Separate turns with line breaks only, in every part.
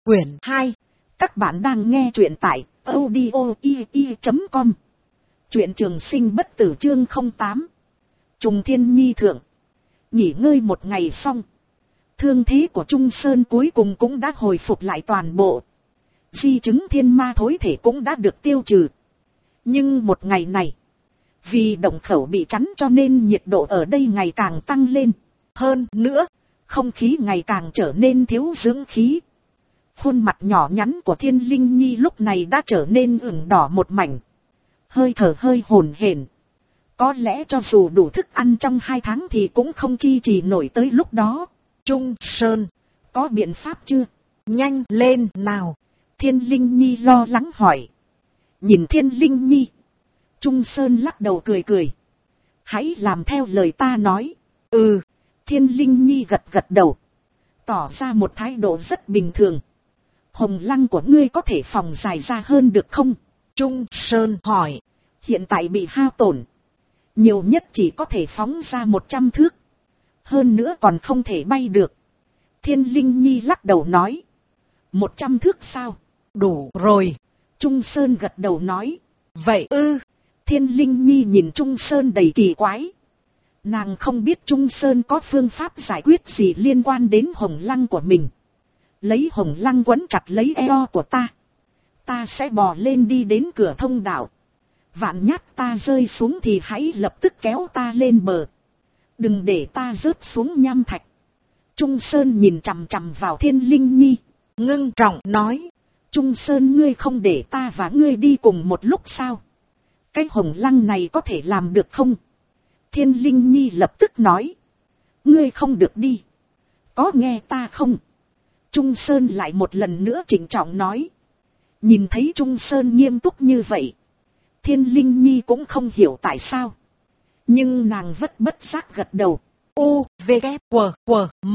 Quyển 2. Các bạn đang nghe truyện tại audio.com. Truyện Trường Sinh Bất Tử chương 08. Trùng Thiên Nhi thượng. Nghỉ ngơi một ngày xong, thương thế của Trung Sơn cuối cùng cũng đã hồi phục lại toàn bộ. Di chứng thiên ma thối thể cũng đã được tiêu trừ. Nhưng một ngày này, vì động khẩu bị chắn cho nên nhiệt độ ở đây ngày càng tăng lên. Hơn nữa, không khí ngày càng trở nên thiếu dưỡng khí. Khuôn mặt nhỏ nhắn của Thiên Linh Nhi lúc này đã trở nên ửng đỏ một mảnh. Hơi thở hơi hổn hển. Có lẽ cho dù đủ thức ăn trong 2 tháng thì cũng không chi trì nổi tới lúc đó. Trung Sơn, có biện pháp chưa? Nhanh lên nào! Thiên Linh Nhi lo lắng hỏi. Nhìn Thiên Linh Nhi, Trung Sơn lắc đầu cười cười. Hãy làm theo lời ta nói. Ừ, Thiên Linh Nhi gật gật đầu, tỏ ra một thái độ rất bình thường. Hồng lăng của ngươi có thể phòng dài ra hơn được không? Trung Sơn hỏi. Hiện tại bị hao tổn, nhiều nhất chỉ có thể phóng ra 100 thước. Hơn nữa còn không thể bay được. Thiên Linh Nhi lắc đầu nói. 100 thước sao? Đủ rồi. Trung Sơn gật đầu nói. Vậy ư? Thiên Linh Nhi nhìn Trung Sơn đầy kỳ quái. Nàng không biết Trung Sơn có phương pháp giải quyết gì liên quan đến hồng lăng của mình. Lấy hồng lăng quấn chặt lấy eo của ta. Ta sẽ bò lên đi đến cửa thông đạo. Vạn nhát ta rơi xuống thì hãy lập tức kéo ta lên bờ. Đừng để ta rớt xuống nham thạch. Trung Sơn nhìn chằm chằm vào Thiên Linh Nhi, ngưng trọng nói. Trung Sơn, ngươi không để ta và ngươi đi cùng một lúc sao? Cái hồng lăng này có thể làm được không? Thiên Linh Nhi lập tức nói. Ngươi không được đi. Có nghe ta không? Trung Sơn lại một lần nữa trịnh trọng nói. Nhìn thấy Trung Sơn nghiêm túc như vậy, Thiên Linh Nhi cũng không hiểu tại sao. Nhưng nàng bất giác gật đầu. U, V, K, W, M.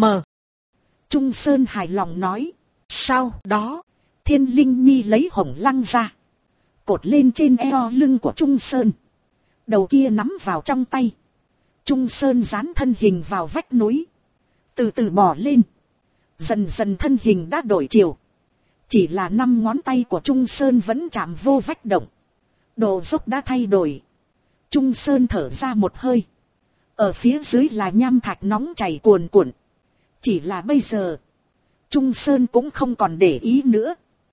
Trung Sơn hài lòng nói. Sau đó, Thiên Linh Nhi lấy hồng lăng ra, cột lên trên eo lưng của Trung Sơn. Đầu kia nắm vào trong tay. Trung Sơn dán thân hình vào vách núi, từ từ bò lên. Dần dần thân hình đã đổi chiều. Chỉ là 5 ngón tay của Trung Sơn vẫn chạm vô vách động. Độ dốc đã thay đổi. Trung Sơn thở ra một hơi. Ở phía dưới là nham thạch nóng chảy cuồn cuộn. Chỉ là bây giờ, Trung Sơn cũng không còn để ý nữa.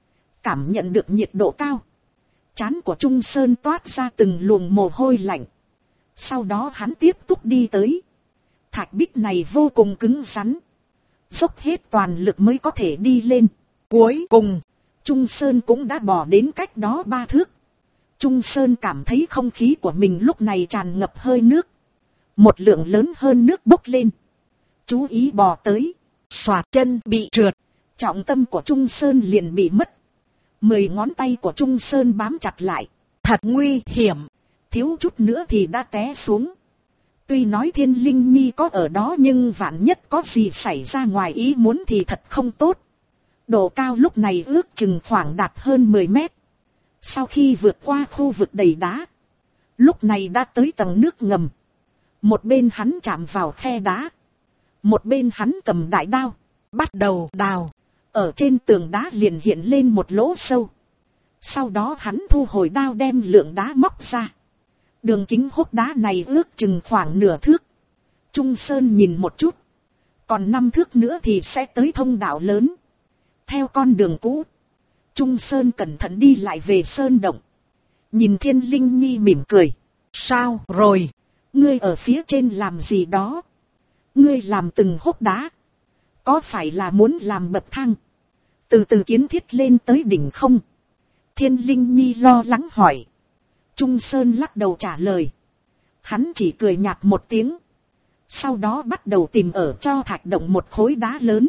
Cảm nhận được nhiệt độ cao, trán của Trung Sơn toát ra từng luồng mồ hôi lạnh. Sau đó hắn tiếp tục đi tới. Thạch bích này vô cùng cứng rắn, dốc hết toàn lực mới có thể đi lên. Cuối cùng, Trung Sơn cũng đã bò đến cách đó 3 thước. Trung Sơn cảm thấy không khí của mình lúc này tràn ngập hơi nước. Một lượng lớn hơn nước bốc lên. Chú ý bò tới, xoạt chân bị trượt. Trọng tâm của Trung Sơn liền bị mất. 10 ngón tay của Trung Sơn bám chặt lại. Thật nguy hiểm. Thiếu chút nữa thì đã té xuống. Tuy nói Thiên Linh Nhi có ở đó nhưng vạn nhất có gì xảy ra ngoài ý muốn thì thật không tốt. Độ cao lúc này ước chừng khoảng đạt hơn 10 mét. Sau khi vượt qua khu vực đầy đá, lúc này đã tới tầng nước ngầm. Một bên hắn chạm vào khe đá, một bên hắn cầm đại đao, bắt đầu đào. Ở trên tường đá liền hiện lên một lỗ sâu. Sau đó hắn thu hồi đao đem lượng đá móc ra. Đường kính hốc đá này ước chừng khoảng nửa thước. Trung Sơn nhìn một chút. Còn 5 thước nữa thì sẽ tới thông đạo lớn. Theo con đường cũ, Trung Sơn cẩn thận đi lại về sơn động. Nhìn Thiên Linh Nhi mỉm cười. Sao rồi? Ngươi ở phía trên làm gì đó? Ngươi làm từng hốc đá, có phải là muốn làm bậc thang, từ từ kiến thiết lên tới đỉnh không? Thiên Linh Nhi lo lắng hỏi. Trung Sơn lắc đầu trả lời. Hắn chỉ cười nhạt một tiếng. Sau đó bắt đầu tìm ở cho thạch động một khối đá lớn,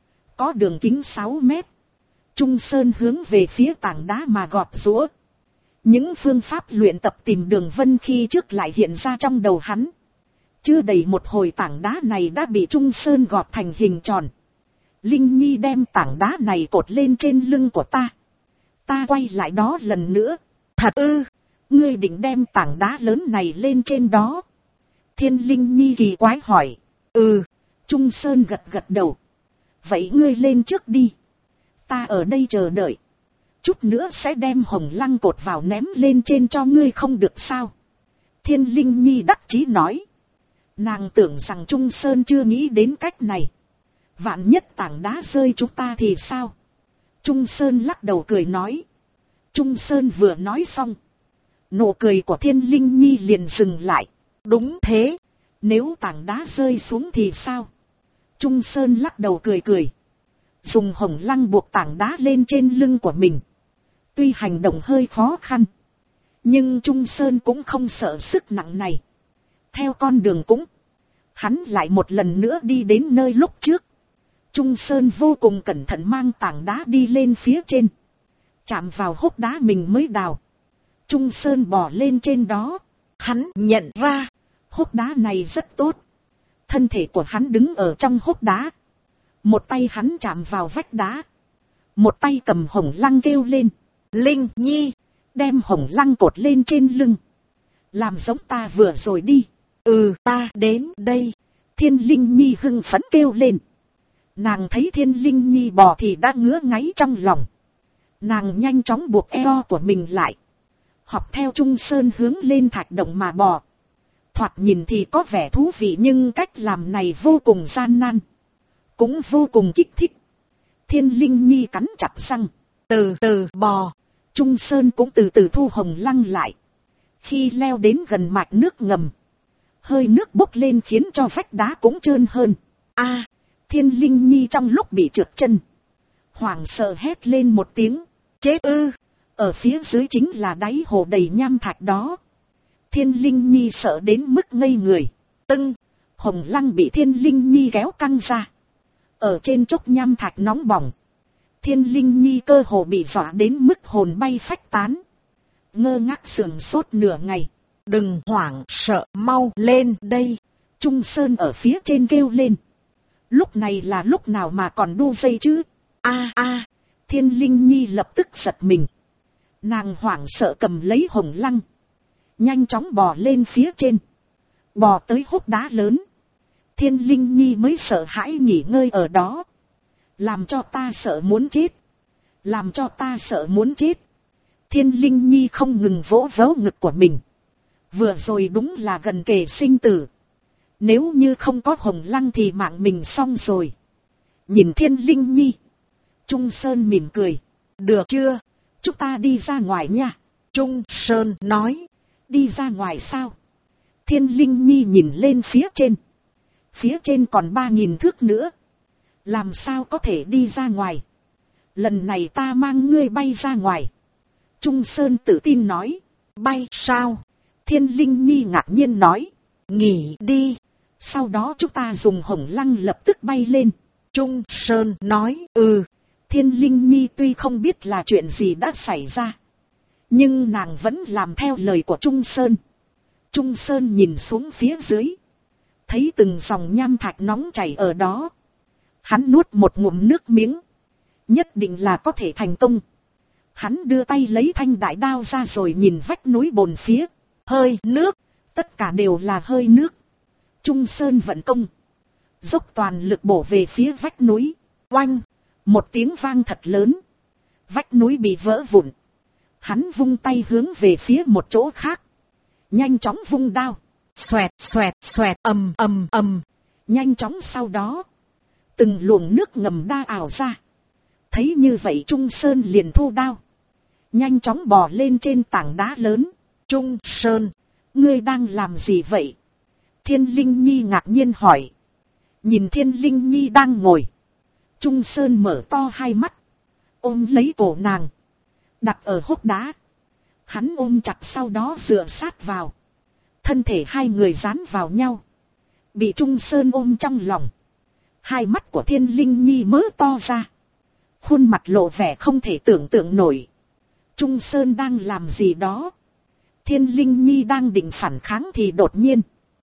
có đường kính 6 mét. Trung Sơn hướng về phía tảng đá mà gọt giũa. Những phương pháp luyện tập tìm đường vân khi trước lại hiện ra trong đầu hắn. Chưa đầy một hồi tảng đá này đã bị Trung Sơn gọt thành hình tròn. Linh Nhi đem tảng đá này cột lên trên lưng của ta. Ta quay lại đó lần nữa. Thật ư? Ngươi định đem tảng đá lớn này lên trên đó? Thiên Linh Nhi kỳ quái hỏi. Ừ. Trung Sơn gật gật đầu. Vậy ngươi lên trước đi. Ta ở đây chờ đợi. Chút nữa sẽ đem hồng lăng cột vào ném lên trên cho ngươi không được sao? Thiên Linh Nhi đắc chí nói. Nàng tưởng rằng Trung Sơn chưa nghĩ đến cách này. Vạn nhất tảng đá rơi chúng ta thì sao? Trung Sơn lắc đầu cười nói. Trung Sơn vừa nói xong, nụ cười của Thiên Linh Nhi liền dừng lại. Đúng thế, nếu tảng đá rơi xuống thì sao? Trung Sơn lắc đầu cười cười. Dùng hồng lăng buộc tảng đá lên trên lưng của mình. Tuy hành động hơi khó khăn, nhưng Trung Sơn cũng không sợ sức nặng này. Theo con đường cũng, hắn lại một lần nữa đi đến nơi lúc trước. Trung Sơn vô cùng cẩn thận mang tảng đá đi lên phía trên. Chạm vào hốc đá mình mới đào. Trung Sơn bò lên trên đó. Hắn nhận ra, hốc đá này rất tốt. Thân thể của hắn đứng ở trong hốc đá. Một tay hắn chạm vào vách đá. Một tay cầm hồng lăng kêu lên. Linh Nhi, đem hồng lăng cột lên trên lưng. Làm giống ta vừa rồi đi. Ừ, ta đến đây. Thiên Linh Nhi hưng phấn kêu lên. Nàng thấy Thiên Linh Nhi bò thì đã ngứa ngáy trong lòng. Nàng nhanh chóng buộc eo của mình lại. Học theo Trung Sơn hướng lên thạch động mà bò. Thoạt nhìn thì có vẻ thú vị nhưng cách làm này vô cùng gian nan. Cũng vô cùng kích thích. Thiên Linh Nhi cắn chặt răng. Từ từ bò. Trung Sơn cũng từ từ thu hồng lăng lại. Khi leo đến gần mạch nước ngầm, hơi nước bốc lên khiến cho vách đá cũng trơn hơn. A, Thiên Linh Nhi trong lúc bị trượt chân, hoảng sợ hét lên một tiếng. Chết ư! Ở phía dưới chính là đáy hồ đầy nham thạch đó. Thiên Linh Nhi sợ đến mức ngây người. Tưng! Hồng lăng bị Thiên Linh Nhi kéo căng ra. Ở trên chốc nham thạch nóng bỏng, Thiên Linh Nhi cơ hồ bị dọa đến mức hồn bay phách tán. Ngơ ngác sườn sốt nửa ngày. Đừng hoảng sợ, mau lên đây. Trung Sơn ở phía trên kêu lên. Lúc này là lúc nào mà còn đu dây chứ? A, Thiên Linh Nhi lập tức giật mình. Nàng hoảng sợ cầm lấy hồng lăng, nhanh chóng bò lên phía trên. Bò tới hốc đá lớn. Thiên Linh Nhi mới sợ hãi nghỉ ngơi ở đó. Làm cho ta sợ muốn chết. Làm cho ta sợ muốn chết. Thiên Linh Nhi không ngừng vỗ vỗ ngực của mình. Vừa rồi đúng là gần kề sinh tử. Nếu như không có hồng lăng thì mạng mình xong rồi. Nhìn Thiên Linh Nhi, Trung Sơn mỉm cười. Được chưa? Chúng ta đi ra ngoài nha. Trung Sơn nói. Đi ra ngoài sao? Thiên Linh Nhi nhìn lên phía trên. Phía trên còn 3.000 thước nữa. Làm sao có thể đi ra ngoài? Lần này ta mang ngươi bay ra ngoài. Trung Sơn tự tin nói. Bay sao? Thiên Linh Nhi ngạc nhiên nói. Nghỉ đi. Sau đó chúng ta dùng hồng lăng lập tức bay lên. Trung Sơn nói. Ừ. Thiên Linh Nhi tuy không biết là chuyện gì đã xảy ra, nhưng nàng vẫn làm theo lời của Trung Sơn. Trung Sơn nhìn xuống phía dưới, thấy từng dòng nham thạch nóng chảy ở đó. Hắn nuốt một ngụm nước miếng. Nhất định là có thể thành công. Hắn đưa tay lấy thanh đại đao ra rồi nhìn vách núi bốn phía. Hơi nước, tất cả đều là hơi nước. Trung Sơn vận công, dốc toàn lực bổ về phía vách núi. Oanh! Một tiếng vang thật lớn. Vách núi bị vỡ vụn. Hắn vung tay hướng về phía một chỗ khác. Nhanh chóng vung đao. Xoẹt xoẹt xoẹt, ầm ầm ầm. Nhanh chóng sau đó, từng luồng nước ngầm đa ảo ra. Thấy như vậy Trung Sơn liền thu đao, nhanh chóng bò lên trên tảng đá lớn. Trung Sơn, ngươi đang làm gì vậy? Thiên Linh Nhi ngạc nhiên hỏi. Nhìn Thiên Linh Nhi đang ngồi, Trung Sơn mở to hai mắt, ôm lấy cổ nàng, đặt ở hốc đá. Hắn ôm chặt sau đó dựa sát vào. Thân thể hai người dán vào nhau, bị Trung Sơn ôm trong lòng. Hai mắt của Thiên Linh Nhi mở to ra, khuôn mặt lộ vẻ không thể tưởng tượng nổi. Trung Sơn đang làm gì đó. Thiên Linh Nhi đang định phản kháng thì đột nhiên,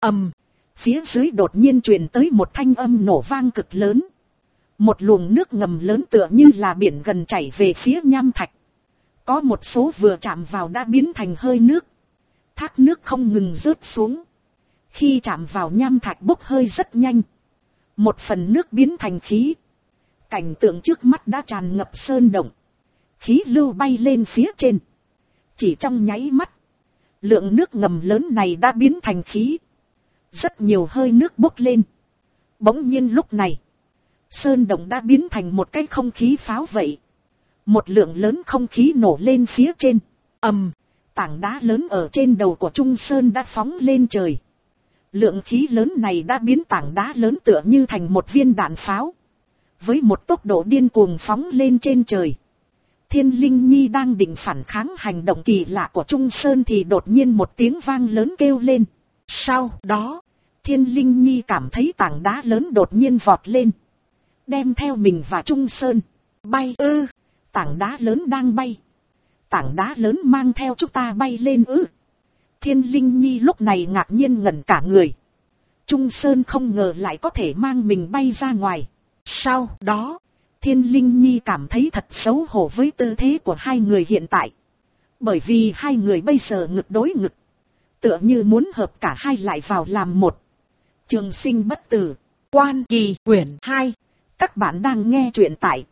phía dưới đột nhiên truyền tới một thanh âm nổ vang cực lớn. Một luồng nước ngầm lớn tựa như là biển gần chảy về phía nham thạch. Có một số vừa chạm vào đã biến thành hơi nước. Thác nước không ngừng rớt xuống. Khi chạm vào nham thạch bốc hơi rất nhanh. Một phần nước biến thành khí. Cảnh tượng trước mắt đã tràn ngập sơn động. Khí lưu bay lên phía trên. Chỉ trong nháy mắt, lượng nước ngầm lớn này đã biến thành khí. Rất nhiều hơi nước bốc lên. Bỗng nhiên lúc này, sơn động đã biến thành một cái không khí pháo vậy. Một lượng lớn không khí nổ lên phía trên. Ầm, tảng đá lớn ở trên đầu của Trung Sơn đã phóng lên trời. Lượng khí lớn này đã biến tảng đá lớn tựa như thành một viên đạn pháo. Với một tốc độ điên cuồng phóng lên trên trời. Thiên Linh Nhi đang định phản kháng hành động kỳ lạ của Trung Sơn thì đột nhiên một tiếng vang lớn kêu lên. Sau đó, Thiên Linh Nhi cảm thấy tảng đá lớn đột nhiên vọt lên. Đem theo mình và Trung Sơn. Bay ư, tảng đá lớn đang bay. Tảng đá lớn mang theo chúng ta bay lên ư. Thiên Linh Nhi lúc này ngạc nhiên ngẩn cả người. Trung Sơn không ngờ lại có thể mang mình bay ra ngoài. Sau đó, Thiên Linh Nhi cảm thấy thật xấu hổ với tư thế của hai người hiện tại. Bởi vì hai người bây giờ ngực đối ngực. Tựa như muốn hợp cả hai lại vào làm một. Trường Sinh Bất Tử, Quan Kỳ quyển 2. Các bạn đang nghe truyện tại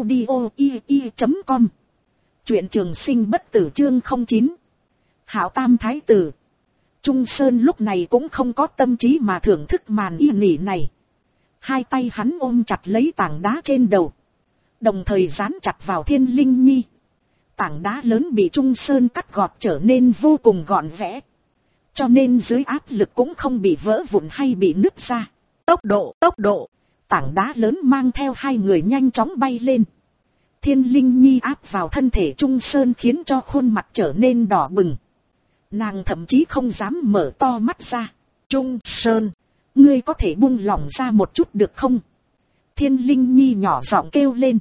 audio.com. Truyện Trường Sinh Bất Tử chương 09. Hạo Tam Thái Tử. Trung Sơn lúc này cũng không có tâm trí mà thưởng thức màn y nỉ này. Hai tay hắn ôm chặt lấy tảng đá trên đầu. Đồng thời dán chặt vào Thiên Linh Nhi. Tảng đá lớn bị Trung Sơn cắt gọt trở nên vô cùng gọn gẽ. Cho nên dưới áp lực cũng không bị vỡ vụn hay bị nứt ra. Tốc độ. Tảng đá lớn mang theo hai người nhanh chóng bay lên. Thiên Linh Nhi áp vào thân thể Trung Sơn khiến cho khuôn mặt trở nên đỏ bừng. Nàng thậm chí không dám mở to mắt ra. Trung Sơn, ngươi có thể buông lỏng ra một chút được không? Thiên Linh Nhi nhỏ giọng kêu lên.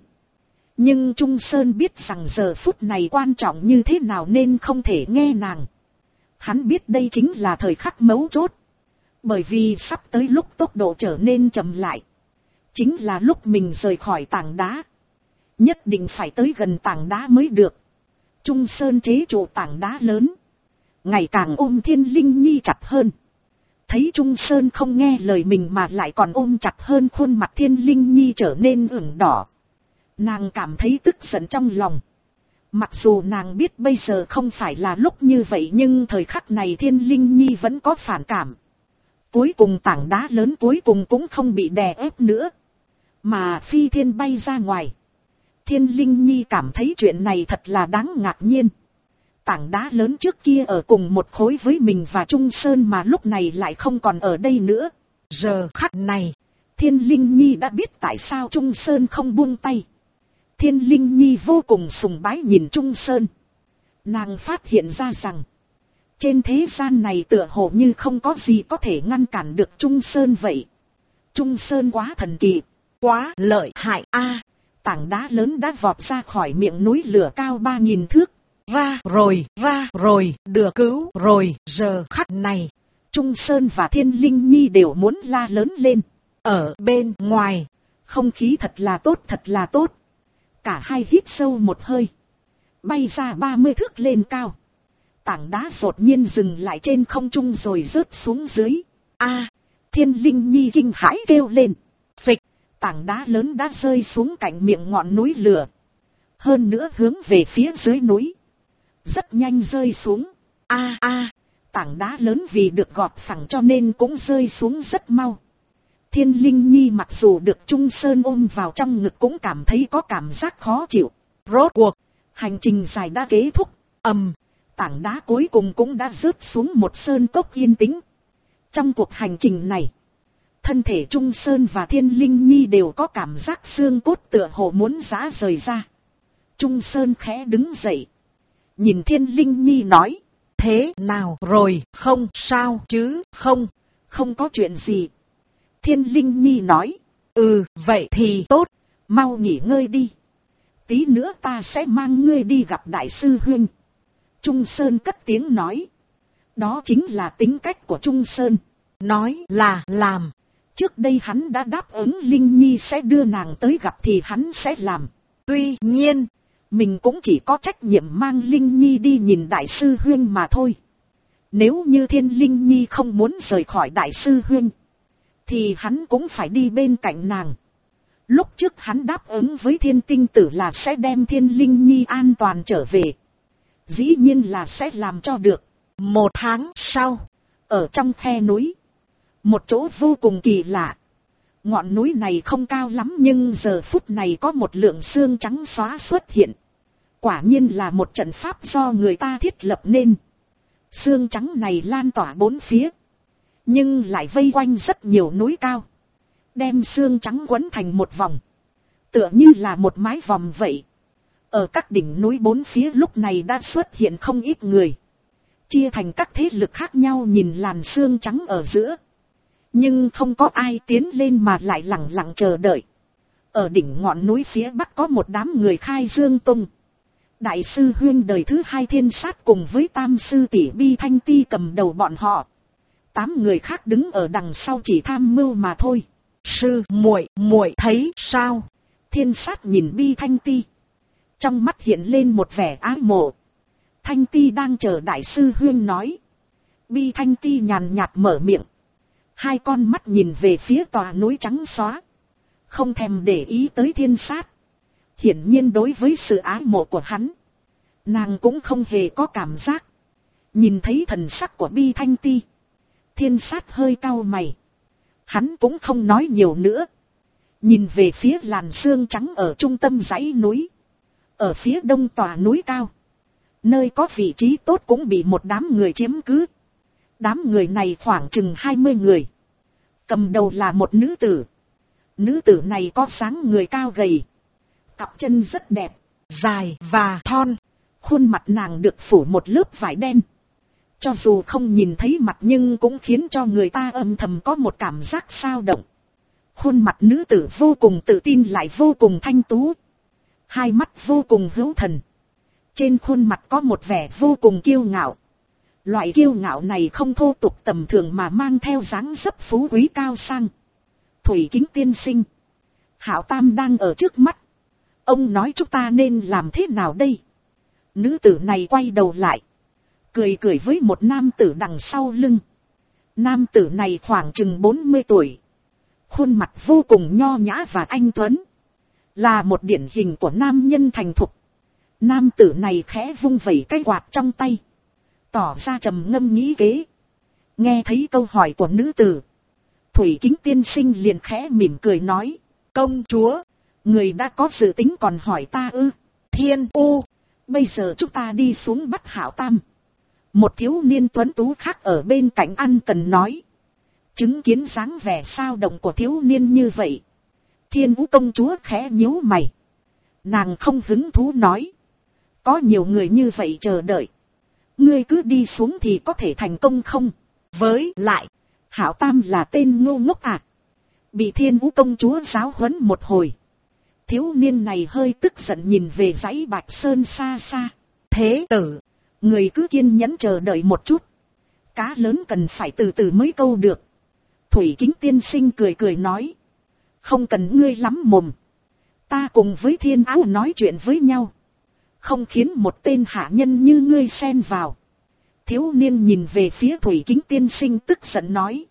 Nhưng Trung Sơn biết rằng giờ phút này quan trọng như thế nào nên không thể nghe nàng. Hắn biết đây chính là thời khắc mấu chốt. Bởi vì sắp tới lúc tốc độ trở nên chậm lại. Chính là lúc mình rời khỏi tảng đá. Nhất định phải tới gần tảng đá mới được. Trung Sơn chế trụ tảng đá lớn. Ngày càng ôm Thiên Linh Nhi chặt hơn. Thấy Trung Sơn không nghe lời mình mà lại còn ôm chặt hơn, khuôn mặt Thiên Linh Nhi trở nên ửng đỏ. Nàng cảm thấy tức giận trong lòng. Mặc dù nàng biết bây giờ không phải là lúc như vậy nhưng thời khắc này Thiên Linh Nhi vẫn có phản cảm. Cuối cùng tảng đá lớn cuối cùng cũng không bị đè ép nữa. Mà phi thiên bay ra ngoài. Thiên Linh Nhi cảm thấy chuyện này thật là đáng ngạc nhiên. Tảng đá lớn trước kia ở cùng một khối với mình và Trung Sơn mà lúc này lại không còn ở đây nữa. Giờ khắc này, Thiên Linh Nhi đã biết tại sao Trung Sơn không buông tay. Thiên Linh Nhi vô cùng sùng bái nhìn Trung Sơn. Nàng phát hiện ra rằng, trên thế gian này tựa hồ như không có gì có thể ngăn cản được Trung Sơn vậy. Trung Sơn quá thần kỳ, quá lợi hại a. Tảng đá lớn đã vọt ra khỏi miệng núi lửa cao 3000 thước. Ra rồi, được cứu rồi. Giờ khắc này, Trung Sơn và Thiên Linh Nhi đều muốn la lớn lên. Ở bên ngoài, không khí thật là tốt. Cả hai hít sâu một hơi. Bay ra 30 thước lên cao. Tảng đá đột nhiên dừng lại trên không trung rồi rớt xuống dưới. A, Thiên Linh Nhi kinh hãi kêu lên. Phịch, tảng đá lớn đã rơi xuống cạnh miệng ngọn núi lửa. Hơn nữa hướng về phía dưới núi. Rất nhanh rơi xuống. Tảng đá lớn vì được gọt phẳng cho nên cũng rơi xuống rất mau. Thiên Linh Nhi mặc dù được Trung Sơn ôm vào trong ngực cũng cảm thấy có cảm giác khó chịu. Rốt cuộc, hành trình dài đã kết thúc. Tảng đá cuối cùng cũng đã rớt xuống một sơn cốc yên tĩnh. Trong cuộc hành trình này, thân thể Trung Sơn và Thiên Linh Nhi đều có cảm giác xương cốt tựa hồ muốn giã rời ra. Trung Sơn khẽ đứng dậy. Nhìn Thiên Linh Nhi nói, thế nào rồi, không sao chứ, không có chuyện gì. Thiên Linh Nhi nói, vậy thì tốt, mau nghỉ ngơi đi. Tí nữa ta sẽ mang ngươi đi gặp Đại sư Huynh. Trung Sơn cất tiếng nói. Đó chính là tính cách của Trung Sơn. Nói là làm. Trước đây hắn đã đáp ứng Linh Nhi sẽ đưa nàng tới gặp thì hắn sẽ làm. Tuy nhiên, mình cũng chỉ có trách nhiệm mang Linh Nhi đi nhìn Đại sư Huynh mà thôi. Nếu như Thiên Linh Nhi không muốn rời khỏi Đại sư Huynh, thì hắn cũng phải đi bên cạnh nàng. Lúc trước hắn đáp ứng với Thiên Tinh Tử là sẽ đem Thiên Linh Nhi an toàn trở về. Dĩ nhiên là sẽ làm cho được. 1 tháng sau, ở trong khe núi, một chỗ vô cùng kỳ lạ. Ngọn núi này không cao lắm nhưng giờ phút này có một lượng xương trắng xóa xuất hiện. Quả nhiên là một trận pháp do người ta thiết lập nên. Xương trắng này lan tỏa bốn phía, nhưng lại vây quanh rất nhiều núi cao, đem xương trắng quấn thành một vòng, tựa như là một mái vòm vậy. Ở các đỉnh núi bốn phía lúc này đã xuất hiện không ít người, chia thành các thế lực khác nhau nhìn làn xương trắng ở giữa. Nhưng không có ai tiến lên mà lại lẳng lặng chờ đợi. Ở đỉnh ngọn núi phía bắc có một đám người khai dương tông. Đại sư huyên đời thứ 2 Thiên Sát cùng với tam sư tỷ Bi Thanh Ti cầm đầu bọn họ. 8 người khác đứng ở đằng sau chỉ tham mưu mà thôi. Sư muội thấy sao? Thiên Sát nhìn Bi Thanh Ti, trong mắt hiện lên một vẻ ái mộ. Thanh Ti đang chờ đại sư huyên nói. Bi Thanh Ti nhàn nhạt mở miệng, hai con mắt nhìn về phía tòa núi trắng xóa, không thèm để ý tới Thiên Sát. Hiển nhiên đối với sự ái mộ của hắn, nàng cũng không hề có cảm giác. Nhìn thấy thần sắc của Bi Thanh Ti, Thiên Sát hơi cau mày. Hắn cũng không nói nhiều nữa, nhìn về phía làn sương trắng ở trung tâm dãy núi. Ở phía đông tòa núi cao, nơi có vị trí tốt cũng bị một đám người chiếm cứ. Đám người này khoảng chừng 20 người. Cầm đầu là một nữ tử. Nữ tử này có dáng người cao gầy, cặp chân rất đẹp, dài và thon. Khuôn mặt nàng được phủ một lớp vải đen. Cho dù không nhìn thấy mặt nhưng cũng khiến cho người ta âm thầm có một cảm giác xao động. Khuôn mặt nữ tử vô cùng tự tin lại vô cùng thanh tú. Hai mắt vô cùng hữu thần. Trên khuôn mặt có một vẻ vô cùng kiêu ngạo. Loại kiêu ngạo này không thô tục tầm thường mà mang theo dáng dấp phú quý cao sang. Thủy Kính tiên sinh, Hạo Tam đang ở trước mắt. Ông nói chúng ta nên làm thế nào đây? Nữ tử này quay đầu lại, cười cười với một nam tử đằng sau lưng. Nam tử này khoảng chừng 40 tuổi. Khuôn mặt vô cùng nho nhã và anh tuấn, là một điển hình của nam nhân thành thục. Nam tử này khẽ vung vẩy cái quạt trong tay, tỏ ra trầm ngâm nghĩ kế. Nghe thấy câu hỏi của nữ tử, Thủy Kính tiên sinh liền khẽ mỉm cười nói. Công chúa, người đã có dự tính còn hỏi ta ư? Thiên U, bây giờ chúng ta đi xuống bắt Hạo Tam. Một thiếu niên tuấn tú khác ở bên cạnh ăn cần nói. Chứng kiến dáng vẻ sao động của thiếu niên như vậy, Thiên Vũ công chúa khẽ nhíu mày. Nàng không hứng thú nói. Có nhiều người như vậy chờ đợi, ngươi cứ đi xuống thì có thể thành công không? Với lại, Hạo Tam là tên ngu ngốc à? Bị Thiên Vũ công chúa giáo huấn một hồi. Thiếu niên này hơi tức giận nhìn về dãy Bạch Sơn xa xa. Thế tử, người cứ kiên nhẫn chờ đợi một chút. Cá lớn cần phải từ từ mới câu được. Thủy Kính tiên sinh cười cười nói. Không cần ngươi lắm mồm. Ta cùng với Thiên Áo nói chuyện với nhau, không khiến một tên hạ nhân như ngươi xen vào. Thiếu niên nhìn về phía Thủy Kính tiên sinh tức giận nói.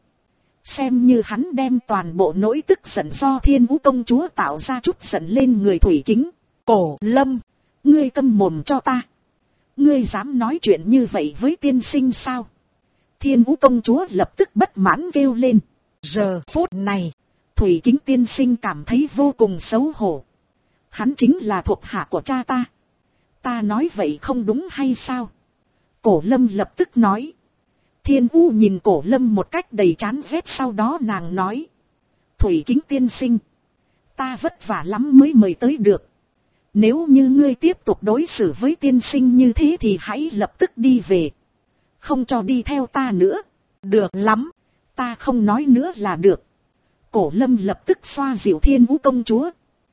Xem như hắn đem toàn bộ nỗi tức giận do Thiên Vũ công chúa tạo ra chút giận lên người Thủy Kính. Cổ Lâm, ngươi câm mồm cho ta. Ngươi dám nói chuyện như vậy với tiên sinh sao? Thiên Vũ công chúa lập tức bất mãn kêu lên. Giờ phút này, Thủy Kính tiên sinh cảm thấy vô cùng xấu hổ. Hắn chính là thuộc hạ của cha ta. Ta nói vậy không đúng hay sao? Cổ Lâm lập tức nói. Thiên U nhìn Cổ Lâm một cách đầy chán ghét, sau đó nàng nói. Thủy Kính tiên sinh, ta vất vả lắm mới mời tới được. Nếu như ngươi tiếp tục đối xử với tiên sinh như thế thì hãy lập tức đi về. Không cho đi theo ta nữa. Được lắm, ta không nói nữa là được. Cổ Lâm lập tức xoa dịu Thiên Vũ công chúa.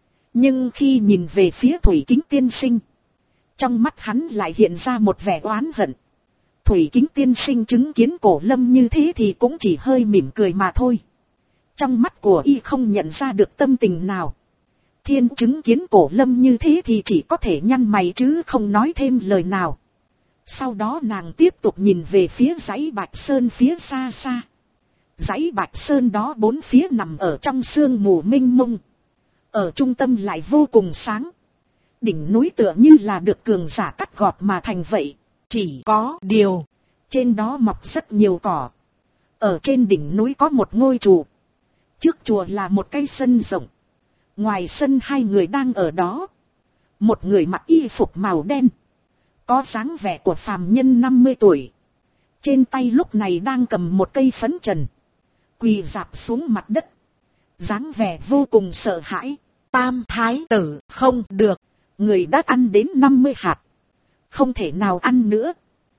Nhưng khi nhìn về phía Thủy Kính tiên sinh, trong mắt hắn lại hiện ra một vẻ oán hận. Thủy Kính tiên sinh chứng kiến Cổ Lâm như thế thì cũng chỉ hơi mỉm cười mà thôi. Trong mắt của y không nhận ra được tâm tình nào. Thiên chứng kiến Cổ Lâm như thế thì chỉ có thể nhăn mày chứ không nói thêm lời nào. Sau đó nàng tiếp tục nhìn về phía dãy Bạch Sơn phía xa xa. Dãy Bạch Sơn đó bốn phía nằm ở trong sương mù mênh mông. Ở trung tâm lại vô cùng sáng. Đỉnh núi tựa như là được cường giả cắt gọt mà thành vậy. Chỉ có điều, trên đó mọc rất nhiều cỏ. Ở trên đỉnh núi có một ngôi chùa. Trước chùa là một cái sân rộng. Ngoài sân hai người đang ở đó. Một người mặc y phục màu đen, có dáng vẻ của phàm nhân 50 tuổi. Trên tay lúc này đang cầm một cây phấn trần, quỳ rạp xuống mặt đất, dáng vẻ vô cùng sợ hãi. Tam thái tử, không được, người đã ăn đến 50 hạt, không thể nào ăn nữa.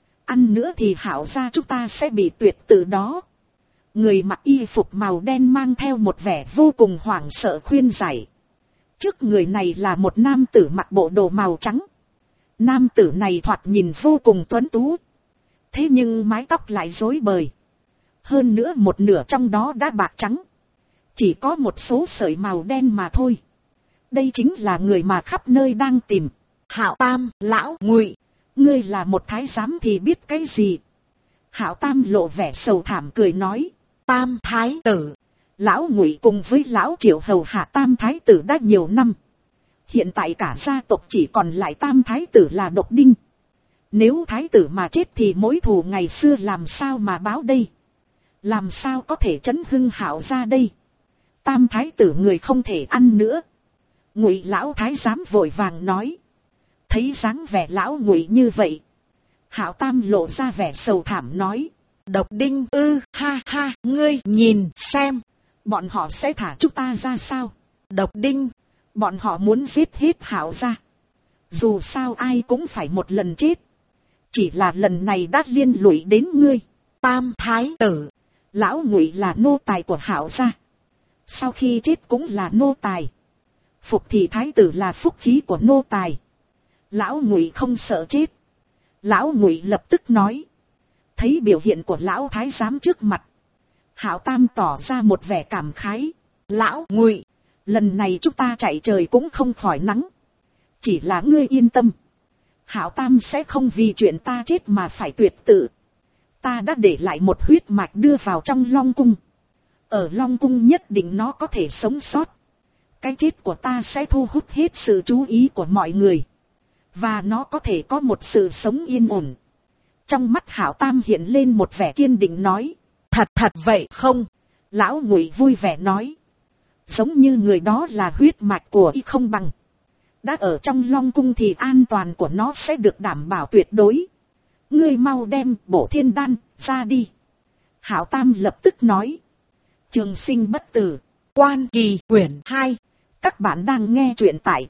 Ăn nữa thì Hạo gia chúng ta sẽ bị tuyệt tử đó. Người mặc y phục màu đen mang theo một vẻ vô cùng hoảng sợ khuyên giải. Trước người này là một nam tử mặc bộ đồ màu trắng. Nam tử này thoạt nhìn vô cùng tuấn tú. Thế nhưng mái tóc lại rối bời. Hơn nữa một nửa trong đó đã bạc trắng. Chỉ có một số sợi màu đen mà thôi. Đây chính là người mà khắp nơi đang tìm. Hạo Tam, lão Ngụy, ngươi là một thái giám thì biết cái gì? Hạo Tam lộ vẻ sầu thảm cười nói. Tam thái tử, lão Ngụy cùng với lão Triệu hầu hạ Tam thái tử đã nhiều năm. Hiện tại cả gia tộc chỉ còn lại Tam thái tử là độc đinh. Nếu thái tử mà chết thì mối thù ngày xưa làm sao mà báo đây? Làm sao có thể trấn hưng Hạo ra đây? Tam thái tử người không thể ăn nữa. Ngụy lão thái giám vội vàng nói. Thấy dáng vẻ lão Ngụy như vậy, Hạo Tam lộ ra vẻ sầu thảm nói. Độc đinh ư, ha ha, ngươi nhìn xem, bọn họ sẽ thả chúng ta ra sao? Độc đinh, bọn họ muốn giết hết Hạo ra. Dù sao ai cũng phải một lần chết. Chỉ là lần này đã liên lụy đến ngươi. Tam thái tử, lão Ngụy là nô tài của Hạo ra. Sau khi chết cũng là nô tài. Phục thì thái tử là phúc khí của nô tài. Lão Ngụy không sợ chết. Lão Ngụy lập tức nói. Thấy biểu hiện của lão thái giám trước mặt, Hạo Tam tỏ ra một vẻ cảm khái. Lão Ngụy, lần này chúng ta chạy trời cũng không khỏi nắng. Chỉ là ngươi yên tâm, Hạo Tam sẽ không vì chuyện ta chết mà phải tuyệt tự. Ta đã để lại một huyết mạch đưa vào trong Long Cung. Ở Long Cung nhất định nó có thể sống sót. Cái chết của ta sẽ thu hút hết sự chú ý của mọi người. Và nó có thể có một sự sống yên ổn. Trong mắt Hạo Tam hiện lên một vẻ kiên định nói. Thật vậy không? Lão Ngụy vui vẻ nói. Giống như người đó là huyết mạch của y không bằng. Đã ở trong Long Cung thì an toàn của nó sẽ được đảm bảo tuyệt đối. Ngươi mau đem Bổ Thiên Đan ra đi. Hạo Tam lập tức nói. Trường Sinh Bất Tử, Quan Kỳ quyển 2. Các bạn đang nghe truyện tại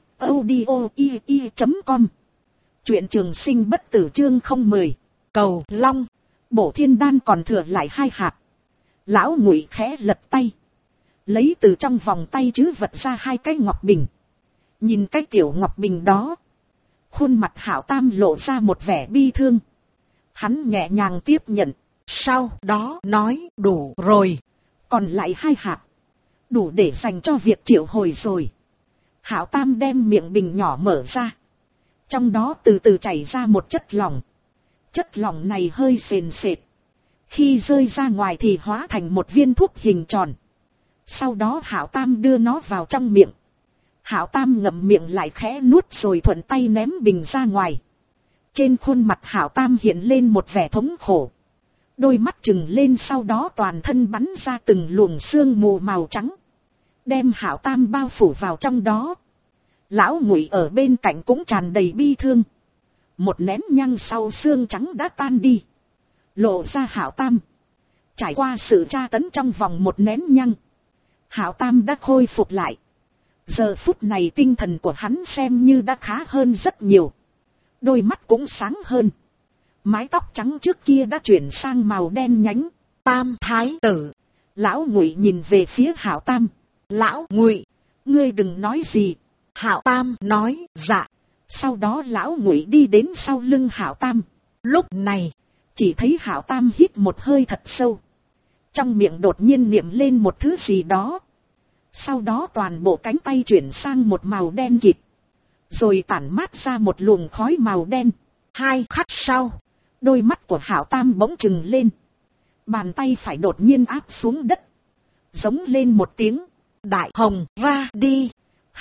audio.com. Truyện Trường Sinh Bất Tử chương 010. Cầu Long. Bổ Thiên Đan còn thừa lại 2 hạt. Lão Ngụy khẽ lật tay, lấy từ trong vòng tay trữ vật ra 2 cái ngọc bình. Nhìn cái tiểu ngọc bình đó, khuôn mặt Hạo Tam lộ ra một vẻ bi thương. Hắn nhẹ nhàng tiếp nhận, sau đó nói đủ rồi, còn lại 2 hạt, đủ để dành cho việc triệu hồi rồi. Hạo Tam đem miệng bình nhỏ mở ra, trong đó từ từ chảy ra một chất lỏng. Chất lỏng này hơi sền sệt, khi rơi ra ngoài thì hóa thành một viên thuốc hình tròn. Sau đó Hạo Tam đưa nó vào trong miệng. Hạo Tam ngậm miệng lại khẽ nuốt rồi thuận tay ném bình ra ngoài. Trên khuôn mặt Hạo Tam hiện lên một vẻ thống khổ. Đôi mắt trừng lên, sau đó toàn thân bắn ra từng luồng sương mù màu trắng, đem Hạo Tam bao phủ vào trong đó. Lão Ngụy ở bên cạnh cũng tràn đầy bi thương. Một nén nhang sau xương trắng đã tan đi, lộ ra Hạo Tam. Trải qua sự tra tấn trong vòng một nén nhang, Hạo Tam đã khôi phục lại. Giờ phút này tinh thần của hắn xem như đã khá hơn rất nhiều. Đôi mắt cũng sáng hơn. Mái tóc trắng trước kia đã chuyển sang màu đen nhánh. Tam thái tử. Lão Ngụy nhìn về phía Hạo Tam. Lão Ngụy, ngươi đừng nói gì. Hạo Tam nói dạ. Sau đó lão Ngụy đi đến sau lưng Hạo Tam. Lúc này, chỉ thấy Hạo Tam hít một hơi thật sâu. Trong miệng đột nhiên niệm lên một thứ gì đó. Sau đó toàn bộ cánh tay chuyển sang một màu đen kịt, rồi tản mát ra một luồng khói màu đen. 2 khắc sau, đôi mắt của Hạo Tam bỗng trừng lên. Bàn tay phải đột nhiên áp xuống đất, giống lên một tiếng. Đại hồng ra đi.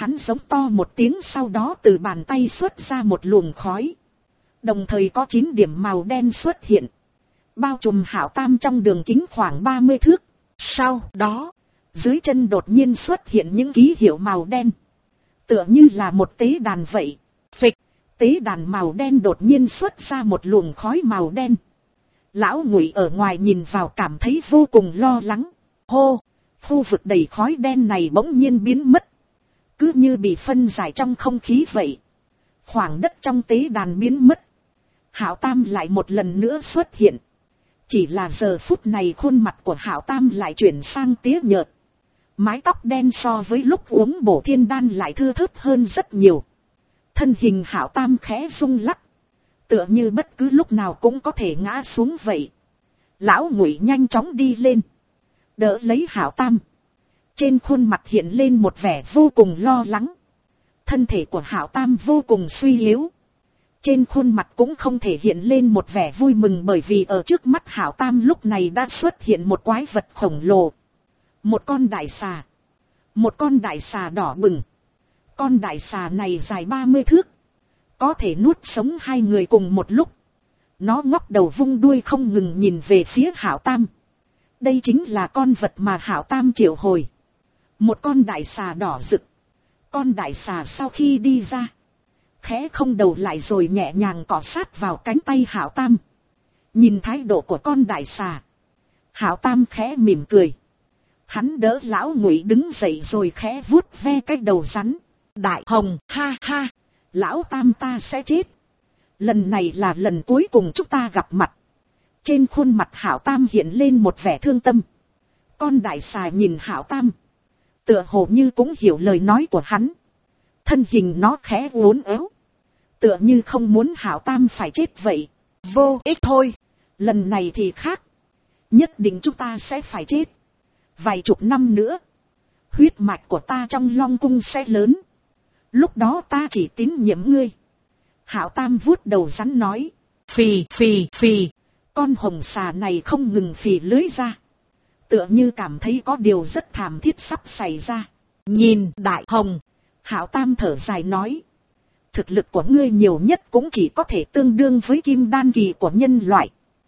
Hắn giống to một tiếng, sau đó từ bàn tay xuất ra một luồng khói. Đồng thời có 9 điểm màu đen xuất hiện, bao trùm Hạo Tam trong đường kính khoảng 30 thước. Sau đó, dưới chân đột nhiên xuất hiện những ký hiệu màu đen, tựa như là một tế đàn vậy. Phịch, tế đàn màu đen đột nhiên xuất ra một luồng khói màu đen. Lão Ngụy ở ngoài nhìn vào cảm thấy vô cùng lo lắng. Hô, khu vực đầy khói đen này bỗng nhiên biến mất, cứ như bị phân giải trong không khí vậy. Khoảng đất trong tế đàn biến mất, Hạo Tam lại một lần nữa xuất hiện. Chỉ là giờ phút này khuôn mặt của Hạo Tam lại chuyển sang tía nhợt. Mái tóc đen so với lúc uống bổ thiên đan lại thưa thớt hơn rất nhiều. Thân hình Hạo Tam khẽ rung lắc, tựa như bất cứ lúc nào cũng có thể ngã xuống vậy. Lão Ngụy nhanh chóng đi lên, đỡ lấy Hạo Tam. Trên khuôn mặt hiện lên một vẻ vô cùng lo lắng. Thân thể của Hạo Tam vô cùng suy yếu. Trên khuôn mặt cũng không thể hiện lên một vẻ vui mừng, bởi vì ở trước mắt Hạo Tam lúc này đã xuất hiện một quái vật khổng lồ. Một con đại xà. Một con đại xà đỏ bừng. Con đại xà này dài 30 thước. Có thể nuốt sống 2 người cùng một lúc. Nó ngóc đầu vung đuôi không ngừng nhìn về phía Hạo Tam. Đây chính là con vật mà Hạo Tam triệu hồi. Một con đại xà đỏ rực. Con đại xà sau khi đi ra, khẽ không đầu lại rồi nhẹ nhàng cọ sát vào cánh tay Hạo Tam. Nhìn thái độ của con đại xà, Hạo Tam khẽ mỉm cười. Hắn đỡ Lão Ngụy đứng dậy rồi khẽ vuốt ve cái đầu rắn. Đại Hồng, ha ha, Lão Tam ta sẽ chết. Lần này là lần cuối cùng chúng ta gặp mặt. Trên khuôn mặt Hạo Tam hiện lên một vẻ thương tâm. Con đại xà nhìn Hạo Tam, tựa hồ như cũng hiểu lời nói của hắn. Thân hình nó khẽ uốn éo, tựa như không muốn Hạo Tam phải chết vậy. Vô ích thôi, lần này thì khác. Nhất định chúng ta sẽ phải chết. Vài chục năm nữa, huyết mạch của ta trong Long Cung sẽ lớn. Lúc đó ta chỉ tín nhiệm ngươi. Hạo Tam vuốt đầu rắn nói. Phì phì phì. Con hồng xà này không ngừng phì lưới ra, tựa như cảm thấy có điều rất thảm thiết sắp xảy ra. Nhìn Đại Hồng, Hạo Tam thở dài nói. Thực lực của ngươi nhiều nhất cũng chỉ có thể tương đương với kim đan kỳ của nhân loại.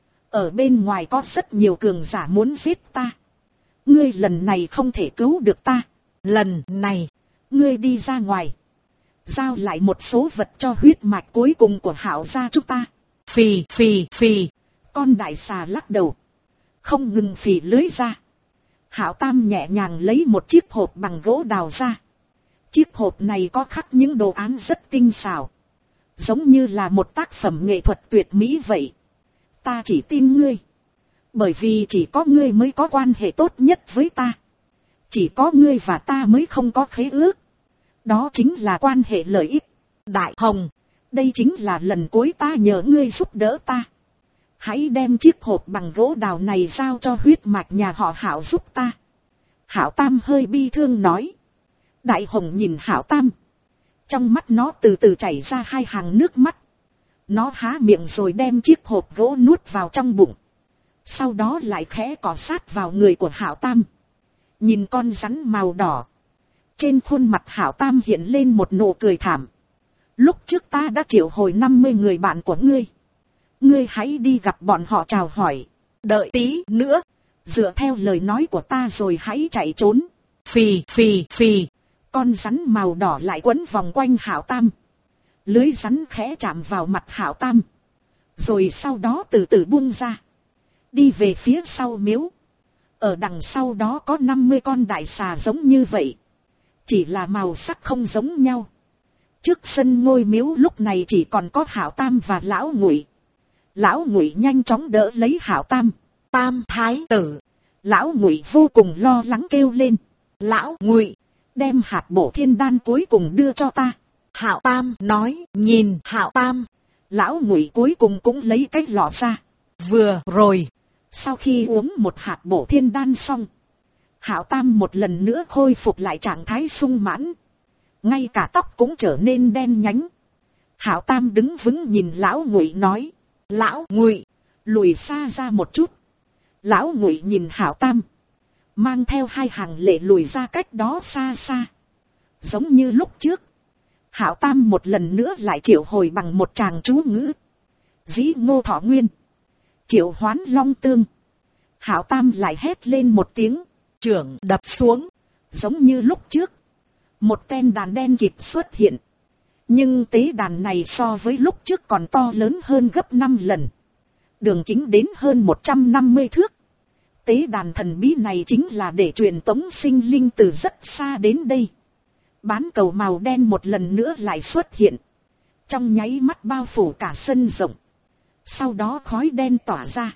Ở bên ngoài có rất nhiều cường giả muốn giết ta. Ngươi lần này không thể cứu được ta. Lần này, ngươi đi ra ngoài, giao lại một số vật cho huyết mạch cuối cùng của Hạo gia chúng ta. Phì phì phì. Con đại xà lắc đầu, không ngừng phì lưới ra. Hạo Tam nhẹ nhàng lấy một chiếc hộp bằng gỗ đào ra. Chiếc hộp này có khắc những đồ án rất tinh xảo, giống như là một tác phẩm nghệ thuật tuyệt mỹ vậy. Ta chỉ tin ngươi, bởi vì chỉ có ngươi mới có quan hệ tốt nhất với ta. Chỉ có ngươi và ta mới không có khế ước. Đó chính là quan hệ lợi ích. Đại Hồng, đây chính là lần cuối ta nhờ ngươi giúp đỡ ta. Hãy đem chiếc hộp bằng gỗ đào này giao cho huyết mạch nhà họ Hạo giúp ta. Hạo Tam hơi bi thương nói. Đại Hồng nhìn Hạo Tam, trong mắt nó từ từ chảy ra 2 hàng nước mắt. Nó há miệng rồi đem chiếc hộp gỗ nuốt vào trong bụng. Sau đó lại khẽ cọ sát vào người của Hạo Tam. Nhìn con rắn màu đỏ, trên khuôn mặt Hạo Tam hiện lên một nụ cười thảm. Lúc trước ta đã triệu hồi 50 người bạn của ngươi. Ngươi hãy đi gặp bọn họ chào hỏi. Đợi tí nữa, dựa theo lời nói của ta rồi hãy chạy trốn. Phì phì phì. Con rắn màu đỏ lại quấn vòng quanh Hạo Tam. Lưới rắn khẽ chạm vào mặt Hạo Tam, rồi sau đó từ từ buông ra, đi về phía sau miếu. Ở đằng sau đó có 50 con đại xà giống như vậy, chỉ là màu sắc không giống nhau. Trước sân ngôi miếu lúc này chỉ còn có Hạo Tam và Lão Ngụy. Lão Ngụy nhanh chóng đỡ lấy Hạo Tam. Tam thái tử. Lão Ngụy vô cùng lo lắng kêu lên. Lão Ngụy, đem hạt bổ thiên đan cuối cùng đưa cho ta. Hạo Tam nói. Nhìn Hạo Tam, Lão Ngụy cuối cùng cũng lấy cái lọ ra. Vừa rồi, sau khi uống một hạt bổ thiên đan xong, Hạo Tam một lần nữa khôi phục lại trạng thái sung mãn. Ngay cả tóc cũng trở nên đen nhánh. Hạo Tam đứng vững nhìn Lão Ngụy nói. Lão Ngụy, lùi xa ra một chút. Lão Ngụy nhìn Hạo Tam, mang theo 2 hàng lệ lùi ra cách đó xa xa. Giống như lúc trước, Hạo Tam một lần nữa lại triệu hồi bằng một tràng chú ngữ. Dĩ Ngô Thọ Nguyên, triệu hoán Long Tương. Hạo Tam lại hét lên một tiếng, trưởng đập xuống. Giống như lúc trước, một ten đàn đen kịp xuất hiện. Nhưng tế đàn này so với lúc trước còn to lớn hơn gấp 5 lần. Đường kính đến hơn 150 thước. Tế đàn thần bí này chính là để truyền tống sinh linh từ rất xa đến đây. Bán cầu màu đen một lần nữa lại xuất hiện. Trong nháy mắt bao phủ cả sân rộng. Sau đó khói đen tỏa ra.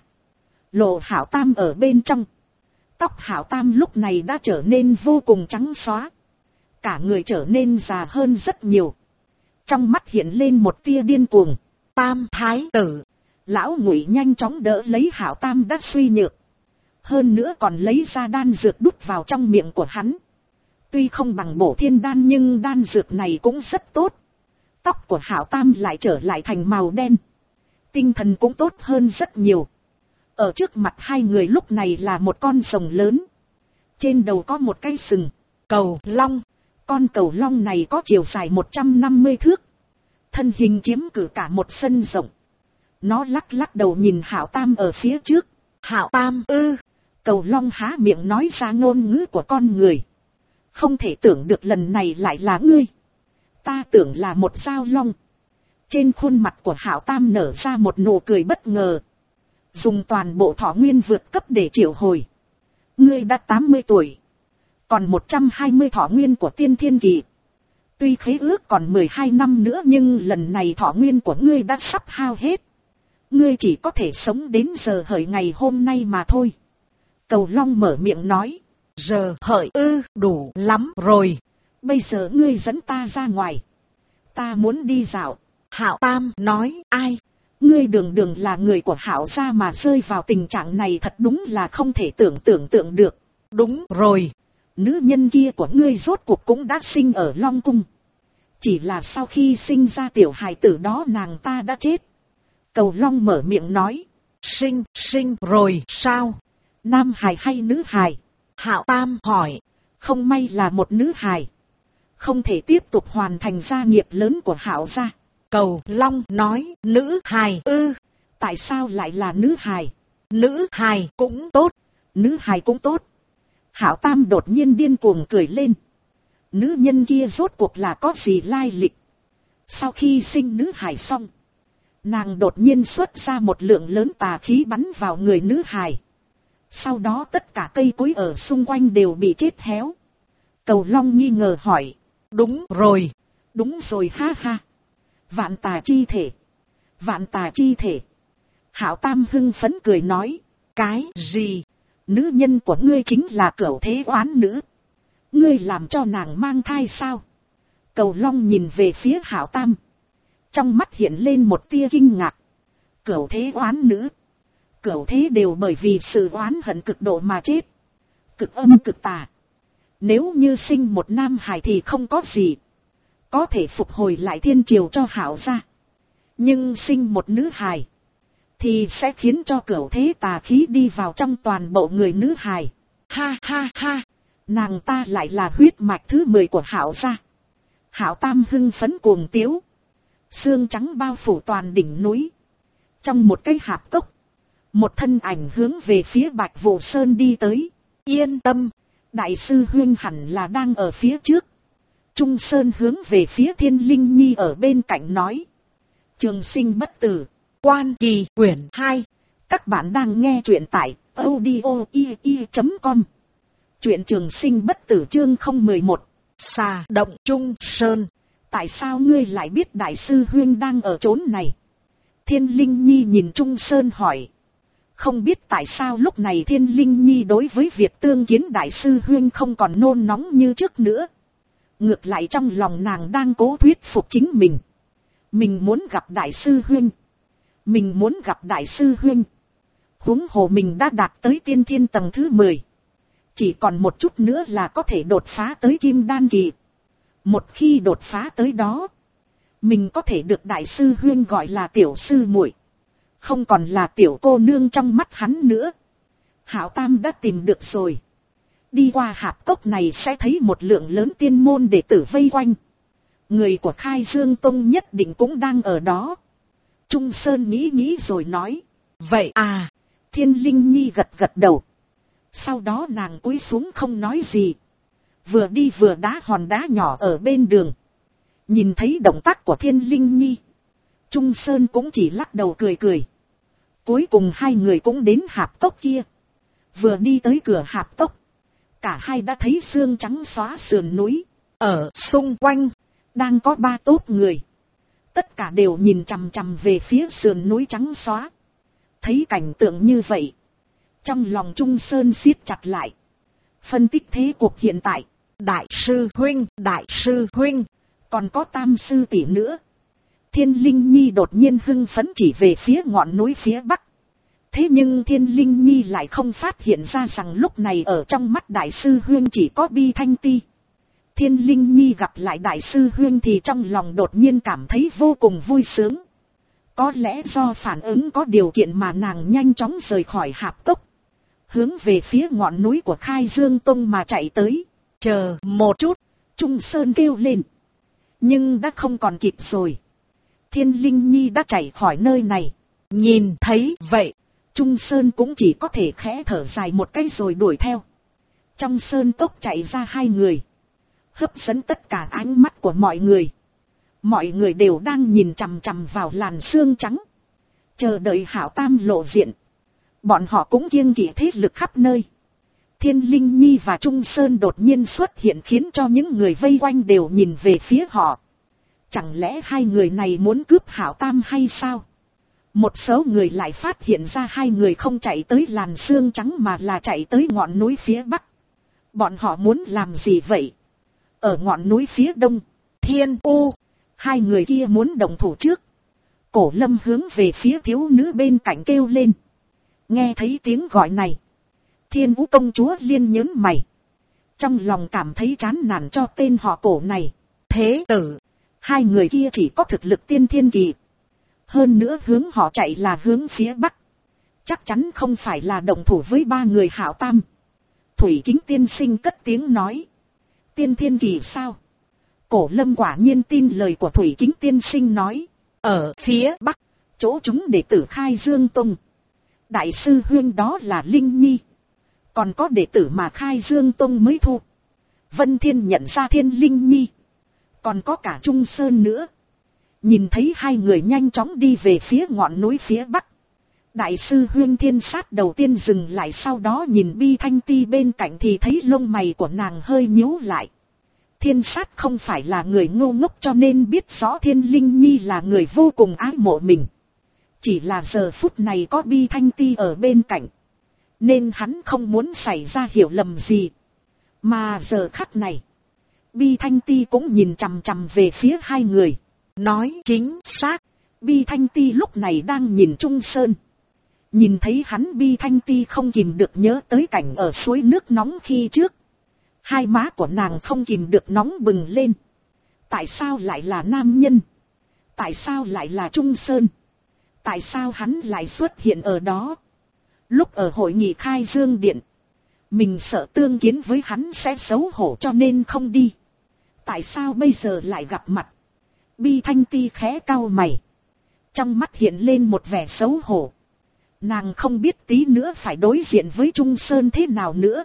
Lộ Hạo Tam ở bên trong. Tóc Hạo Tam lúc này đã trở nên vô cùng trắng xóa. Cả người trở nên già hơn rất nhiều. Trong mắt hiện lên một tia điên cuồng. Tam thái tử. Lão Ngụy nhanh chóng đỡ lấy Hạo Tam đã suy nhược. Hơn nữa còn lấy ra đan dược đút vào trong miệng của hắn. Tuy không bằng bổ thiên đan nhưng đan dược này cũng rất tốt. Tóc của Hạo Tam lại trở lại thành màu đen. Tinh thần cũng tốt hơn rất nhiều. Ở trước mặt hai người lúc này là một con rồng lớn. Trên đầu có một cái sừng. Cầu long. Con cầu long này có chiều dài 150 thước. Thân hình chiếm cử cả một sân rộng. Nó lắc lắc đầu nhìn Hạo Tam ở phía trước. Hạo Tam ư. Cầu long há miệng nói ra ngôn ngữ của con người. Không thể tưởng được lần này lại là ngươi. Ta tưởng là một dao long. Trên khuôn mặt của Hạo Tam nở ra một nụ cười bất ngờ. Dùng toàn bộ thọ nguyên vượt cấp để triệu hồi. Ngươi đã 80 tuổi. Còn 120 thọ nguyên của tiên thiên kỳ. Tuy khế ước còn 12 năm nữa nhưng lần này thọ nguyên của ngươi đã sắp hao hết. Ngươi chỉ có thể sống đến giờ hợi ngày hôm nay mà thôi. Cầu long mở miệng nói. Giờ hợi ư, đủ lắm rồi. Bây giờ ngươi dẫn ta ra ngoài. Ta muốn đi dạo. Hạo Tam nói. Ai? Ngươi đường đường là người của Hạo gia mà rơi vào tình trạng này thật đúng là không thể tưởng tượng được. Đúng rồi. Nữ nhân kia của ngươi rốt cuộc cũng đã sinh ở Long Cung. Chỉ là sau khi sinh ra tiểu hài tử đó nàng ta đã chết. Cầu long mở miệng nói. Sinh rồi sao? Nam hài hay nữ hài? Hạo Tam hỏi. Không may là một nữ hài. Không thể tiếp tục hoàn thành gia nghiệp lớn của Hạo gia. Cầu long nói. Nữ hài ư? Tại sao lại là nữ hài? Nữ hài cũng tốt. Nữ hài cũng tốt. Hạo Tam đột nhiên điên cuồng cười lên. Nữ nhân kia rốt cuộc là có gì lai lịch? Sau khi sinh nữ hài xong, nàng đột nhiên xuất ra một lượng lớn tà khí bắn vào người nữ hài. Sau đó tất cả cây cối ở xung quanh đều bị chết héo. Cầu long nghi ngờ hỏi. Đúng rồi. Đúng rồi ha ha. Vạn tà chi thể. Vạn tà chi thể. Hạo Tam hưng phấn cười nói. Cái gì? Nữ nhân của ngươi chính là Cửu Thế Oán Nữ. Ngươi làm cho nàng mang thai sao? Cầu long nhìn về phía Hạo Tam. Trong mắt hiện lên một tia kinh ngạc. Cửu Thế Oán Nữ. Cửu thế đều bởi vì sự oán hận cực độ mà chết. Cực âm cực tà. Nếu như sinh một nam hài thì không có gì. Có thể phục hồi lại thiên triều cho Hạo gia. Nhưng sinh một nữ hài thì sẽ khiến cho cửu thế tà khí đi vào trong toàn bộ người nữ hài. Ha ha ha. Nàng ta lại là huyết mạch thứ 10 của Hạo gia. Hạo Tam hưng phấn cuồng tiếu. Xương trắng bao phủ toàn đỉnh núi. Trong một cái hạp cốc, một thân ảnh hướng về phía Bạch Vũ Sơn đi tới. Yên tâm, đại sư huynh hẳn là đang ở phía trước. Trung Sơn hướng về phía Thiên Linh Nhi ở bên cạnh nói. Trường sinh bất tử, Quan Kỳ quyển 2. Các bạn đang nghe truyện tại audio.com. Truyện Trường sinh bất tử chương 011. Xà động Trung Sơn. Tại sao ngươi lại biết đại sư huynh đang ở chốn này? Thiên Linh Nhi nhìn Trung Sơn hỏi. Không biết tại sao lúc này Thiên Linh Nhi đối với việc tương kiến đại sư huynh không còn nôn nóng như trước nữa. Ngược lại trong lòng nàng đang cố thuyết phục chính mình. Mình muốn gặp đại sư huynh. Mình muốn gặp đại sư huynh. Huống hồ mình đã đạt tới tiên thiên tầng thứ 10. Chỉ còn một chút nữa là có thể đột phá tới kim đan kỳ. Một khi đột phá tới đó, mình có thể được đại sư huynh gọi là tiểu sư muội, không còn là tiểu cô nương trong mắt hắn nữa. Hạo Tam đã tìm được rồi. Đi qua hạp cốc này sẽ thấy một lượng lớn tiên môn đệ tử vây quanh. Người của Khai Dương Tông nhất định cũng đang ở đó. Trung Sơn nghĩ rồi nói. Vậy à, Thiên Linh Nhi gật gật đầu. Sau đó nàng cúi xuống không nói gì. Vừa đi vừa đá hòn đá nhỏ ở bên đường. Nhìn thấy động tác của Thiên Linh Nhi, Trung Sơn cũng chỉ lắc đầu cười. Cuối cùng hai người cũng đến hạp cốc kia. Vừa đi tới cửa hạp cốc, cả hai đã thấy sương trắng xóa sườn núi. Ở xung quanh, đang có 3 tốp người. Tất cả đều nhìn chằm chằm về phía sườn núi trắng xóa. Thấy cảnh tượng như vậy, trong lòng Trung Sơn siết chặt lại. Phân tích thế cuộc hiện tại. Đại sư huynh, còn có Tam sư tỷ nữa. Thiên Linh Nhi đột nhiên hưng phấn chỉ về phía ngọn núi phía bắc. Thế nhưng Thiên Linh Nhi lại không phát hiện ra rằng lúc này ở trong mắt Đại sư huynh chỉ có Bi Thanh Ti. Thiên Linh Nhi gặp lại Đại sư huynh thì trong lòng đột nhiên cảm thấy vô cùng vui sướng. Có lẽ do phản ứng có điều kiện mà nàng nhanh chóng rời khỏi hạp cốc, hướng về phía ngọn núi của Khai Dương Tông mà chạy tới. Chờ một chút, Trung Sơn kêu lên. Nhưng đã không còn kịp rồi. Thiên Linh Nhi đã chạy khỏi nơi này. Nhìn thấy vậy, Trung Sơn cũng chỉ có thể khẽ thở dài một cái rồi đuổi theo. Trong sơn cốc chạy ra 2 người, hấp dẫn tất cả ánh mắt của mọi người. Mọi người đều đang nhìn chằm chằm vào làn sương trắng, chờ đợi Hảo Tam lộ diện. Bọn họ cũng kiêng kỵ thế lực khắp nơi. Thiên Linh Nhi và Trung Sơn đột nhiên xuất hiện khiến cho những người vây quanh đều nhìn về phía họ. Chẳng lẽ 2 người này muốn cướp Hảo Tam hay sao? Một số người lại phát hiện ra 2 người không chạy tới làn sương trắng mà là chạy tới ngọn núi phía bắc. Bọn họ muốn làm gì vậy? Ở ngọn núi phía đông, Thiên U, 2 người kia muốn động thủ trước. Cổ Lâm hướng về phía thiếu nữ bên cạnh kêu lên. Nghe thấy tiếng gọi này, Thiên Vũ công chúa liên nhớn mày. Trong lòng cảm thấy chán nản cho tên họ Cổ này. Thế tử, 2 người kia chỉ có thực lực tiên thiên kỳ. Hơn nữa hướng họ chạy là hướng phía bắc. Chắc chắn không phải là động thủ với 3 người Hảo Tam. Thủy Kính tiên sinh cất tiếng nói. Tiên thiên kỳ sao? Cổ Lâm quả nhiên tin lời của Thủy Kính tiên sinh nói. Ở phía bắc, chỗ chúng đệ tử Khai Dương Tông. Đại sư huynh đó là Linh Nhi. Còn có đệ tử mà Khai Dương Tông mới thu. Vân Thiên nhận ra Thiên Linh Nhi. Còn có cả Trung Sơn nữa. Nhìn thấy 2 người nhanh chóng đi về phía ngọn núi phía bắc. Đại sư huynh Thiên Sát đầu tiên dừng lại, sau đó nhìn Bi Thanh Ti bên cạnh thì thấy lông mày của nàng hơi nhíu lại. Thiên Sát không phải là người ngu ngốc cho nên biết rõ Thiên Linh Nhi là người vô cùng ái mộ mình. Chỉ là giờ phút này có Bi Thanh Ti ở bên cạnh, nên hắn không muốn xảy ra hiểu lầm gì. Mà giờ khắc này, Bi Thanh Ti cũng nhìn chằm chằm về phía 2 người. Nói chính xác, Bi Thanh Ti lúc này đang nhìn Trung Sơn. Nhìn thấy hắn, Bi Thanh Ti không kìm được nhớ tới cảnh ở suối nước nóng khi trước. 2 má của nàng không kìm được nóng bừng lên. Tại sao lại là nam nhân? Tại sao lại là Trung Sơn? Tại sao hắn lại xuất hiện ở đó? Lúc ở hội nghị Khai Dương Điện, mình sợ tương kiến với hắn sẽ xấu hổ cho nên không đi. Tại sao bây giờ lại gặp mặt? Bi Thanh Ti khẽ cau mày. Trong mắt hiện lên một vẻ xấu hổ. Nàng không biết tí nữa phải đối diện với Trung Sơn thế nào nữa.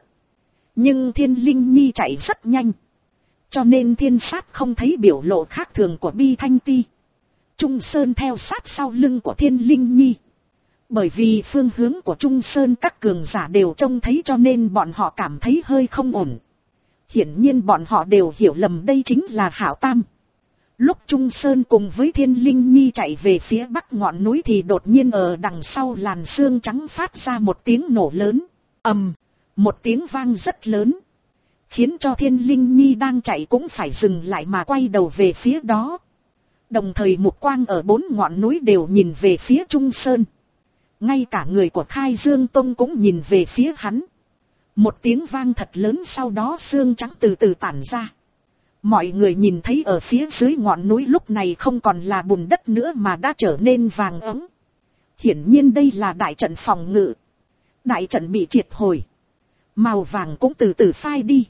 Nhưng Thiên Linh Nhi chạy rất nhanh, cho nên Thiên Sát không thấy biểu lộ khác thường của Bi Thanh Ti. Trung Sơn theo sát sau lưng của Thiên Linh Nhi. Bởi vì phương hướng của Trung Sơn các cường giả đều trông thấy cho nên bọn họ cảm thấy hơi không ổn. Hiển nhiên bọn họ đều hiểu lầm đây chính là Hảo Tam. Lúc Trung Sơn cùng với Thiên Linh Nhi chạy về phía bắc ngọn núi thì đột nhiên ở đằng sau làn sương trắng phát ra một tiếng nổ lớn. Ầm, một tiếng vang rất lớn, khiến cho Thiên Linh Nhi đang chạy cũng phải dừng lại mà quay đầu về phía đó. Đồng thời mục quang ở 4 ngọn núi đều nhìn về phía Trung Sơn. Ngay cả người của Khai Dương Tông cũng nhìn về phía hắn. Một tiếng vang thật lớn, sau đó sương trắng từ từ tản ra. Mọi người nhìn thấy ở phía dưới ngọn núi lúc này không còn là bùn đất nữa mà đã trở nên vàng ấm. Hiển nhiên đây là đại trận phòng ngự. Đại trận bị triệt hồi. Màu vàng cũng từ từ phai đi.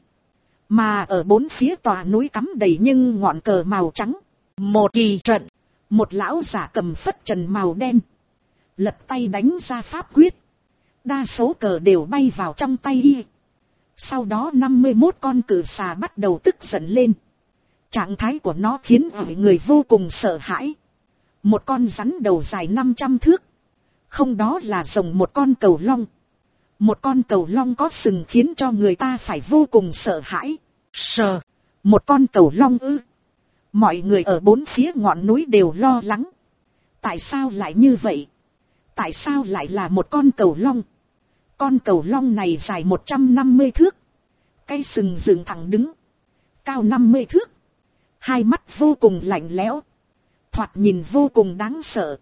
Mà ở bốn phía tòa núi cắm đầy nhưng ngọn cờ màu trắng. Một kỳ trận. Một lão giả cầm phất trần màu đen. Lật tay đánh ra pháp quyết. Đa số cờ đều bay vào trong tay y. Sau đó 51 con cử xà bắt đầu tức giận lên. Trạng thái của nó khiến mọi người vô cùng sợ hãi. Một con rắn đầu dài 500 thước. Không, đó là rồng một con cầu long. Một con cầu long có sừng khiến cho người ta phải vô cùng sợ hãi. Sờ, một con cầu long ư? Mọi người ở bốn phía ngọn núi đều lo lắng. Tại sao lại như vậy? Tại sao lại là một con cầu long? Con cầu long này dài 150 thước. Cái sừng dựng thẳng đứng. Cao 50 thước. Hai mắt vô cùng lạnh lẽo. Thoạt nhìn vô cùng đáng sợ.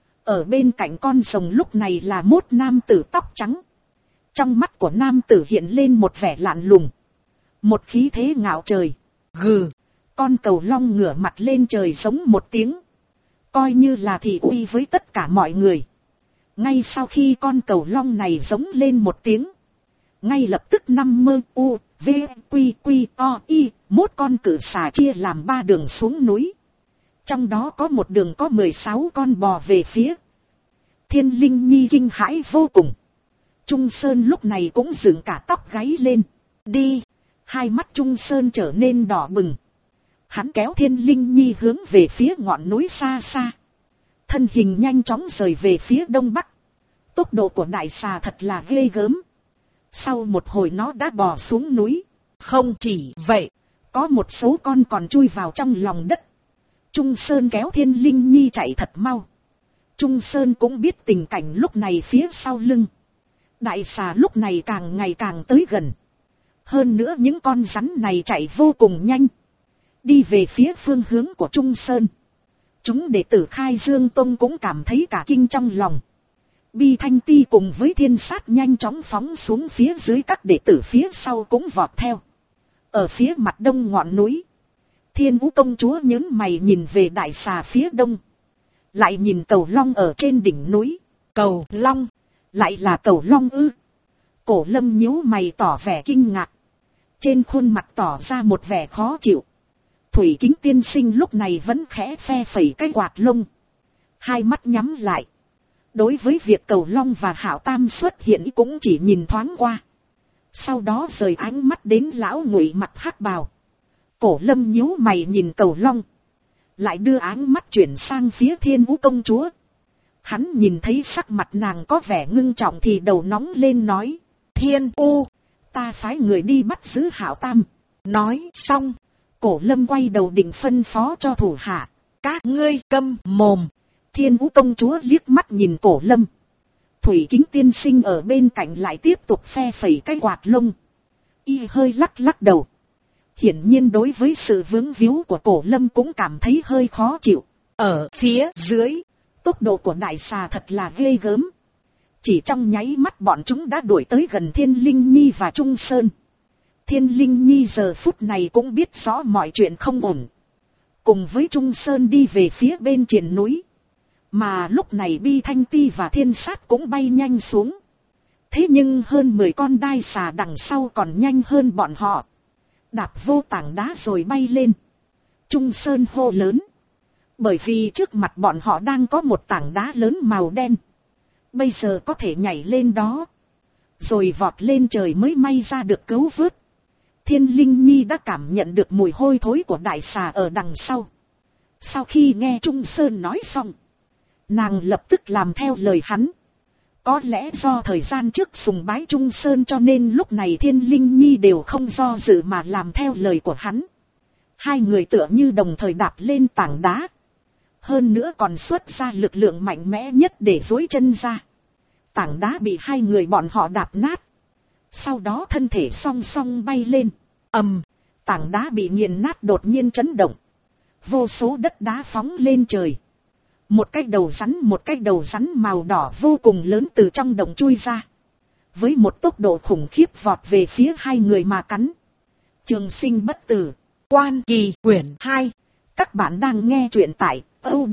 Ở bên cạnh con rồng lúc này là một nam tử tóc trắng. Trong mắt của nam tử hiện lên một vẻ lạnh lùng. Một khí thế ngạo trời. Gừ. Con cầu long ngửa mặt lên trời giống một tiếng. Coi như là thị uy với tất cả mọi người. Ngay sau khi con cầu long này giống lên một tiếng. Ngay lập tức 50 u, v, q, q, o, y, một con cự xà chia làm 3 đường xuống núi. Trong đó có một đường có 16 con bò về phía. Thiên Linh Nhi kinh hãi vô cùng. Trung Sơn lúc này cũng dựng cả tóc gáy lên. Đi! Hai mắt Trung Sơn trở nên đỏ bừng. Hắn kéo Thiên Linh Nhi hướng về phía ngọn núi xa xa. Thân hình nhanh chóng rời về phía đông bắc. Tốc độ của đại xà thật là ghê gớm. Sau một hồi nó đã bò xuống núi. Không chỉ vậy, có một số con còn chui vào trong lòng đất. Trung Sơn kéo Thiên Linh Nhi chạy thật mau. Trung Sơn cũng biết tình cảnh lúc này phía sau lưng. Đại xà lúc này càng ngày càng tới gần. Hơn nữa những con rắn này chạy vô cùng nhanh. Đi về phía phương hướng của Trung Sơn. Chúng đệ tử Khai Dương Tông cũng cảm thấy cả kinh trong lòng. Bi Thanh Ti cùng với Thiên Sát nhanh chóng phóng xuống phía dưới, các đệ tử phía sau cũng vọt theo. Ở phía mặt đông ngọn núi, Thiên Vũ công chúa nhớn mày nhìn về đại xà phía đông. Lại nhìn cầu long ở trên đỉnh núi. Cầu long? Lại là cầu long ư? Cổ Lâm nhíu mày tỏ vẻ kinh ngạc. Trên khuôn mặt tỏ ra một vẻ khó chịu. Thủy Kính tiên sinh lúc này vẫn khẽ phe phẩy cái quạt lông. Hai mắt nhắm lại. Đối với việc cầu long và Hạo Tam xuất hiện cũng chỉ nhìn thoáng qua. Sau đó rời ánh mắt đến lão Ngụy mặt hắc bào. Cổ Lâm nhíu mày nhìn cầu long. Lại đưa ánh mắt chuyển sang phía Thiên Vũ công chúa. Hắn nhìn thấy sắc mặt nàng có vẻ ngưng trọng thì đầu nóng lên nói. Thiên U, ta phái người đi bắt giữ Hạo Tam. Nói xong, Cổ Lâm quay đầu định phân phó cho thủ hạ. Các ngươi câm mồm. Thiên Vũ công chúa liếc mắt nhìn Cổ Lâm. Thủy Kính tiên sinh ở bên cạnh lại tiếp tục phe phẩy cái quạt lông. Y hơi lắc lắc đầu. Hiển nhiên đối với sự vướng víu của Cổ Lâm cũng cảm thấy hơi khó chịu. Ở phía dưới, tốc độ của đại xà thật là ghê gớm. Chỉ trong nháy mắt bọn chúng đã đuổi tới gần Thiên Linh Nhi và Trung Sơn. Thiên Linh Nhi giờ phút này cũng biết rõ mọi chuyện không ổn. Cùng với Trung Sơn đi về phía bên triền núi. Mà lúc này Bi Thanh Ti và Thiên Sát cũng bay nhanh xuống. Thế nhưng hơn 10 con đai xà đằng sau còn nhanh hơn bọn họ. Đạp vô tảng đá rồi bay lên. Trung Sơn hô lớn. Bởi vì trước mặt bọn họ đang có một tảng đá lớn màu đen. Bây giờ có thể nhảy lên đó. Rồi vọt lên trời mới may ra được cứu vớt. Thiên Linh Nhi đã cảm nhận được mùi hôi thối của đại xà ở đằng sau. Sau khi nghe Trung Sơn nói xong, nàng lập tức làm theo lời hắn. Có lẽ do thời gian trước sùng bái Trung Sơn cho nên lúc này Thiên Linh Nhi đều không do dự mà làm theo lời của hắn. Hai người tựa như đồng thời đạp lên tảng đá. Hơn nữa còn xuất ra lực lượng mạnh mẽ nhất để duỗi chân ra. Tảng đá bị hai người bọn họ đạp nát. Sau đó thân thể song song bay lên. Ầm, tảng đá bị nghiền nát đột nhiên chấn động. Vô số đất đá phóng lên trời. Một cái đầu rắn màu đỏ vô cùng lớn từ trong động chui ra. Với một tốc độ khủng khiếp vọt về phía hai người mà cắn. Trường Sinh bất tử. Quan Kỳ quyển 2. Các bạn đang nghe truyện tại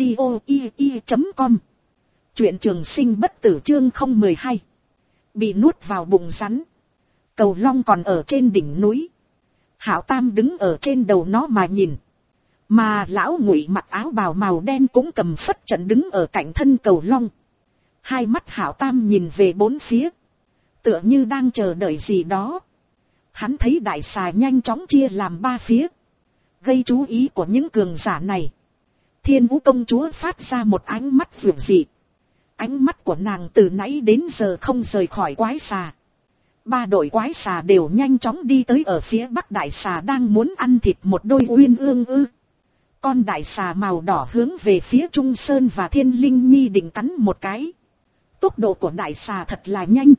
audio.com. Truyện Trường Sinh bất tử chương 012. Bị nuốt vào bụng rắn. Cầu long còn ở trên đỉnh núi. Hạo Tam đứng ở trên đầu nó mà nhìn. Mà lão Ngụy mặc áo bào màu đen cũng cầm phất trận đứng ở cạnh thân cầu long. Hai mắt Hạo Tam nhìn về bốn phía. Tựa như đang chờ đợi gì đó. Hắn thấy đại xà nhanh chóng chia làm ba phía. Gây chú ý của những cường giả này. Thiên Vũ công chúa phát ra một ánh mắt vượt dị. Ánh mắt của nàng từ nãy đến giờ không rời khỏi quái xà. Ba đội quái xà đều nhanh chóng đi tới ở phía bắc đại xà đang muốn ăn thịt một đôi uyên ương ư. Con đại xà màu đỏ hướng về phía Trung Sơn và Thiên Linh Nhi định cắn một cái. Tốc độ của đại xà thật là nhanh.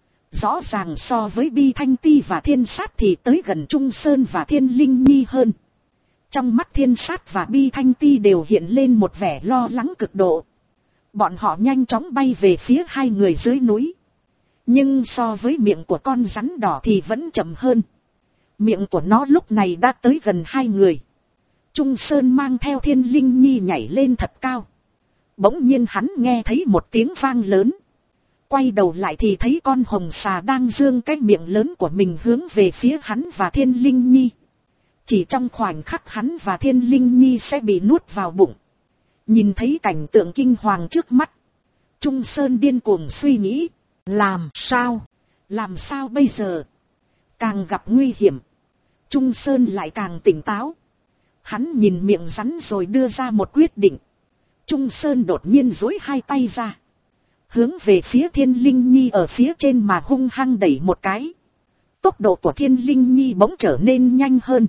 Rõ ràng so với Bi Thanh Ti và Thiên Sát thì tới gần Trung Sơn và Thiên Linh Nhi hơn. Trong mắt Thiên Sát và Bi Thanh Ti đều hiện lên một vẻ lo lắng cực độ. Bọn họ nhanh chóng bay về phía hai người dưới núi. Nhưng so với miệng của con rắn đỏ thì vẫn chậm hơn. Miệng của nó lúc này đã tới gần hai người. Trung Sơn mang theo Thiên Linh Nhi nhảy lên thật cao. Bỗng nhiên hắn nghe thấy một tiếng vang lớn. Quay đầu lại thì thấy con hồng xà đang giương cái miệng lớn của mình hướng về phía hắn và Thiên Linh Nhi. Chỉ trong khoảnh khắc hắn và Thiên Linh Nhi sẽ bị nuốt vào bụng. Nhìn thấy cảnh tượng kinh hoàng trước mắt. Trung Sơn điên cuồng suy nghĩ. Làm sao? Làm sao bây giờ? Càng gặp nguy hiểm. Trung Sơn lại càng tỉnh táo. Hắn nhìn miệng rắn rồi đưa ra một quyết định. Trung Sơn đột nhiên duỗi hai tay ra. Hướng về phía Thiên Linh Nhi ở phía trên mà hung hăng đẩy một cái. Tốc độ của Thiên Linh Nhi bỗng trở nên nhanh hơn.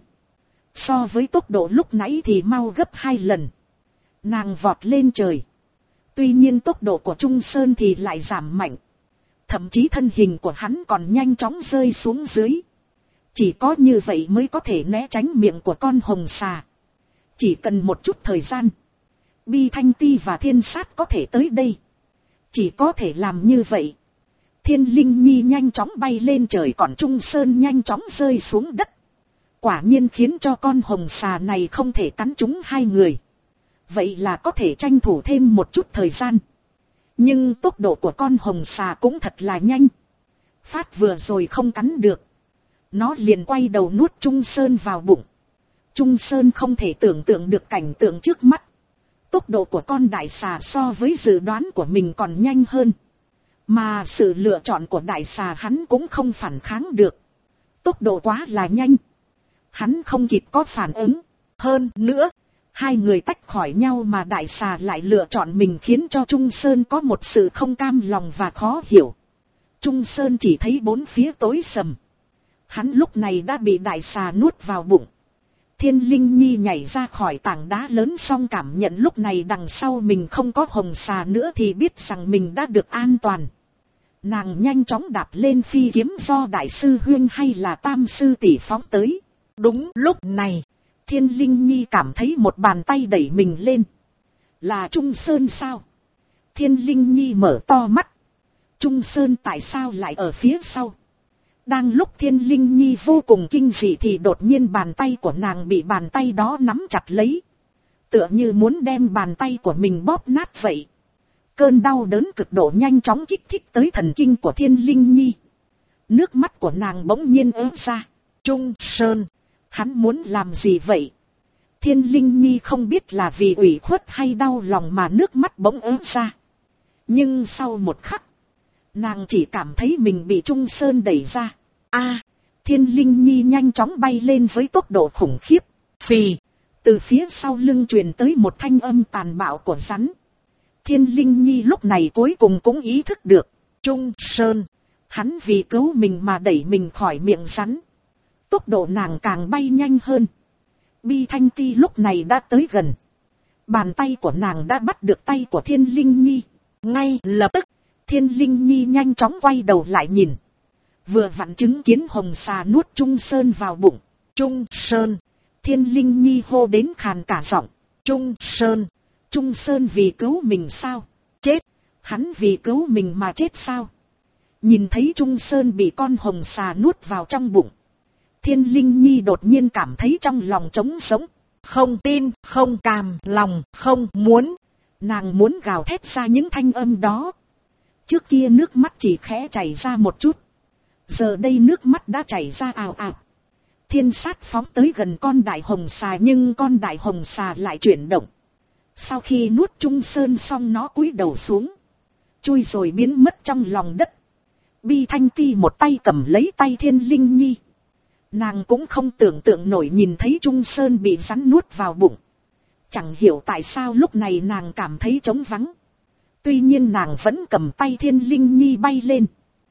So với tốc độ lúc nãy thì mau gấp 2 lần. Nàng vọt lên trời. Tuy nhiên tốc độ của Trung Sơn thì lại giảm mạnh. Thậm chí thân hình của hắn còn nhanh chóng rơi xuống dưới. Chỉ có như vậy mới có thể né tránh miệng của con hồng xà. Chỉ cần một chút thời gian. Bi Thanh Ti và Thiên Sát có thể tới đây. Chỉ có thể làm như vậy. Thiên Linh Nhi nhanh chóng bay lên trời còn Trung Sơn nhanh chóng rơi xuống đất. Quả nhiên khiến cho con hồng xà này không thể cắn trúng hai người. Vậy là có thể tranh thủ thêm một chút thời gian. Nhưng tốc độ của con hồng xà cũng thật là nhanh. Phát vừa rồi không cắn được. Nó liền quay đầu nuốt Trung Sơn vào bụng. Trung Sơn không thể tưởng tượng được cảnh tượng trước mắt. Tốc độ của con đại xà so với dự đoán của mình còn nhanh hơn. Mà sự lựa chọn của đại xà hắn cũng không phản kháng được. Tốc độ quá là nhanh. Hắn không kịp có phản ứng. Hơn nữa, hai người tách khỏi nhau mà đại xà lại lựa chọn mình khiến cho Trung Sơn có một sự không cam lòng và khó hiểu. Trung Sơn chỉ thấy bốn phía tối sầm. Hắn lúc này đã bị đại xà nuốt vào bụng. Thiên Linh Nhi nhảy ra khỏi tảng đá lớn xong cảm nhận lúc này đằng sau mình không có hồng xà nữa thì biết rằng mình đã được an toàn. Nàng nhanh chóng đạp lên phi kiếm do đại sư Huyên hay là tam sư tỷ phóng tới. Đúng lúc này, Thiên Linh Nhi cảm thấy một bàn tay đẩy mình lên. Là Trung Sơn sao? Thiên Linh Nhi mở to mắt. Trung Sơn tại sao lại ở phía sau? Đang lúc Thiên Linh Nhi vô cùng kinh dị thì đột nhiên bàn tay của nàng bị bàn tay đó nắm chặt lấy. Tựa như muốn đem bàn tay của mình bóp nát vậy. Cơn đau đớn cực độ nhanh chóng kích thích tới thần kinh của Thiên Linh Nhi. Nước mắt của nàng bỗng nhiên ứa ra. Trung Sơn, hắn muốn làm gì vậy? Thiên Linh Nhi không biết là vì ủy khuất hay đau lòng mà nước mắt bỗng ứa ra. Nhưng sau một khắc, nàng chỉ cảm thấy mình bị Trung Sơn đẩy ra. Thiên Linh Nhi nhanh chóng bay lên với tốc độ khủng khiếp. Phì, từ phía sau lưng truyền tới một thanh âm tàn bạo của rắn. Thiên Linh Nhi lúc này cuối cùng cũng ý thức được. Trung Sơn, hắn vì cứu mình mà đẩy mình khỏi miệng rắn. Tốc độ nàng càng bay nhanh hơn. Bi Thanh Ti lúc này đã tới gần. Bàn tay của nàng đã bắt được tay của Thiên Linh Nhi. Ngay lập tức, Thiên Linh Nhi nhanh chóng quay đầu lại nhìn. Vừa vặn chứng kiến hồng xà nuốt Trung Sơn vào bụng. Trung Sơn, Thiên Linh Nhi hô đến khàn cả giọng. Trung Sơn, Trung Sơn vì cứu mình sao? Chết, hắn vì cứu mình mà chết sao? Nhìn thấy Trung Sơn bị con hồng xà nuốt vào trong bụng. Thiên Linh Nhi đột nhiên cảm thấy trong lòng trống sống. Không tin, không cam lòng, không muốn. Nàng muốn gào thét ra những thanh âm đó. Trước kia nước mắt chỉ khẽ chảy ra một chút. Giờ đây nước mắt đã chảy ra ào ào. Thiên sát phóng tới gần con đại hồng xà, nhưng con đại hồng xà lại chuyển động. Sau khi nuốt Trung Sơn xong nó cúi đầu xuống, chui rồi biến mất trong lòng đất. Bi Thanh Ti một tay cầm lấy tay Thiên Linh Nhi. Nàng cũng không tưởng tượng nổi nhìn thấy Trung Sơn bị rắn nuốt vào bụng. Chẳng hiểu tại sao lúc này nàng cảm thấy trống vắng. Tuy nhiên nàng vẫn cầm tay Thiên Linh Nhi bay lên.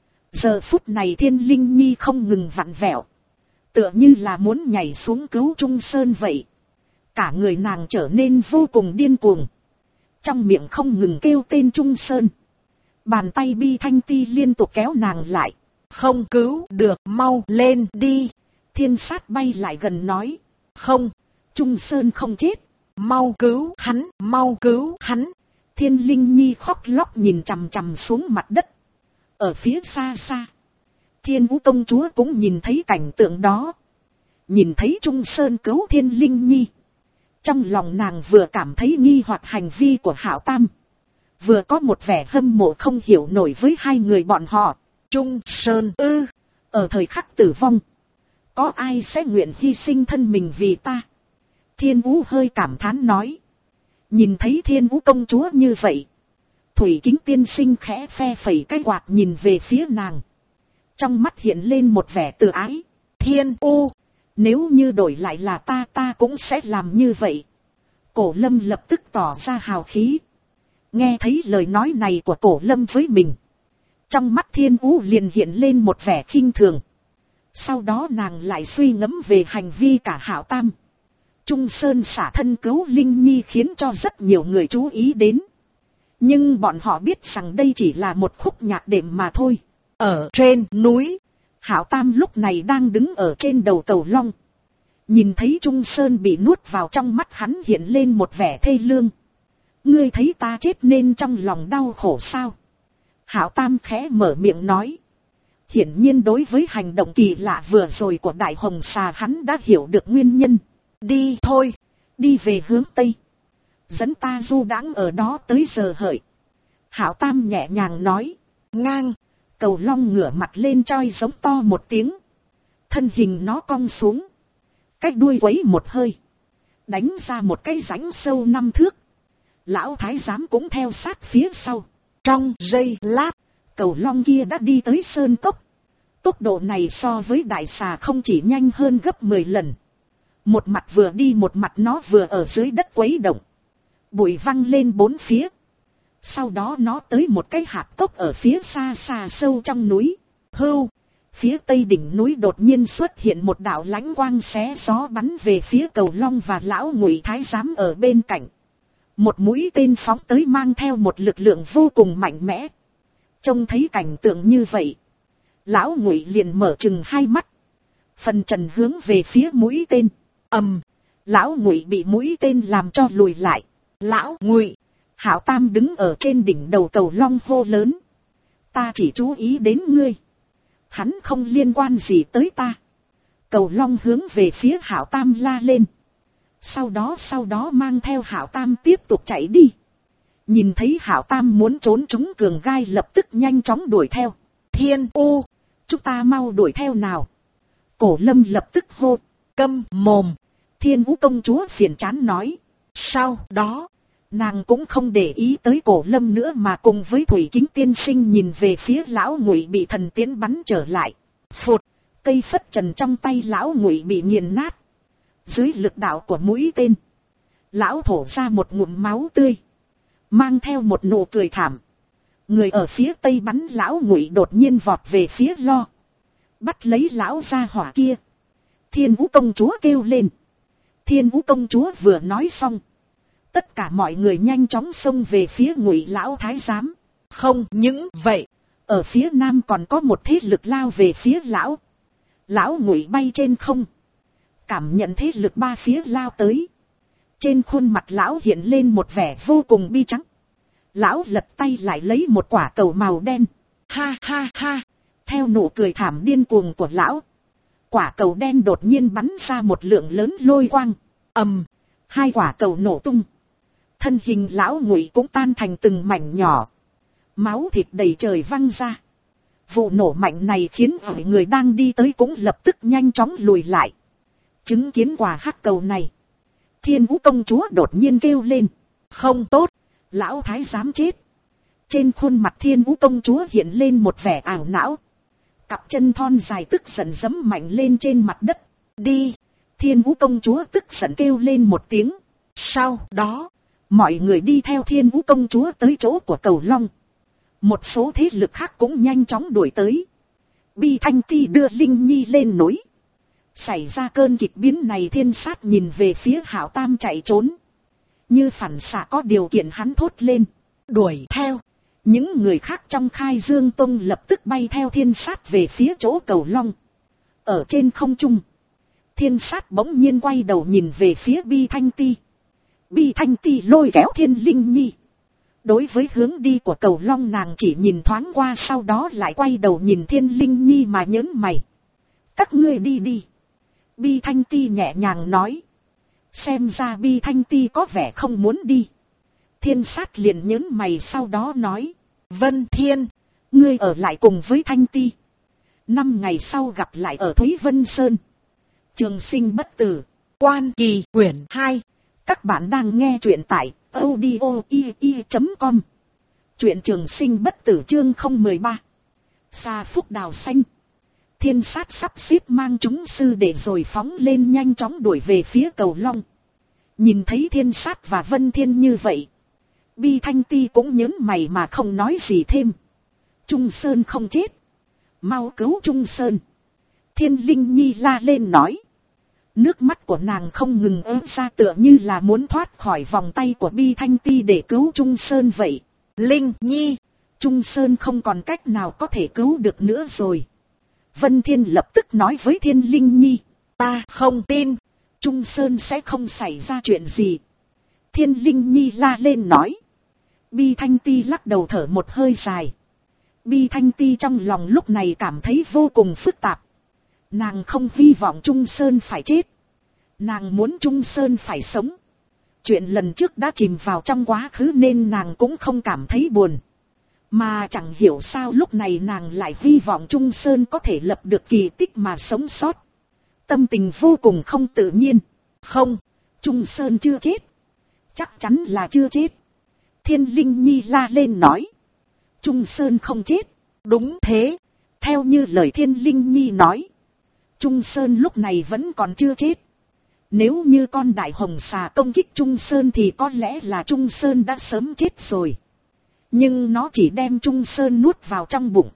Giờ phút này Thiên Linh Nhi không ngừng vặn vẹo, tựa như là muốn nhảy xuống cứu Trung Sơn vậy. Cả người nàng trở nên vô cùng điên cuồng, trong miệng không ngừng kêu tên Trung Sơn. Bàn tay Bi Thanh Ti liên tục kéo nàng lại. Không cứu được, mau lên đi. Thiên sát bay lại gần nói. Không, Trung Sơn không chết. Mau cứu hắn, mau cứu hắn. Thiên Linh Nhi khóc lóc nhìn chằm chằm xuống mặt đất. Ở phía xa xa, Thiên Vũ công chúa cũng nhìn thấy cảnh tượng đó. Nhìn thấy Trung Sơn cứu Thiên Linh Nhi, trong lòng nàng vừa cảm thấy nghi hoặc hành vi của Hạo Tam, vừa có một vẻ hâm mộ không hiểu nổi với hai người bọn họ. Trung Sơn ở thời khắc tử vong, có ai sẽ nguyện hy sinh thân mình vì ta? Thiên Vũ hơi cảm thán nói. Nhìn thấy Thiên Vũ công chúa như vậy, Thủy Kính tiên sinh khẽ phe phẩy cái quạt nhìn về phía nàng. Trong mắt hiện lên một vẻ từ ái. Thiên U, nếu như đổi lại là ta cũng sẽ làm như vậy. Cổ Lâm lập tức tỏ ra hào khí. Nghe thấy lời nói này của Cổ Lâm với mình, trong mắt Thiên U liền hiện lên một vẻ khinh thường. Sau đó nàng lại suy ngẫm về hành vi cả Hạo Tam. Trung Sơn xả thân cứu Linh Nhi khiến cho rất nhiều người chú ý đến. Nhưng bọn họ biết rằng đây chỉ là một khúc nhạc đệm mà thôi. Ở trên núi, Hạo Tam lúc này đang đứng ở trên đầu cầu long. Nhìn thấy Trung Sơn bị nuốt vào, trong mắt hắn hiện lên một vẻ thê lương. Ngươi thấy ta chết nên trong lòng đau khổ sao? Hạo Tam khẽ mở miệng nói. Hiển nhiên đối với hành động kỳ lạ vừa rồi của Đại Hồng Xà hắn đã hiểu được nguyên nhân. Đi thôi, đi về hướng Tây. Dẫn ta du đãng ở đó tới giờ hợi. Hạo Tam nhẹ nhàng nói. Ngang, cầu long ngửa mặt lên choi giống to một tiếng. Thân hình nó cong xuống. Cái đuôi quấy một hơi, đánh ra một cái rãnh sâu 5 thước. Lão thái giám cũng theo sát phía sau. Trong giây lát, cầu long kia đã đi tới sơn cốc. Tốc độ này so với đại xà không chỉ nhanh hơn gấp 10 lần. Một mặt vừa đi, một mặt nó vừa ở dưới đất quấy động. Bụi văng lên bốn phía. Sau đó nó tới một cái hạp cốc ở phía xa xa sâu trong núi. Hưu, phía tây đỉnh núi đột nhiên xuất hiện một đạo lãnh quang xé gió bắn về phía cầu long và lão Ngụy thái giám ở bên cạnh. Một mũi tên phóng tới mang theo một lực lượng vô cùng mạnh mẽ. Trông thấy cảnh tượng như vậy, lão Ngụy liền mở trừng hai mắt, phần trần hướng về phía mũi tên. Lão Ngụy bị mũi tên làm cho lùi lại. Lão Ngụy, Hạo Tam đứng ở trên đỉnh đầu cầu long hô lớn. Ta chỉ chú ý đến ngươi, hắn không liên quan gì tới ta. Cầu long hướng về phía Hạo Tam la lên. Sau đó mang theo Hạo Tam tiếp tục chạy đi. Nhìn thấy Hạo Tam muốn trốn trúng cường gai, lập tức nhanh chóng đuổi theo. Thiên U, chúng ta mau đuổi theo nào. Cổ Lâm lập tức hô. Câm mồm. Thiên Vũ công chúa phiền chán nói. Sau đó, nàng cũng không để ý tới Cổ Lâm nữa mà cùng với Thủy Kính tiên sinh nhìn về phía lão Ngụy bị thần tiễn bắn trở lại. Phụt, cây phất trần trong tay lão Ngụy bị nghiền nát. Dưới lực đạo của mũi tên, lão thổ ra một ngụm máu tươi, mang theo một nụ cười thảm. Người ở phía tây bắn lão Ngụy đột nhiên vọt về phía lo, bắt lấy lão gia hỏa kia. Thiên Vũ công chúa kêu lên. Thiên Vũ công chúa vừa nói xong, tất cả mọi người nhanh chóng xông về phía Ngụy lão thái giám. Không những vậy, ở phía nam còn có một thế lực lao về phía lão. Lão Ngụy bay trên không, cảm nhận thế lực ba phía lao tới. Trên khuôn mặt lão hiện lên một vẻ vô cùng bi trắng. Lão lật tay lại lấy một quả cầu màu đen. Ha ha ha, theo nụ cười thảm điên cuồng của lão, quả cầu đen đột nhiên bắn ra một lượng lớn lôi quang. Hai quả cầu nổ tung. Thân hình lão Ngụy cũng tan thành từng mảnh nhỏ. Máu thịt đầy trời văng ra. Vụ nổ mạnh này khiến mọi người đang đi tới cũng lập tức nhanh chóng lùi lại. Chứng kiến quả hắc cầu này, Thiên Vũ công chúa đột nhiên kêu lên. Không tốt, lão thái giám chết. Trên khuôn mặt Thiên Vũ công chúa hiện lên một vẻ ảo não. Cặp chân thon dài tức giận giẫm mạnh lên trên mặt đất. Đi! Thiên Vũ công chúa tức giận kêu lên một tiếng. Sau đó, mọi người đi theo Thiên Vũ công chúa tới chỗ của cầu long. Một số thế lực khác cũng nhanh chóng đuổi tới. Bi Thanh Ti đưa Linh Nhi lên núi. Xảy ra cơn kịch biến này, Thiên Sát nhìn về phía Hạo Tam chạy trốn. Như phản xạ có điều kiện hắn thốt lên. Đuổi theo. Những người khác trong Khai Dương Tông lập tức bay theo Thiên Sát về phía chỗ cầu long. Ở trên không trung, Thiên Sát bỗng nhiên quay đầu nhìn về phía Bi Thanh Ti. Bi Thanh Ti lôi kéo Thiên Linh Nhi. Đối với hướng đi của cầu long, nàng chỉ nhìn thoáng qua, sau đó lại quay đầu nhìn Thiên Linh Nhi mà nhớn mày. Các ngươi đi đi. Bi Thanh Ti nhẹ nhàng nói. Xem ra Bi Thanh Ti có vẻ không muốn đi. Thiên Sát liền nhớn mày, sau đó nói. Vân Thiên, ngươi ở lại cùng với Thanh Ti. 5 ngày sau gặp lại ở Thúy Vân Sơn. Trường sinh bất tử. Quan Kỳ quyển 2. Các bạn đang nghe truyện tại audio.com. Truyện trường sinh bất tử chương 013. Sa Phúc Đào Xanh. Thiên Sát sắp xếp mang chúng sư để rồi phóng lên nhanh chóng đuổi về phía cầu long. Nhìn thấy Thiên Sát và Vân Thiên như vậy, Bi Thanh Ti cũng nhớn mày mà không nói gì thêm. Trung Sơn không chết. Mau cứu Trung Sơn. Thiên Linh Nhi la lên nói. Nước mắt của nàng không ngừng ứa ra, tựa như là muốn thoát khỏi vòng tay của Bi Thanh Ti để cứu Trung Sơn vậy. Linh Nhi, Trung Sơn không còn cách nào có thể cứu được nữa rồi. Vân Thiên lập tức nói với Thiên Linh Nhi. Ta không tin, Trung Sơn sẽ không xảy ra chuyện gì. Thiên Linh Nhi la lên nói. Bi Thanh Ti lắc đầu thở một hơi dài. Bi Thanh Ti trong lòng lúc này cảm thấy vô cùng phức tạp. Nàng không hy vọng Trung Sơn phải chết. Nàng muốn Trung Sơn phải sống. Chuyện lần trước đã chìm vào trong quá khứ nên nàng cũng không cảm thấy buồn. Mà chẳng hiểu sao lúc này nàng lại hy vọng Trung Sơn có thể lập được kỳ tích mà sống sót. Tâm tình vô cùng không tự nhiên. Không, Trung Sơn chưa chết. Chắc chắn là chưa chết. Thiên Linh Nhi la lên nói. Trung Sơn không chết. Đúng thế. Theo như lời Thiên Linh Nhi nói, Trung Sơn lúc này vẫn còn chưa chết. Nếu như con đại hồng xà công kích Trung Sơn thì có lẽ là Trung Sơn đã sớm chết rồi. Nhưng nó chỉ đem Trung Sơn nuốt vào trong bụng.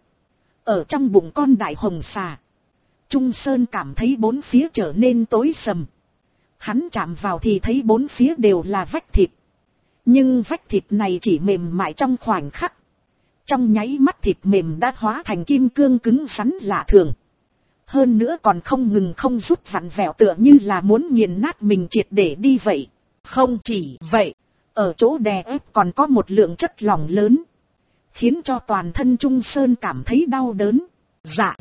Ở trong bụng con đại hồng xà, Trung Sơn cảm thấy bốn phía trở nên tối sầm. Hắn chạm vào thì thấy bốn phía đều là vách thịt. Nhưng vách thịt này chỉ mềm mại trong khoảnh khắc. Trong nháy mắt thịt mềm đã hóa thành kim cương cứng rắn lạ thường. Hơn nữa còn không ngừng không rút vặn vẹo, tựa như là muốn nghiền nát mình triệt để đi vậy. Không chỉ vậy, ở chỗ đè ép còn có một lượng chất lỏng lớn, khiến cho toàn thân Trung Sơn cảm thấy đau đớn. Dạ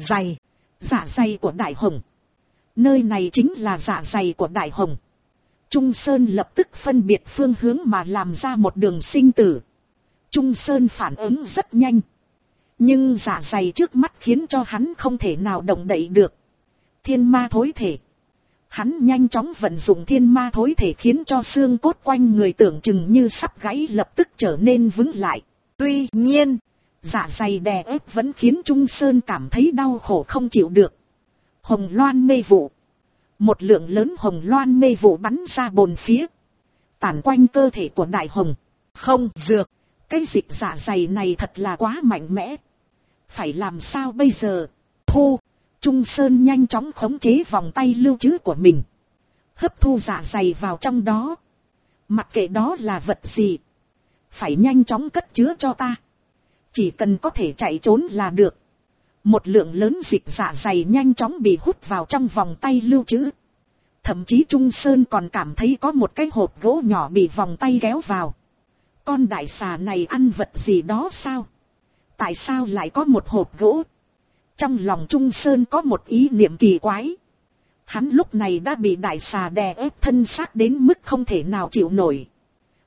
dày của Đại Hồng. Nơi này chính là dạ dày của Đại Hồng. Trung Sơn lập tức phân biệt phương hướng mà làm ra một đường sinh tử. Trung Sơn phản ứng rất nhanh. Nhưng dạ dày trước mắt khiến cho hắn không thể nào động đậy được. Thiên ma thối thể. Hắn nhanh chóng vận dụng thiên ma thối thể khiến cho xương cốt quanh người tưởng chừng như sắp gãy lập tức trở nên vững lại. Tuy nhiên, dạ dày đè ép vẫn khiến Trung Sơn cảm thấy đau khổ không chịu được. Hồng loan mê vụ. Một lượng lớn hồng loan mê vụ bắn ra bốn phía, tản quanh cơ thể của Đại Hồng. Không dược, cái dịch dạ dày này thật là quá mạnh mẽ. Phải làm sao bây giờ? Thu, Trung Sơn nhanh chóng khống chế vòng tay lưu trữ của mình. Hấp thu dạ dày vào trong đó. Mặc kệ đó là vật gì, phải nhanh chóng cất chứa cho ta. Chỉ cần có thể chạy trốn là được. Một lượng lớn dịch dạ dày nhanh chóng bị hút vào trong vòng tay lưu trữ. Thậm chí Trung Sơn còn cảm thấy có một cái hộp gỗ nhỏ bị vòng tay kéo vào. Con đại xà này ăn vật gì đó sao? Tại sao lại có một hộp gỗ? Trong lòng Trung Sơn có một ý niệm kỳ quái. Hắn lúc này đã bị đại xà đè ép thân xác đến mức không thể nào chịu nổi.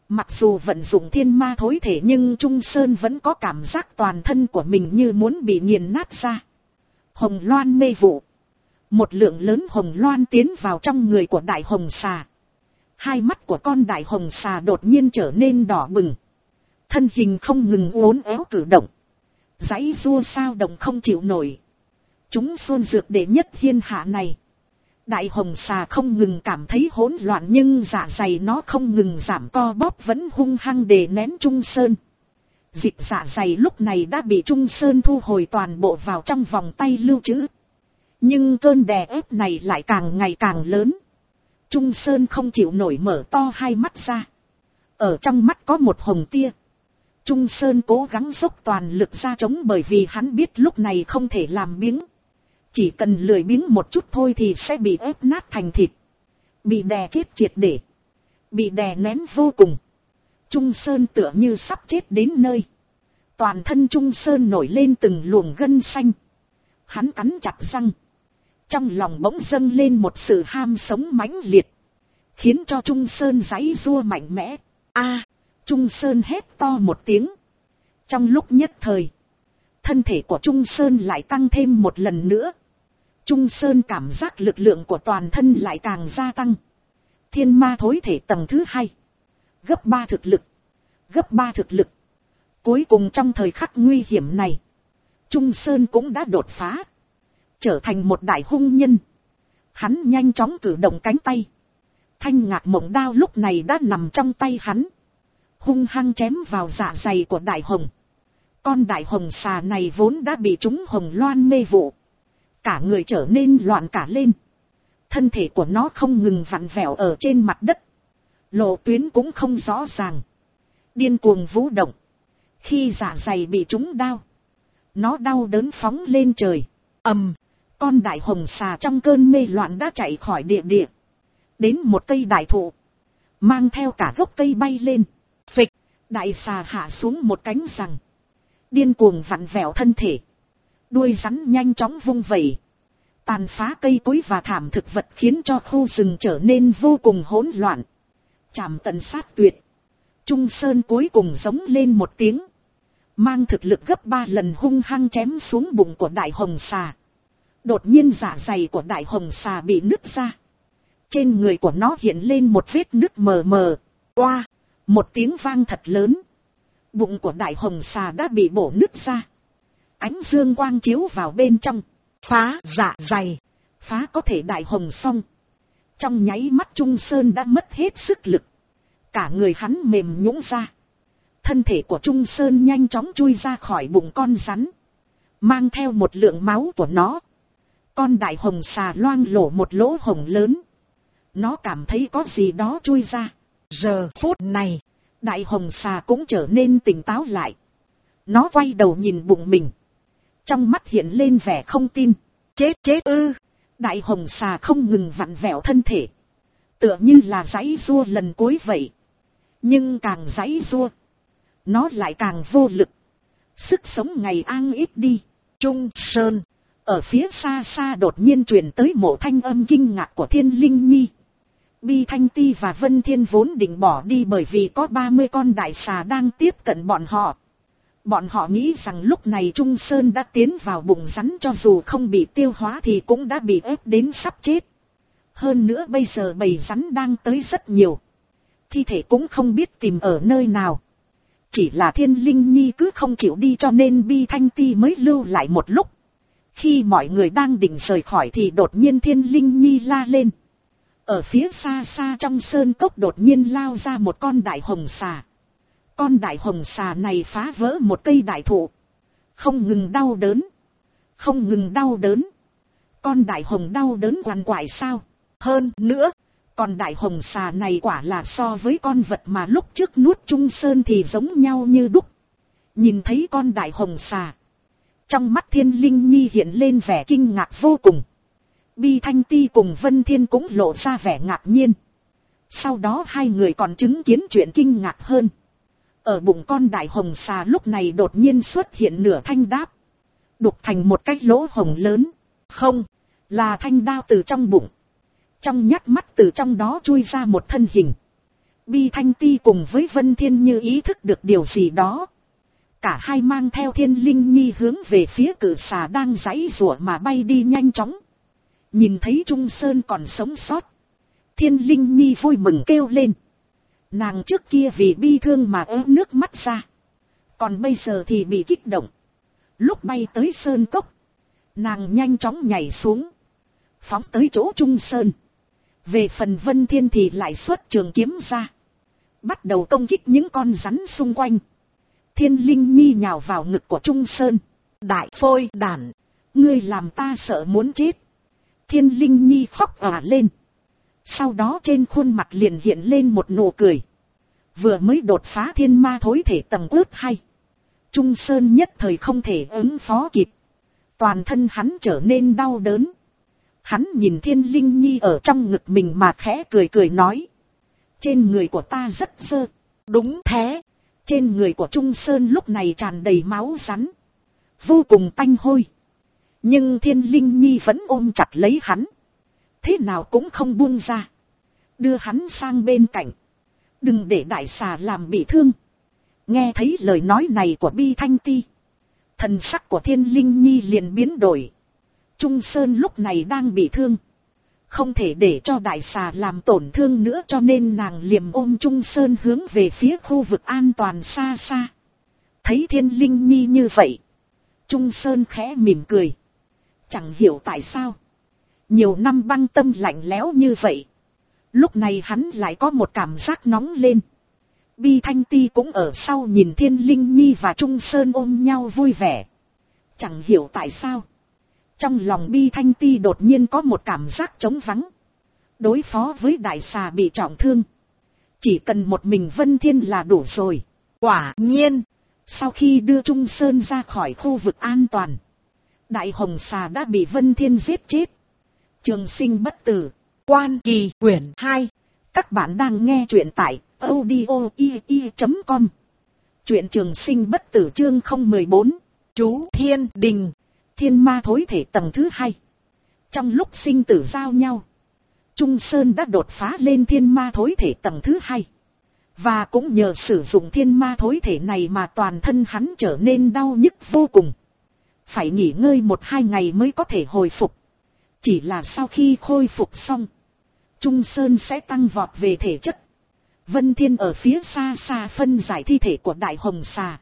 Mặc dù vận dụng thiên ma thối thể nhưng Trung Sơn vẫn có cảm giác toàn thân của mình như muốn bị nghiền nát ra. Hồng loan mê vụ. Một lượng lớn hồng loan tiến vào trong người của đại hồng xà. Hai mắt của con đại hồng xà đột nhiên trở nên đỏ bừng. Thân hình không ngừng uốn éo cử động. Giãy giụa sao động không chịu nổi. Chúng xuân dược đệ nhất thiên hạ này. Đại hồng xà không ngừng cảm thấy hỗn loạn nhưng dạ dày nó không ngừng giảm co bóp vẫn hung hăng đè nén Trung Sơn. Dịch dạ dày lúc này đã bị Trung Sơn thu hồi toàn bộ vào trong vòng tay lưu trữ. Nhưng cơn đè ép này lại càng ngày càng lớn. Trung Sơn không chịu nổi mở to hai mắt ra. Ở trong mắt có một hồng tia. Trung Sơn cố gắng dốc toàn lực ra chống bởi vì hắn biết lúc này không thể làm biếng. Chỉ cần lười biếng một chút thôi thì sẽ bị ép nát thành thịt. Bị đè chết triệt để. Bị đè nén vô cùng. Trung Sơn tựa như sắp chết đến nơi. Toàn thân Trung Sơn nổi lên từng luồng gân xanh. Hắn cắn chặt răng. Trong lòng bỗng dâng lên một sự ham sống mãnh liệt. Khiến cho Trung Sơn giãy giụa mạnh mẽ. Trung Sơn hét to một tiếng. Trong lúc nhất thời. Thân thể của Trung Sơn lại tăng thêm một lần nữa. Trung Sơn cảm giác lực lượng của toàn thân lại càng gia tăng. Thiên ma thối thể tầng thứ 2. Gấp 3 thực lực. Gấp 3 thực lực. Cuối cùng trong thời khắc nguy hiểm này. Trung Sơn cũng đã đột phá. Trở thành một đại hung nhân. Hắn nhanh chóng cử động cánh tay. Thanh ngạc mộng đao lúc này đã nằm trong tay hắn. Hung hăng chém vào dạ dày của đại hồng. Con đại hồng xà này vốn đã bị trúng hồng loan mê vụ. Cả người trở nên loạn cả lên. Thân thể của nó không ngừng vặn vẹo ở trên mặt đất. Lộ tuyến cũng không rõ ràng. Điên cuồng vũ động. Khi dạ dày bị trúng đao. Nó đau đớn phóng lên trời. Con đại hồng xà trong cơn mê loạn đã chạy khỏi địa địa. Đến một cây đại thụ. Mang theo cả gốc cây bay lên. Phịch. Đại xà hạ xuống một cánh rằng. Điên cuồng vặn vẹo thân thể. Đuôi rắn nhanh chóng vung vẩy. Tàn phá cây cối và thảm thực vật khiến cho khu rừng trở nên vô cùng hỗn loạn. Chạm tận sát tuyệt. Trung Sơn cuối cùng giống lên một tiếng. Mang thực lực gấp 3 lần hung hăng chém xuống bụng của đại hồng xà. Đột nhiên dạ dày của đại hồng xà bị nứt ra. Trên người của nó hiện lên một vết nứt mờ mờ. Oa! Một tiếng vang thật lớn. Bụng của đại hồng xà đã bị bổ nứt ra. Ánh dương quang chiếu vào bên trong. Phá dạ dày. Phá có thể đại hồng xong. Trong nháy mắt Trung Sơn đã mất hết sức lực. Cả người hắn mềm nhũn ra. Thân thể của Trung Sơn nhanh chóng chui ra khỏi bụng con rắn. Mang theo một lượng máu của nó. Con đại hồng xà loang lổ một lỗ hổng lớn. Nó cảm thấy có gì đó chui ra. Giờ phút này, đại hồng xà cũng trở nên tỉnh táo lại. Nó quay đầu nhìn bụng mình. Trong mắt hiện lên vẻ không tin. Chết ư. Đại hồng xà không ngừng vặn vẹo thân thể. Tựa như là giãy giụa lần cuối vậy. Nhưng càng giãy giụa, nó lại càng vô lực. Sức sống ngày an ít đi. Trung Sơn. Ở phía xa xa đột nhiên truyền tới một thanh âm kinh ngạc của Thiên Linh Nhi. Bi Thanh Ti và Vân Thiên vốn định bỏ đi bởi vì có 30 con đại xà đang tiếp cận bọn họ. Bọn họ nghĩ rằng lúc này Trung Sơn đã tiến vào bụng rắn, cho dù không bị tiêu hóa thì cũng đã bị ép đến sắp chết. Hơn nữa bây giờ bầy rắn đang tới rất nhiều. Thi thể cũng không biết tìm ở nơi nào. Chỉ là Thiên Linh Nhi cứ không chịu đi cho nên Bi Thanh Ti mới lưu lại một lúc. Khi mọi người đang định rời khỏi thì đột nhiên Thiên Linh Nhi la lên. Ở phía xa xa trong sơn cốc đột nhiên lao ra một con đại hồng xà. Con đại hồng xà này phá vỡ một cây đại thụ. Không ngừng đau đớn. Không ngừng đau đớn. Con đại hồng đau đớn quằn quại sao? Hơn nữa, con đại hồng xà này quả là so với con vật mà lúc trước nuốt Trung Sơn thì giống nhau như đúc. Nhìn thấy con đại hồng xà. Trong mắt Thiên Linh Nhi hiện lên vẻ kinh ngạc vô cùng. Bi Thanh Ti cùng Vân Thiên cũng lộ ra vẻ ngạc nhiên. Sau đó hai người còn chứng kiến chuyện kinh ngạc hơn. Ở bụng con đại hồng xà lúc này đột nhiên xuất hiện nửa thanh đáp. Đục thành một cái lỗ hổng lớn. Không, là thanh đao từ trong bụng. Trong nhát mắt từ trong đó chui ra một thân hình. Bi Thanh Ti cùng với Vân Thiên Như ý thức được điều gì đó. Cả hai mang theo Thiên Linh Nhi hướng về phía cự xà đang giãy giụa mà bay đi nhanh chóng. Nhìn thấy Trung Sơn còn sống sót, Thiên Linh Nhi vui mừng kêu lên. Nàng trước kia vì bi thương mà ớ nước mắt ra, còn bây giờ thì bị kích động. Lúc bay tới sơn cốc, nàng nhanh chóng nhảy xuống, phóng tới chỗ Trung Sơn. Về phần Vân Thiên thì lại xuất trường kiếm ra, bắt đầu công kích những con rắn xung quanh. Thiên Linh Nhi nhào vào ngực của Trung Sơn. Đại phôi đản, ngươi làm ta sợ muốn chết. Thiên Linh Nhi khóc òa lên. Sau đó trên khuôn mặt liền hiện lên một nụ cười. Vừa mới đột phá thiên ma thối thể tầng ướp 2. Trung Sơn nhất thời không thể ứng phó kịp. Toàn thân hắn trở nên đau đớn. Hắn nhìn Thiên Linh Nhi ở trong ngực mình mà khẽ cười cười nói. Trên người của ta rất dơ. Đúng thế. Trên người của Trung Sơn lúc này tràn đầy máu rắn, vô cùng tanh hôi. Nhưng Thiên Linh Nhi vẫn ôm chặt lấy hắn, thế nào cũng không buông ra. Đưa hắn sang bên cạnh. Đừng để đại xà làm bị thương. Nghe thấy lời nói này của Bi Thanh Ti, thần sắc của Thiên Linh Nhi liền biến đổi. Trung Sơn lúc này đang bị thương, không thể để cho đại xà làm tổn thương nữa, cho nên nàng liềm ôm Trung Sơn hướng về phía khu vực an toàn xa xa. Thấy Thiên Linh Nhi như vậy, Trung Sơn khẽ mỉm cười. Chẳng hiểu tại sao, nhiều năm băng tâm lạnh lẽo như vậy, lúc này hắn lại có một cảm giác nóng lên. Bi Thanh Ti cũng ở sau nhìn Thiên Linh Nhi và Trung Sơn ôm nhau vui vẻ. Chẳng hiểu tại sao, trong lòng Bi Thanh Ti đột nhiên có một cảm giác trống vắng. Đối phó với đại xà bị trọng thương, chỉ cần một mình Vân Thiên là đủ rồi. Quả nhiên, sau khi đưa Trung Sơn ra khỏi khu vực an toàn, đại hồng xà đã bị Vân Thiên giết chết. Trường Sinh bất tử, Quan Kỳ quyển 2. Các bạn đang nghe truyện tại audio.com. Truyện Trường Sinh bất tử chương 014. Chú Thiên Đình. Thiên ma thối thể tầng thứ 2. Trong lúc sinh tử giao nhau, Trung Sơn đã đột phá lên thiên ma thối thể tầng thứ 2. Và cũng nhờ sử dụng thiên ma thối thể này mà toàn thân hắn trở nên đau nhức vô cùng. Phải nghỉ ngơi 1-2 ngày mới có thể hồi phục. Chỉ là sau khi khôi phục xong, Trung Sơn sẽ tăng vọt về thể chất. Vân Thiên ở phía xa xa phân giải thi thể của đại hồng xà.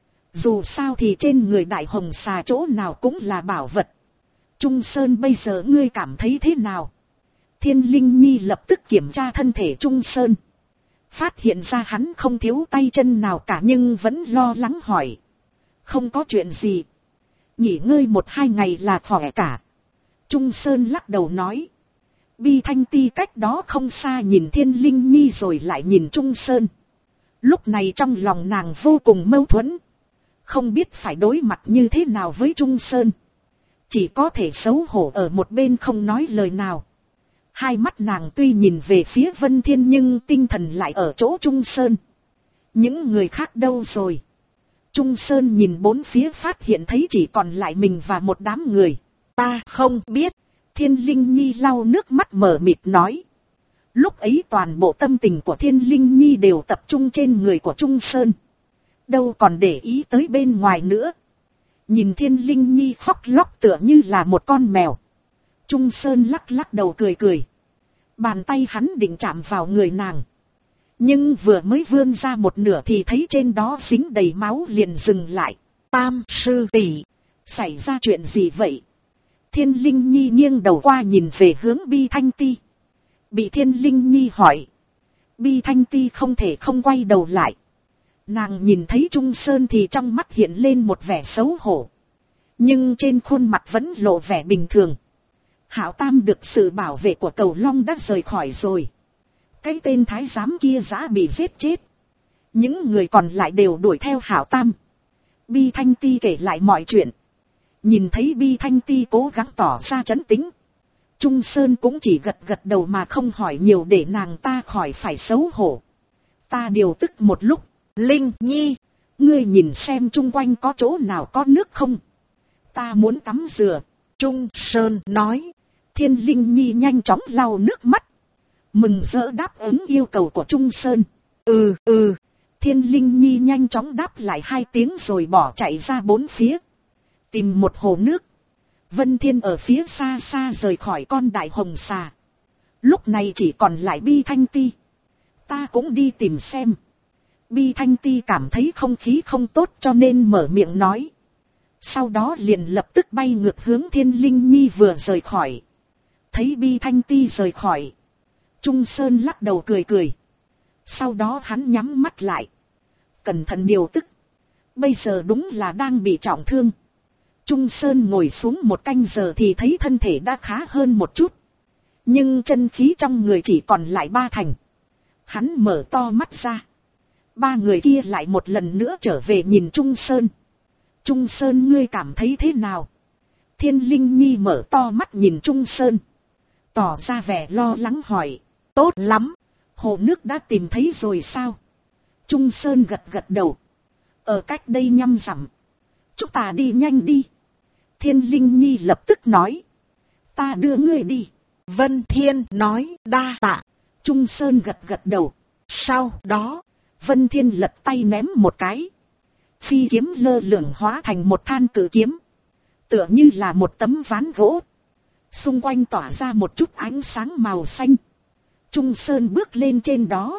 Dù sao thì trên người đại hồng xà chỗ nào cũng là bảo vật. Trung Sơn bây giờ ngươi cảm thấy thế nào? Thiên Linh Nhi lập tức kiểm tra thân thể Trung Sơn. Phát hiện ra hắn không thiếu tay chân nào cả nhưng vẫn lo lắng hỏi. Không có chuyện gì. Nghỉ ngơi 1-2 ngày là khỏe cả. Trung Sơn lắc đầu nói. Bi Thanh Ti cách đó không xa nhìn Thiên Linh Nhi rồi lại nhìn Trung Sơn. Lúc này trong lòng nàng vô cùng mâu thuẫn. Không biết phải đối mặt như thế nào với Trung Sơn. Chỉ có thể xấu hổ ở một bên không nói lời nào. Hai mắt nàng tuy nhìn về phía Vân Thiên nhưng tinh thần lại ở chỗ Trung Sơn. Những người khác đâu rồi? Trung Sơn nhìn bốn phía phát hiện thấy chỉ còn lại mình và một đám người. Ta không biết. Thiên Linh Nhi lau nước mắt mờ mịt nói. Lúc ấy toàn bộ tâm tình của Thiên Linh Nhi đều tập trung trên người của Trung Sơn. Đâu còn để ý tới bên ngoài nữa. Nhìn Thiên Linh Nhi khóc lóc tựa như là một con mèo. Trung Sơn lắc lắc đầu cười cười. Bàn tay hắn định chạm vào người nàng. Nhưng vừa mới vươn ra một nửa thì thấy trên đó dính đầy máu liền dừng lại. Tam sư tỷ, xảy ra chuyện gì vậy? Thiên Linh Nhi nghiêng đầu qua nhìn về hướng Bi Thanh Ti. Bị Thiên Linh Nhi hỏi. Bi Thanh Ti không thể không quay đầu lại. Nàng nhìn thấy Trung Sơn thì trong mắt hiện lên một vẻ xấu hổ. Nhưng trên khuôn mặt vẫn lộ vẻ bình thường. Hảo Tam được sự bảo vệ của Cầu Long đã rời khỏi rồi. Cái tên thái giám kia đã bị giết chết. Những người còn lại đều đuổi theo Hảo Tam. Bi Thanh Ti kể lại mọi chuyện. Nhìn thấy Bi Thanh Ti cố gắng tỏ ra trấn tĩnh. Trung Sơn cũng chỉ gật gật đầu mà không hỏi nhiều để nàng ta khỏi phải xấu hổ. Ta điều tức một lúc. Linh Nhi, ngươi nhìn xem chung quanh có chỗ nào có nước không? Ta muốn tắm rửa. Trung Sơn nói. Thiên Linh Nhi nhanh chóng lau nước mắt. Mừng rỡ đáp ứng yêu cầu của Trung Sơn. Thiên Linh Nhi nhanh chóng đáp lại 2 tiếng rồi bỏ chạy ra 4 phía. Tìm một hồ nước. Vân Thiên ở phía xa xa rời khỏi con đại hồng xà. Lúc này chỉ còn lại Bi Thanh Ti. Ta cũng đi tìm xem. Bi Thanh Ti cảm thấy không khí không tốt cho nên mở miệng nói. Sau đó liền lập tức bay ngược hướng Thiên Linh Nhi vừa rời khỏi. Thấy Bi Thanh Ti rời khỏi. Trung Sơn lắc đầu cười cười. Sau đó hắn nhắm mắt lại. Cẩn thận điều tức. Bây giờ đúng là đang bị trọng thương. Trung Sơn ngồi xuống 1 canh giờ thì thấy thân thể đã khá hơn một chút. Nhưng chân khí trong người chỉ còn lại 3 thành. Hắn mở to mắt ra. 3 người kia lại một lần nữa trở về nhìn Trung Sơn. Trung Sơn, ngươi cảm thấy thế nào? Thiên Linh Nhi mở to mắt nhìn Trung Sơn. Tỏ ra vẻ lo lắng hỏi. Tốt lắm. Hồ nước đã tìm thấy rồi sao? Trung Sơn gật gật đầu. Ở cách đây 5 dặm. Chúng ta đi nhanh đi. Thiên Linh Nhi lập tức nói. Ta đưa ngươi đi. Vân Thiên nói đa tạ. Trung Sơn gật gật đầu. Sau đó, Vân Thiên lật tay ném một cái. Phi kiếm lơ lửng hóa thành một than cự kiếm. Tựa như là một tấm ván gỗ. Xung quanh tỏa ra một chút ánh sáng màu xanh. Trung Sơn bước lên trên đó.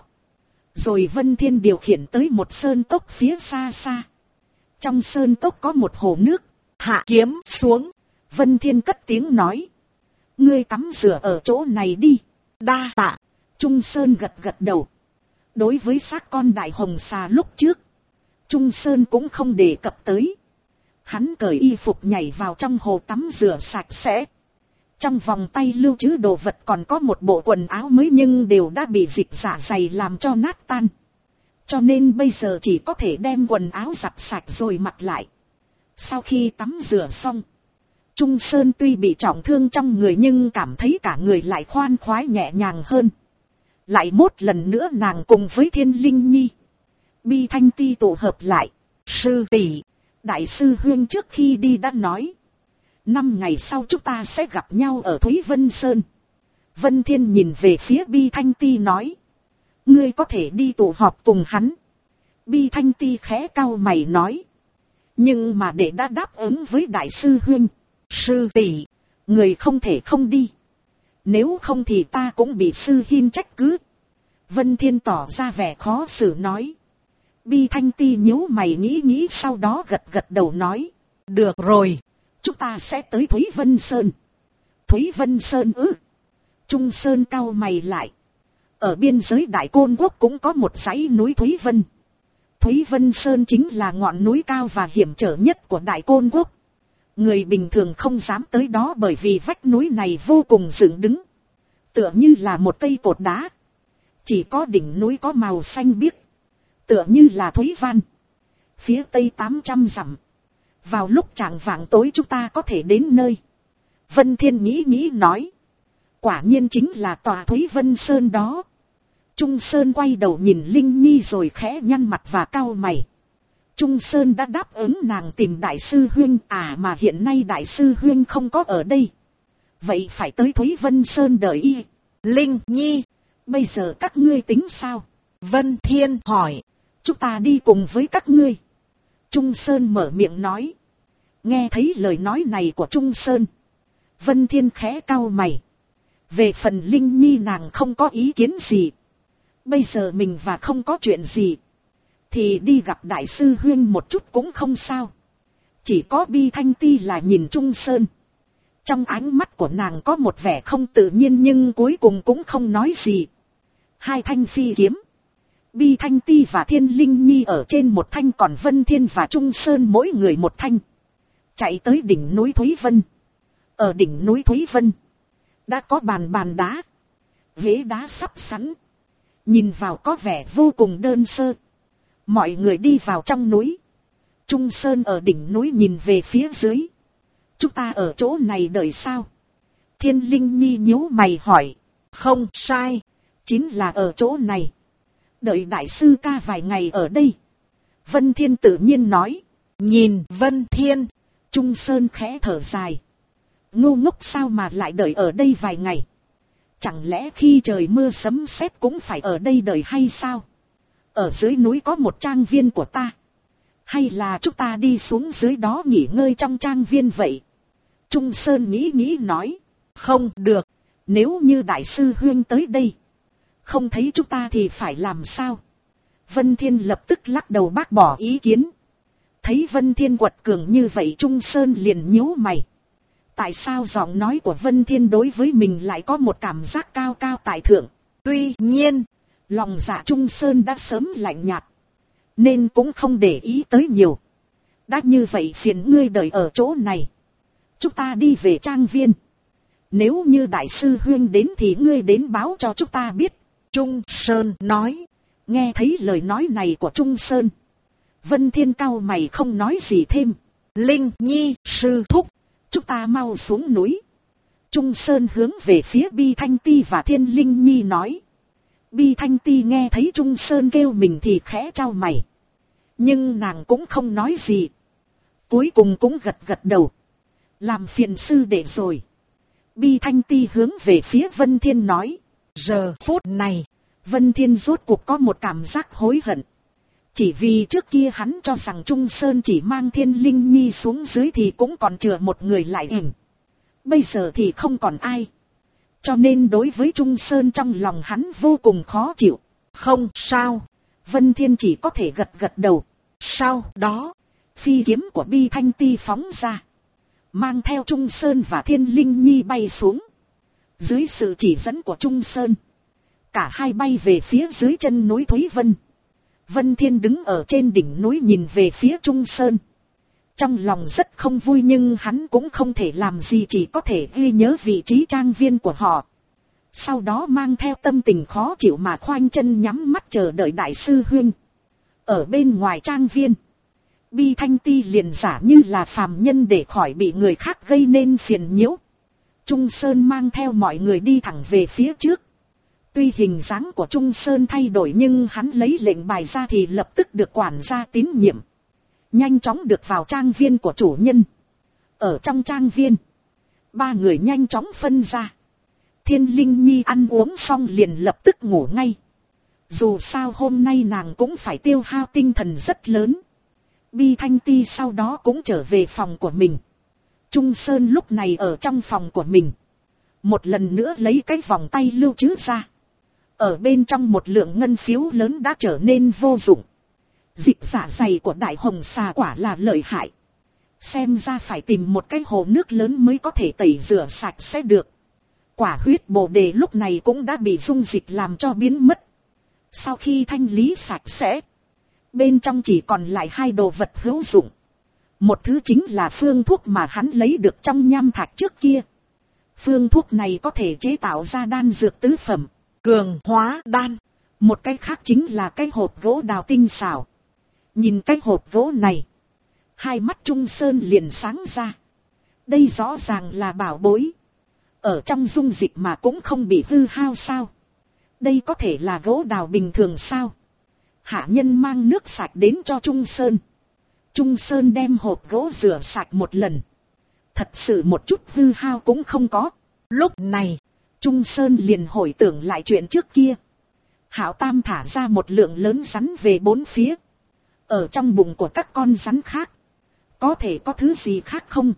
Rồi Vân Thiên điều khiển tới một sơn cốc phía xa xa. Trong sơn cốc có một hồ nước. Hạ kiếm xuống. Vân Thiên cất tiếng nói. Ngươi tắm rửa ở chỗ này đi. Đa tạ. Trung Sơn gật gật đầu. Đối với xác con đại hồng xà lúc trước, Trung Sơn cũng không đề cập tới. Hắn cởi y phục nhảy vào trong hồ tắm rửa sạch sẽ. Trong vòng tay lưu trữ đồ vật còn có một bộ quần áo mới nhưng đều đã bị dịch dạ dày làm cho nát tan. Cho nên bây giờ chỉ có thể đem quần áo giặt sạch rồi mặc lại. Sau khi tắm rửa xong, Trung Sơn tuy bị trọng thương trong người nhưng cảm thấy cả người lại khoan khoái nhẹ nhàng hơn. Lại một lần nữa nàng cùng với Thiên Linh Nhi, Bi Thanh Ti tụ hợp lại. Sư tỷ, đại sư huynh trước khi đi đã nói. 5 ngày sau chúng ta sẽ gặp nhau ở Thúy Vân Sơn. Vân Thiên nhìn về phía Bi Thanh Ti nói. Ngươi có thể đi tụ họp cùng hắn. Bi Thanh Ti khẽ cau mày nói. Nhưng mà để đã đáp ứng với đại sư huynh. Sư tỷ, người không thể không đi. Nếu không thì ta cũng bị sư huynh trách cứ. Vân Thiên tỏ ra vẻ khó xử nói. Bi Thanh Ti nhíu mày nghĩ sau đó gật gật đầu nói. Được rồi, chúng ta sẽ tới Thúy Vân Sơn. Thúy Vân Sơn ư? Trung Sơn cau mày lại. Ở biên giới Đại Côn Quốc cũng có một dãy núi Thúy Vân. Thúy Vân Sơn chính là ngọn núi cao và hiểm trở nhất của Đại Côn Quốc. Người bình thường không dám tới đó bởi vì vách núi này vô cùng dựng đứng. Tựa như là một cây cột đá. Chỉ có đỉnh núi có màu xanh biếc. Tựa như là Thúy Văn. Phía tây 800 dặm. Vào lúc chạng vạng tối chúng ta có thể đến nơi. Vân Thiên nghĩ nói. Quả nhiên chính là tòa Thúy Vân Sơn đó. Trung Sơn quay đầu nhìn Linh Nhi rồi khẽ nhăn mặt và cau mày. Trung Sơn đã đáp ứng nàng tìm đại sư huynh mà hiện nay đại sư huynh không có ở đây. Vậy phải tới Thúy Vân Sơn đợi y. Linh Nhi, bây giờ các ngươi tính sao? Vân Thiên hỏi. Chúng ta đi cùng với các ngươi. Trung Sơn mở miệng nói. Nghe thấy lời nói này của Trung Sơn, Vân Thiên khẽ cau mày. Về phần Linh Nhi nàng không có ý kiến gì. Bây giờ mình và không có chuyện gì, thì đi gặp đại sư huynh một chút cũng không sao. Chỉ có Bi Thanh Ti là nhìn Trung Sơn. Trong ánh mắt của nàng có một vẻ không tự nhiên nhưng cuối cùng cũng không nói gì. 2 thanh phi kiếm. Bi Thanh Ti và Thiên Linh Nhi ở trên một thanh, còn Vân Thiên và Trung Sơn mỗi người một thanh. Chạy tới đỉnh núi Thúy Vân. Ở đỉnh núi Thúy Vân đã có bàn đá, ghế đá sắp sẵn. Nhìn vào có vẻ vô cùng đơn sơ. Mọi người đi vào trong núi. Trung Sơn ở đỉnh núi nhìn về phía dưới. Chúng ta ở chỗ này đợi sao? Thiên Linh Nhi nhíu mày hỏi. Không sai, chính là ở chỗ này. Đợi đại sư ca vài ngày ở đây. Vân Thiên tự nhiên nói. Nhìn Vân Thiên, Trung Sơn khẽ thở dài. Ngu ngốc sao mà lại đợi ở đây vài ngày? Chẳng lẽ khi trời mưa sấm sét cũng phải ở đây đợi hay sao? Ở dưới núi có một trang viên của ta. Hay là chúng ta đi xuống dưới đó nghỉ ngơi trong trang viên vậy? Trung Sơn nghĩ nghĩ nói. Không được, nếu như đại sư huynh tới đây, không thấy chúng ta thì phải làm sao? Vân Thiên lập tức lắc đầu bác bỏ ý kiến. Thấy Vân Thiên quật cường như vậy, Trung Sơn liền nhíu mày. Tại sao giọng nói của Vân Thiên đối với mình lại có một cảm giác cao cao tại thượng? Tuy nhiên, lòng dạ Trung Sơn đã sớm lạnh nhạt, nên cũng không để ý tới nhiều. Đã như vậy phiền ngươi đợi ở chỗ này. Chúng ta đi về trang viên. Nếu như đại sư huynh đến thì ngươi đến báo cho chúng ta biết. Trung Sơn nói. Nghe thấy lời nói này của Trung Sơn, Vân Thiên cau mày không nói gì thêm. Linh Nhi sư thúc, chúng ta mau xuống núi. Trung Sơn hướng về phía Bi Thanh Ti và Thiên Linh Nhi nói. Bi Thanh Ti nghe thấy Trung Sơn kêu mình thì khẽ trao mày. Nhưng nàng cũng không nói gì. Cuối cùng cũng gật gật đầu. Làm phiền sư đệ rồi. Bi Thanh Ti hướng về phía Vân Thiên nói. Giờ phút này, Vân Thiên rốt cuộc có một cảm giác hối hận. Chỉ vì trước kia hắn cho rằng Trung Sơn chỉ mang Thiên Linh Nhi xuống dưới thì cũng còn chừa một người lại ỉnh. Bây giờ thì không còn ai. Cho nên đối với Trung Sơn trong lòng hắn vô cùng khó chịu. Không sao. Vân Thiên chỉ có thể gật gật đầu. Sau đó, phi kiếm của Bi Thanh Ti phóng ra, mang theo Trung Sơn và Thiên Linh Nhi bay xuống. Dưới sự chỉ dẫn của Trung Sơn, cả hai bay về phía dưới chân núi Thúy Vân. Vân Thiên đứng ở trên đỉnh núi nhìn về phía Trung Sơn. Trong lòng rất không vui nhưng hắn cũng không thể làm gì, chỉ có thể ghi nhớ vị trí trang viên của họ. Sau đó mang theo tâm tình khó chịu mà khoanh chân nhắm mắt chờ đợi đại sư huynh. Ở bên ngoài trang viên, Bi Thanh Ti liền giả như là phàm nhân để khỏi bị người khác gây nên phiền nhiễu. Trung Sơn mang theo mọi người đi thẳng về phía trước. Tuy hình dáng của Trung Sơn thay đổi nhưng hắn lấy lệnh bài ra thì lập tức được quản gia tín nhiệm. Nhanh chóng được vào trang viên của chủ nhân. Ở trong trang viên, ba người nhanh chóng phân ra. Thiên Linh Nhi ăn uống xong liền lập tức ngủ ngay. Dù sao hôm nay nàng cũng phải tiêu hao tinh thần rất lớn. Bi Thanh Ti sau đó cũng trở về phòng của mình. Trung Sơn lúc này ở trong phòng của mình, một lần nữa lấy cái vòng tay lưu trữ ra. Ở bên trong một lượng ngân phiếu lớn đã trở nên vô dụng. Dịch dạ dày của đại hồng xà quả là lợi hại. Xem ra phải tìm một cái hồ nước lớn mới có thể tẩy rửa sạch sẽ được. Quả huyết bồ đề lúc này cũng đã bị dung dịch làm cho biến mất. Sau khi thanh lý sạch sẽ, bên trong chỉ còn lại hai đồ vật hữu dụng. Một thứ chính là phương thuốc mà hắn lấy được trong nham thạch trước kia. Phương thuốc này có thể chế tạo ra đan dược tứ phẩm, cường hóa đan. Một cái khác chính là cái hộp gỗ đào tinh xảo. Nhìn cái hộp gỗ này, hai mắt Trung Sơn liền sáng ra. Đây rõ ràng là bảo bối. Ở trong dung dịch mà cũng không bị hư hao sao? Đây có thể là gỗ đào bình thường sao? Hạ nhân mang nước sạch đến cho Trung Sơn. Trung Sơn đem hộp gỗ rửa sạch một lần. Thật sự một chút hư hao cũng không có. Lúc này, Trung Sơn liền hồi tưởng lại chuyện trước kia. Hảo Tam thả ra một lượng lớn rắn về bốn phía. Ở trong bụng của các con rắn khác, có thể có thứ gì khác không?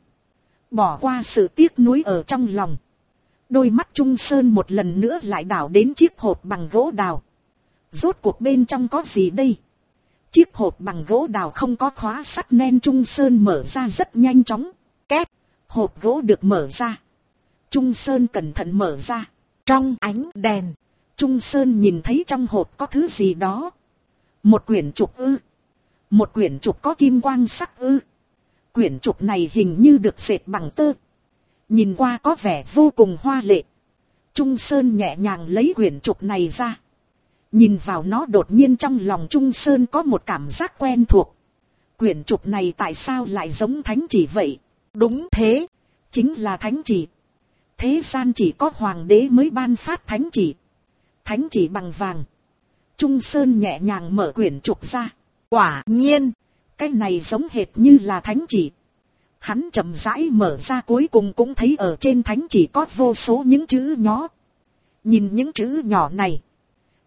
Bỏ qua sự tiếc nuối ở trong lòng, đôi mắt Trung Sơn một lần nữa lại đảo đến chiếc hộp bằng gỗ đào. Rốt cuộc bên trong có gì đây? Chiếc hộp bằng gỗ đào không có khóa sắt nên Trung Sơn mở ra rất nhanh chóng. Két, hộp gỗ được mở ra. Trung Sơn cẩn thận mở ra. Trong ánh đèn, Trung Sơn nhìn thấy trong hộp có thứ gì đó. Một quyển trục ư? Một quyển trục có kim quang sắc ư? Quyển trục này hình như được dệt bằng tơ. Nhìn qua có vẻ vô cùng hoa lệ. Trung Sơn nhẹ nhàng lấy quyển trục này ra. Nhìn vào nó đột nhiên trong lòng Trung Sơn có một cảm giác quen thuộc. Quyển trục này tại sao lại giống thánh chỉ vậy? Đúng thế, chính là thánh chỉ. Thế gian chỉ có hoàng đế mới ban phát thánh chỉ. Thánh chỉ bằng vàng. Trung Sơn nhẹ nhàng mở quyển trục ra. Quả nhiên, cái này giống hệt như là thánh chỉ. Hắn chậm rãi mở ra, cuối cùng cũng thấy ở trên thánh chỉ có vô số những chữ nhỏ. Nhìn những chữ nhỏ này,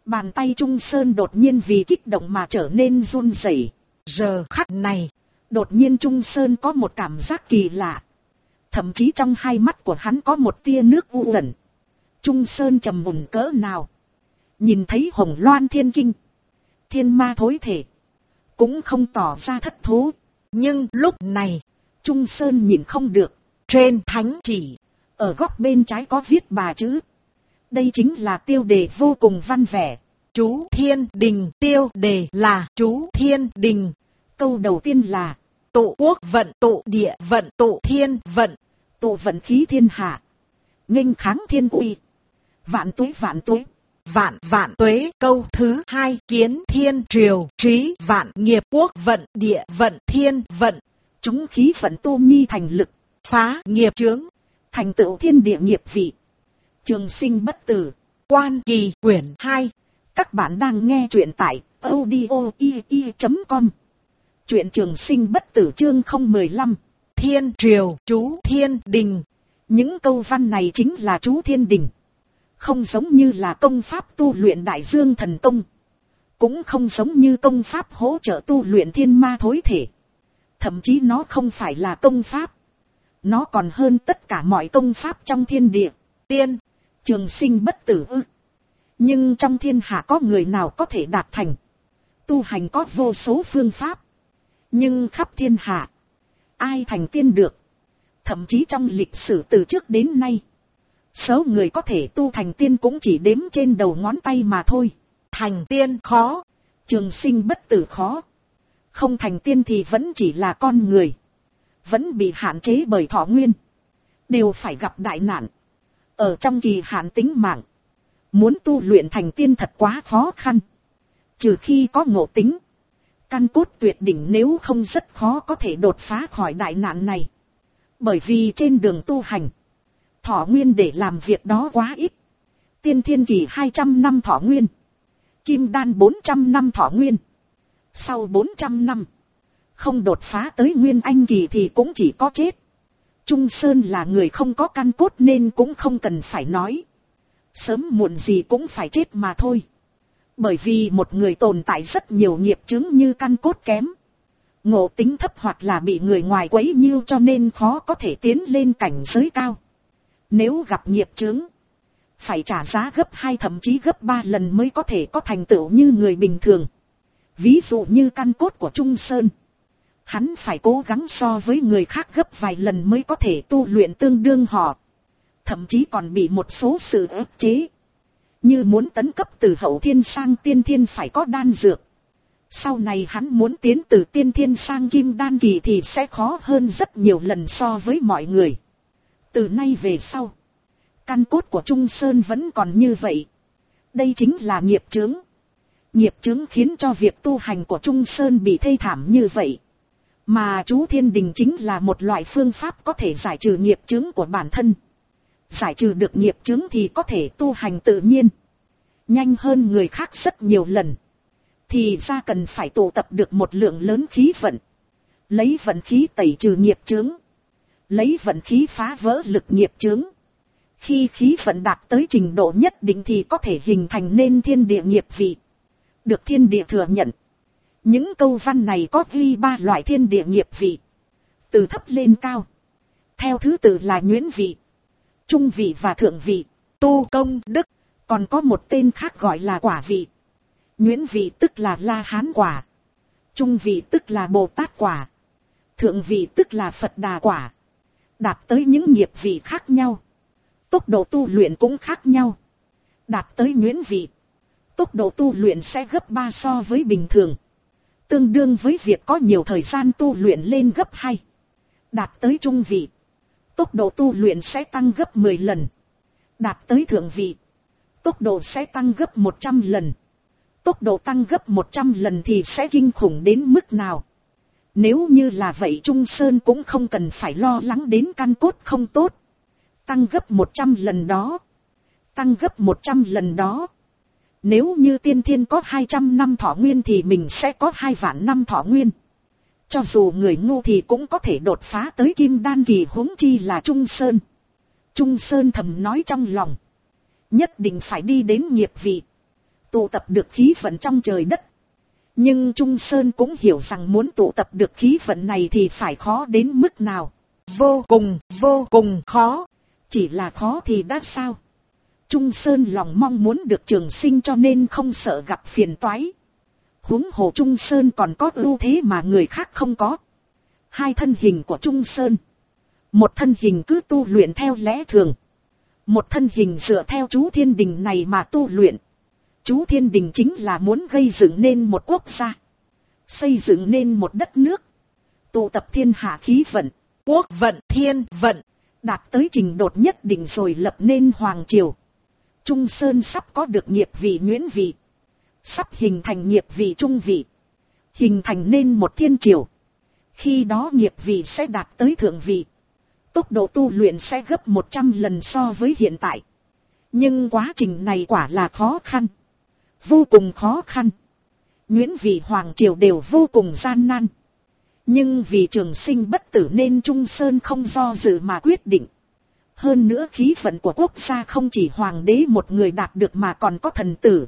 Bàn tay Trung Sơn đột nhiên vì kích động mà trở nên run rẩy. Giờ khắc này, đột nhiên Trung Sơn có một cảm giác kỳ lạ. Thậm chí trong hai mắt của hắn có một tia nước u ẩn. Trung Sơn trầm mùn cỡ nào. Nhìn thấy Hồng Loan Thiên Kinh, thiên ma thối thể, cũng không tỏ ra thất thố. Nhưng lúc này, Trung Sơn nhìn không được. Trên thánh chỉ, ở góc bên trái có viết ba chữ. Đây chính là tiêu đề vô cùng văn vẻ. Chú Thiên Đình. Tiêu đề là Chú Thiên Đình. Câu đầu tiên là tụ quốc vận, tụ địa vận, tụ thiên vận. Tụ vận khí thiên hạ, nghênh kháng thiên uy. Vạn tuế vạn tuế, vạn vạn tuế. Câu thứ hai, kiến thiên triều, trí vạn nghiệp, quốc vận, địa vận, thiên vận. Chúng khí vận tu nhi thành lực, phá nghiệp chướng, thành tựu thiên địa nghiệp vị, trường sinh bất tử. Quan Kỳ quyển 2. Các bạn đang nghe truyện tại audio.com. Truyện trường sinh bất tử chương 015. Thiên triều, chú Thiên Đình. Những câu văn này chính là chú Thiên Đình. Không giống như là công pháp tu luyện Đại Dương Thần Công. Cũng không giống như công pháp hỗ trợ tu luyện thiên ma thối thể. Thậm chí nó không phải là công pháp. Nó còn hơn tất cả mọi công pháp trong thiên địa. Tiên, trường sinh bất tử ư. Nhưng trong thiên hạ có người nào có thể đạt thành. Tu hành có vô số phương pháp. Nhưng khắp thiên hạ, ai thành tiên được. Thậm chí trong lịch sử từ trước đến nay, số người có thể tu thành tiên cũng chỉ đếm trên đầu ngón tay mà thôi. Thành tiên khó, trường sinh bất tử khó. Không thành tiên thì vẫn chỉ là con người, vẫn bị hạn chế bởi thọ nguyên, đều phải gặp đại nạn. Ở trong kỳ hạn tính mạng, muốn tu luyện thành tiên thật quá khó khăn. Trừ khi có ngộ tính, căn cốt tuyệt đỉnh, nếu không rất khó có thể đột phá khỏi đại nạn này. Bởi vì trên đường tu hành, thọ nguyên để làm việc đó quá ít. Tiên thiên kỳ 200 năm thọ nguyên, kim đan 400 năm thọ nguyên. Sau 400 năm, không đột phá tới nguyên anh kỳ thì cũng chỉ có chết. Trung Sơn là người không có căn cốt nên cũng không cần phải nói. Sớm muộn gì cũng phải chết mà thôi. Bởi vì một người tồn tại rất nhiều nghiệp chướng như căn cốt kém, ngộ tính thấp hoặc là bị người ngoài quấy nhiêu, cho nên khó có thể tiến lên cảnh giới cao. Nếu gặp nghiệp chướng, phải trả giá gấp 2 thậm chí gấp 3 lần mới có thể có thành tựu như người bình thường. Ví dụ như căn cốt của Trung Sơn, hắn phải cố gắng so với người khác gấp vài lần mới có thể tu luyện tương đương họ. Thậm chí còn bị một số sự ức chế. Như muốn tấn cấp từ hậu thiên sang tiên thiên phải có đan dược. Sau này hắn muốn tiến từ tiên thiên sang kim đan kỳ thì sẽ khó hơn rất nhiều lần so với mọi người. Từ nay về sau, căn cốt của Trung Sơn vẫn còn như vậy. Đây chính là nghiệp chướng. Nghiệp chướng khiến cho việc tu hành của Trung Sơn bị thê thảm như vậy. Mà chú Thiên Đình chính là một loại phương pháp có thể giải trừ nghiệp chướng của bản thân. Giải trừ được nghiệp chướng thì có thể tu hành tự nhiên, nhanh hơn người khác rất nhiều lần. Thì ra cần phải tụ tập được một lượng lớn khí vận, lấy vận khí tẩy trừ nghiệp chướng, lấy vận khí phá vỡ lực nghiệp chướng. Khi khí vận đạt tới trình độ nhất định thì có thể hình thành nên thiên địa nghiệp vị, được thiên địa thừa nhận. Những câu văn này có ghi 3 loại thiên địa nghiệp vị, từ thấp lên cao, theo thứ tự là nhuyễn vị, trung vị và thượng vị. Tu công đức, còn có một tên khác gọi là quả vị. Nhuyễn vị tức là La Hán quả, trung vị tức là Bồ Tát quả, thượng vị tức là Phật Đà quả. Đạt tới những nghiệp vị khác nhau, tốc độ tu luyện cũng khác nhau. Đạt tới nhuyễn vị, tốc độ tu luyện sẽ gấp 3 so với bình thường, tương đương với việc có nhiều thời gian tu luyện lên gấp 2. Đạt tới trung vị, tốc độ tu luyện sẽ tăng gấp 10 lần. Đạt tới thượng vị, tốc độ sẽ tăng gấp 100 lần. Tốc độ tăng gấp 100 lần thì sẽ kinh khủng đến mức nào? Nếu như là vậy, Trung Sơn cũng không cần phải lo lắng đến căn cốt không tốt. Tăng gấp 100 lần đó, tăng gấp 100 lần đó. Nếu như tiên thiên có 200 năm thọ nguyên thì mình sẽ có 2 vạn năm thọ nguyên. Cho dù người ngu thì cũng có thể đột phá tới kim đan kỳ, huống chi là Trung Sơn. Trung Sơn thầm nói trong lòng, nhất định phải đi đến nghiệp vị, tụ tập được khí vận trong trời đất. Nhưng Trung Sơn cũng hiểu rằng muốn tụ tập được khí vận này thì phải khó đến mức nào. Vô cùng khó. Chỉ là khó thì đã sao? Trung Sơn lòng mong muốn được trường sinh cho nên không sợ gặp phiền toái. Huống hồ Trung Sơn còn có ưu thế mà người khác không có. Hai thân hình của Trung Sơn. Một thân hình cứ tu luyện theo lẽ thường. Một thân hình dựa theo chú Thiên Đình này mà tu luyện. Chú Thiên Đình chính là muốn gây dựng nên một quốc gia. Xây dựng nên một đất nước. Tụ tập thiên hạ khí vận, quốc vận, thiên vận. Đạt tới trình độ nhất định rồi lập nên Hoàng Triều. Trung Sơn sắp có được nghiệp vị Nguyễn vị. Sắp hình thành nghiệp vị Trung vị. Hình thành nên một thiên triều. Khi đó nghiệp vị sẽ đạt tới thượng vị. Tốc độ tu luyện sẽ gấp 100 lần so với hiện tại. Nhưng quá trình này quả là khó khăn. Vô cùng khó khăn. Nguyễn vị Hoàng Triều đều vô cùng gian nan. Nhưng vì trường sinh bất tử nên Trung Sơn không do dự mà quyết định. Hơn nữa khí vận của quốc gia không chỉ hoàng đế một người đạt được mà còn có thần tử.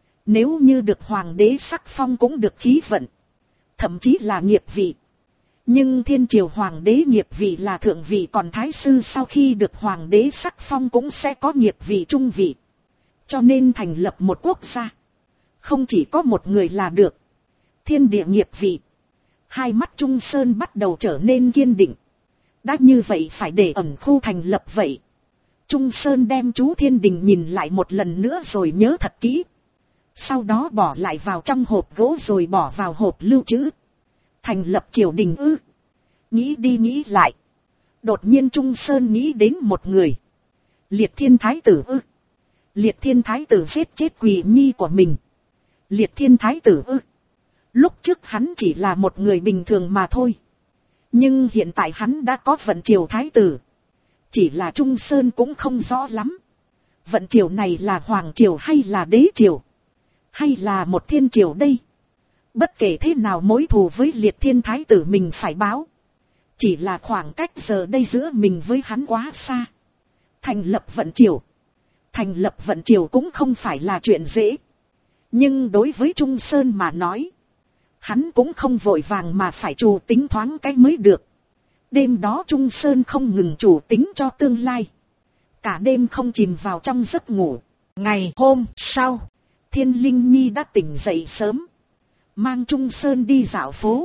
Nếu như được hoàng đế sắc phong cũng được khí vận. Thậm chí là nghiệp vị. Nhưng thiên triều hoàng đế nghiệp vị là thượng vị, còn thái sư sau khi được hoàng đế sắc phong cũng sẽ có nghiệp vị trung vị. Cho nên thành lập một quốc gia. Không chỉ có một người là được. Thiên địa nghiệp vị. Hai mắt Trung Sơn bắt đầu trở nên kiên định. Đã như vậy phải để ẩn khu thành lập vậy. Trung Sơn đem chú Thiên Đình nhìn lại một lần nữa rồi nhớ thật kỹ. Sau đó bỏ lại vào trong hộp gỗ rồi bỏ vào hộp lưu trữ. Thành lập triều đình ư? Nghĩ đi nghĩ lại. Đột nhiên Trung Sơn nghĩ đến một người. Liệt Thiên Thái Tử ư? Liệt Thiên Thái Tử giết chết Quỳ Nhi của mình. Liệt Thiên Thái Tử ư? Lúc trước hắn chỉ là một người bình thường mà thôi. Nhưng hiện tại hắn đã có vận triều Thái Tử. Chỉ là Trung Sơn cũng không rõ lắm. Vận triều này là Hoàng Triều hay là Đế Triều? Hay là một thiên triều đây? Bất kể thế nào mối thù với Liệt Thiên Thái Tử mình phải báo. Chỉ là khoảng cách giờ đây giữa mình với hắn quá xa. Thành lập vận triều. Thành lập vận triều cũng không phải là chuyện dễ. Nhưng đối với Trung Sơn mà nói. Hắn cũng không vội vàng mà phải chủ tính thoáng cái mới được. Đêm đó Trung Sơn không ngừng chủ tính cho tương lai. Cả đêm không chìm vào trong giấc ngủ. Ngày hôm sau, Thiên Linh Nhi đã tỉnh dậy sớm. Mang Trung Sơn đi dạo phố.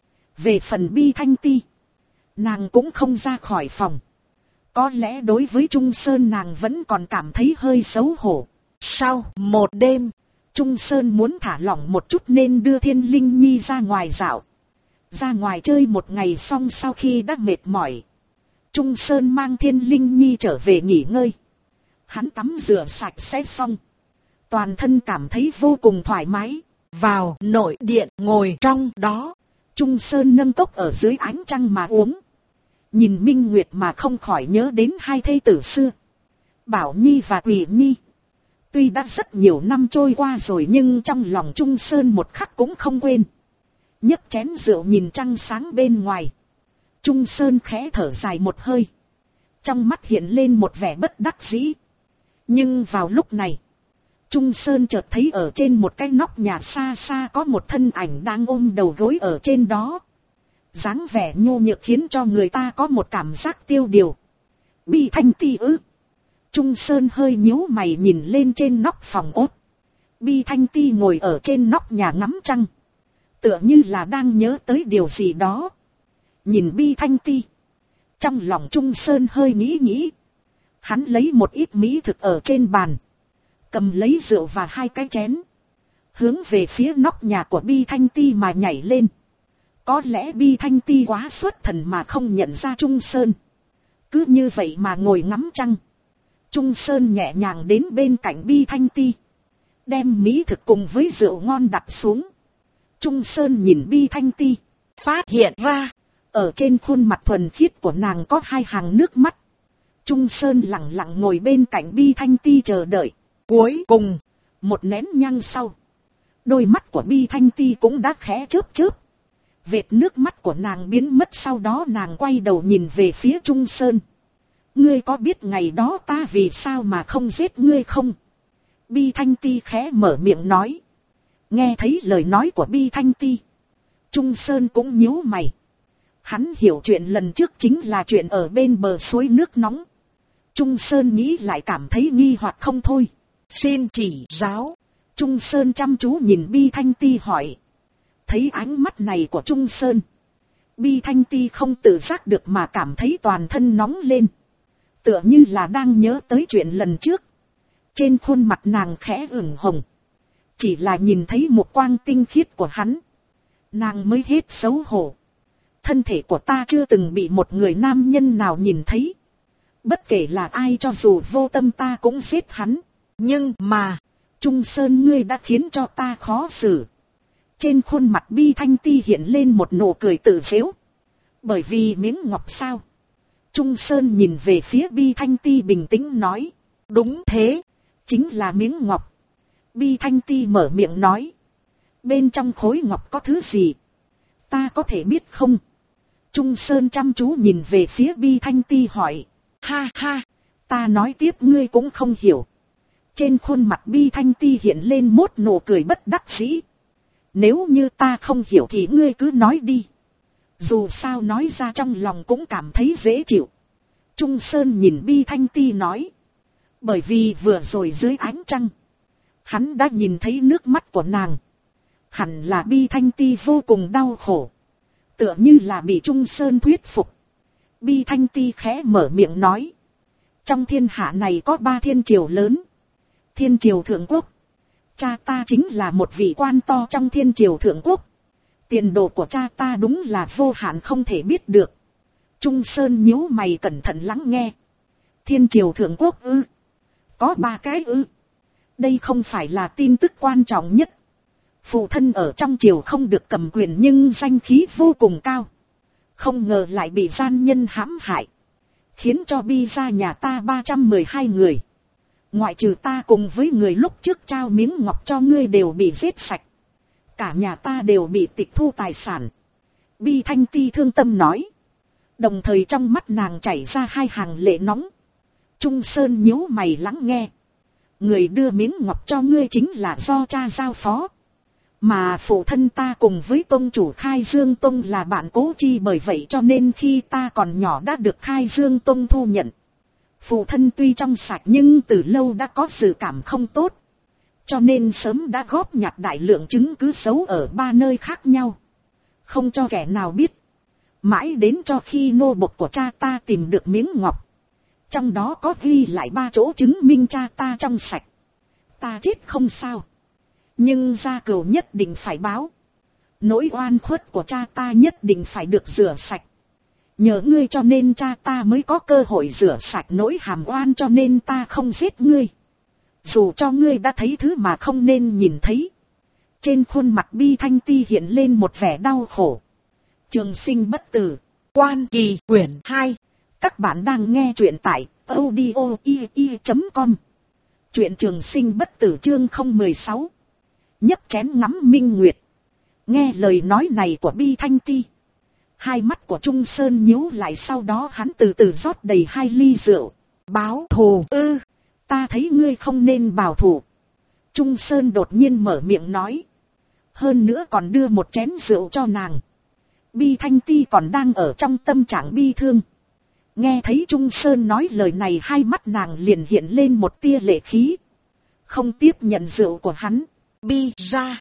Về phần Bi Thanh Ti, nàng cũng không ra khỏi phòng. Có lẽ đối với Trung Sơn nàng vẫn còn cảm thấy hơi xấu hổ. Sau một đêm, Trung Sơn muốn thả lỏng một chút nên đưa Thiên Linh Nhi ra ngoài dạo. Ra ngoài chơi một ngày xong sau khi đã mệt mỏi. Trung Sơn mang Thiên Linh Nhi trở về nghỉ ngơi. Hắn tắm rửa sạch sẽ xong. Toàn thân cảm thấy vô cùng thoải mái. Vào nội điện ngồi trong đó. Trung Sơn nâng cốc ở dưới ánh trăng mà uống. Nhìn Minh Nguyệt mà không khỏi nhớ đến hai thê tử xưa. Bảo Nhi và Quỳ Nhi. Tuy đã rất nhiều năm trôi qua rồi nhưng trong lòng Trung Sơn một khắc cũng không quên. Nhấp chén rượu nhìn trăng sáng bên ngoài. Trung Sơn khẽ thở dài một hơi. Trong mắt hiện lên một vẻ bất đắc dĩ. Nhưng vào lúc này, Trung Sơn chợt thấy ở trên một cái nóc nhà xa xa có một thân ảnh đang ôm đầu gối ở trên đó. Dáng vẻ nhu nhược khiến cho người ta có một cảm giác tiêu điều. Bi Thanh Ti ư? Trung Sơn hơi nhíu mày nhìn lên trên nóc phòng ốt. Bi Thanh Ti ngồi ở trên nóc nhà ngắm trăng. Tựa như là đang nhớ tới điều gì đó. Nhìn Bi Thanh Ti. Trong lòng Trung Sơn hơi nghĩ. Hắn lấy một ít mỹ thực ở trên bàn. Cầm lấy rượu và hai cái chén. Hướng về phía nóc nhà của Bi Thanh Ti mà nhảy lên. Có lẽ Bi Thanh Ti quá xuất thần mà không nhận ra Trung Sơn. Cứ như vậy mà ngồi ngắm trăng. Trung Sơn nhẹ nhàng đến bên cạnh Bi Thanh Ti. Đem mỹ thực cùng với rượu ngon đặt xuống. Trung Sơn nhìn Bi Thanh Ti. Phát hiện ra. Ở trên khuôn mặt thuần khiết của nàng có hai hàng nước mắt. Trung Sơn lặng lặng ngồi bên cạnh Bi Thanh Ti chờ đợi. Cuối cùng, một nén nhang sau. Đôi mắt của Bi Thanh Ti cũng đã khẽ chớp chớp. Vệt nước mắt của nàng biến mất, sau đó nàng quay đầu nhìn về phía Trung Sơn. Ngươi có biết ngày đó ta vì sao mà không giết ngươi không? Bi Thanh Ti khẽ mở miệng nói. Nghe thấy lời nói của Bi Thanh Ti, Trung Sơn cũng nhíu mày. Hắn hiểu chuyện lần trước chính là chuyện ở bên bờ suối nước nóng. Trung Sơn nghĩ lại cảm thấy nghi hoặc không thôi. Xin chỉ giáo. Trung Sơn chăm chú nhìn Bi Thanh Ti hỏi. Thấy ánh mắt này của Trung Sơn, Bi Thanh Ti không tự giác được mà cảm thấy toàn thân nóng lên. Tựa như là đang nhớ tới chuyện lần trước. Trên khuôn mặt nàng khẽ ửng hồng. Chỉ là nhìn thấy một quang tinh khiết của hắn, nàng mới hết xấu hổ. Thân thể của ta chưa từng bị một người nam nhân nào nhìn thấy. Bất kể là ai, cho dù vô tâm ta cũng giết hắn. Nhưng mà, Trung Sơn ngươi đã khiến cho ta khó xử. Trên khuôn mặt Bi Thanh Ti hiện lên một nụ cười tự giễu. Bởi vì miếng ngọc sao? Trung Sơn nhìn về phía Bi Thanh Ti bình tĩnh nói. Đúng thế, chính là miếng ngọc. Bi Thanh Ti mở miệng nói. Bên trong khối ngọc có thứ gì? Ta có thể biết không? Trung Sơn chăm chú nhìn về phía Bi Thanh Ti hỏi. Ha ha, ta nói tiếp ngươi cũng không hiểu. Trên khuôn mặt Bi Thanh Ti hiện lên một nụ cười bất đắc dĩ. Nếu như ta không hiểu thì ngươi cứ nói đi. Dù sao nói ra trong lòng cũng cảm thấy dễ chịu. Trung Sơn nhìn Bi Thanh Ti nói. Bởi vì vừa rồi dưới ánh trăng, hắn đã nhìn thấy nước mắt của nàng. Hẳn là Bi Thanh Ti vô cùng đau khổ. Tựa như là bị Trung Sơn thuyết phục. Bi Thanh Ti khẽ mở miệng nói. Trong thiên hạ này có 3 thiên triều lớn. Thiên triều thượng quốc. Cha ta chính là một vị quan to trong thiên triều thượng quốc. Tiền đồ của cha ta đúng là vô hạn không thể biết được. Trung Sơn nhíu mày cẩn thận lắng nghe. Thiên triều thượng quốc ư? Có 3 cái ư? Đây không phải là tin tức quan trọng nhất. Phụ thân ở trong triều không được cầm quyền nhưng danh khí vô cùng cao. Không ngờ lại bị gian nhân hãm hại. Khiến cho Bi gia nhà ta 312 người. Ngoại trừ ta cùng với người lúc trước trao miếng ngọc cho ngươi đều bị giết sạch. Cả nhà ta đều bị tịch thu tài sản. Bi Thanh Ti thương tâm nói. Đồng thời trong mắt nàng chảy ra 2 hàng lệ nóng. Trung Sơn nhíu mày lắng nghe. Người đưa miếng ngọc cho ngươi chính là do cha giao phó. Mà phụ thân ta cùng với tông chủ Khai Dương Tông là bạn cố chi, bởi vậy cho nên khi ta còn nhỏ đã được Khai Dương Tông thu nhận. Phụ thân tuy trong sạch nhưng từ lâu đã có dự cảm không tốt. Cho nên sớm đã góp nhặt đại lượng chứng cứ xấu ở 3 nơi khác nhau. Không cho kẻ nào biết. Mãi đến cho khi nô bộc của cha ta tìm được miếng ngọc. Trong đó có ghi lại 3 chỗ chứng minh cha ta trong sạch. Ta chết không sao. Nhưng gia cừu nhất định phải báo. Nỗi oan khuất của cha ta nhất định phải được rửa sạch. Nhờ ngươi cho nên cha ta mới có cơ hội rửa sạch nỗi hàm oan, cho nên ta không giết ngươi. Dù cho ngươi đã thấy thứ mà không nên nhìn thấy. Trên khuôn mặt Bi Thanh Ti hiện lên một vẻ đau khổ. Trường sinh bất tử. Quan Kỳ quyển 2. Các bạn đang nghe truyện tại audio.com. Truyện Trường Sinh Bất Tử chương 016. Nhấp chén ngắm minh nguyệt. Nghe lời nói này của Bi Thanh Ti, hai mắt của Trung Sơn nhíu lại, sau đó hắn từ từ rót đầy 2 ly rượu. Báo thù ư? Ta thấy ngươi không nên bảo thủ. Trung Sơn đột nhiên mở miệng nói. Hơn nữa còn đưa một chén rượu cho nàng. Bi Thanh Ti còn đang ở trong tâm trạng bi thương. Nghe thấy Trung Sơn nói lời này, hai mắt nàng liền hiện lên một tia lệ khí. Không tiếp nhận rượu của hắn. Bi ra,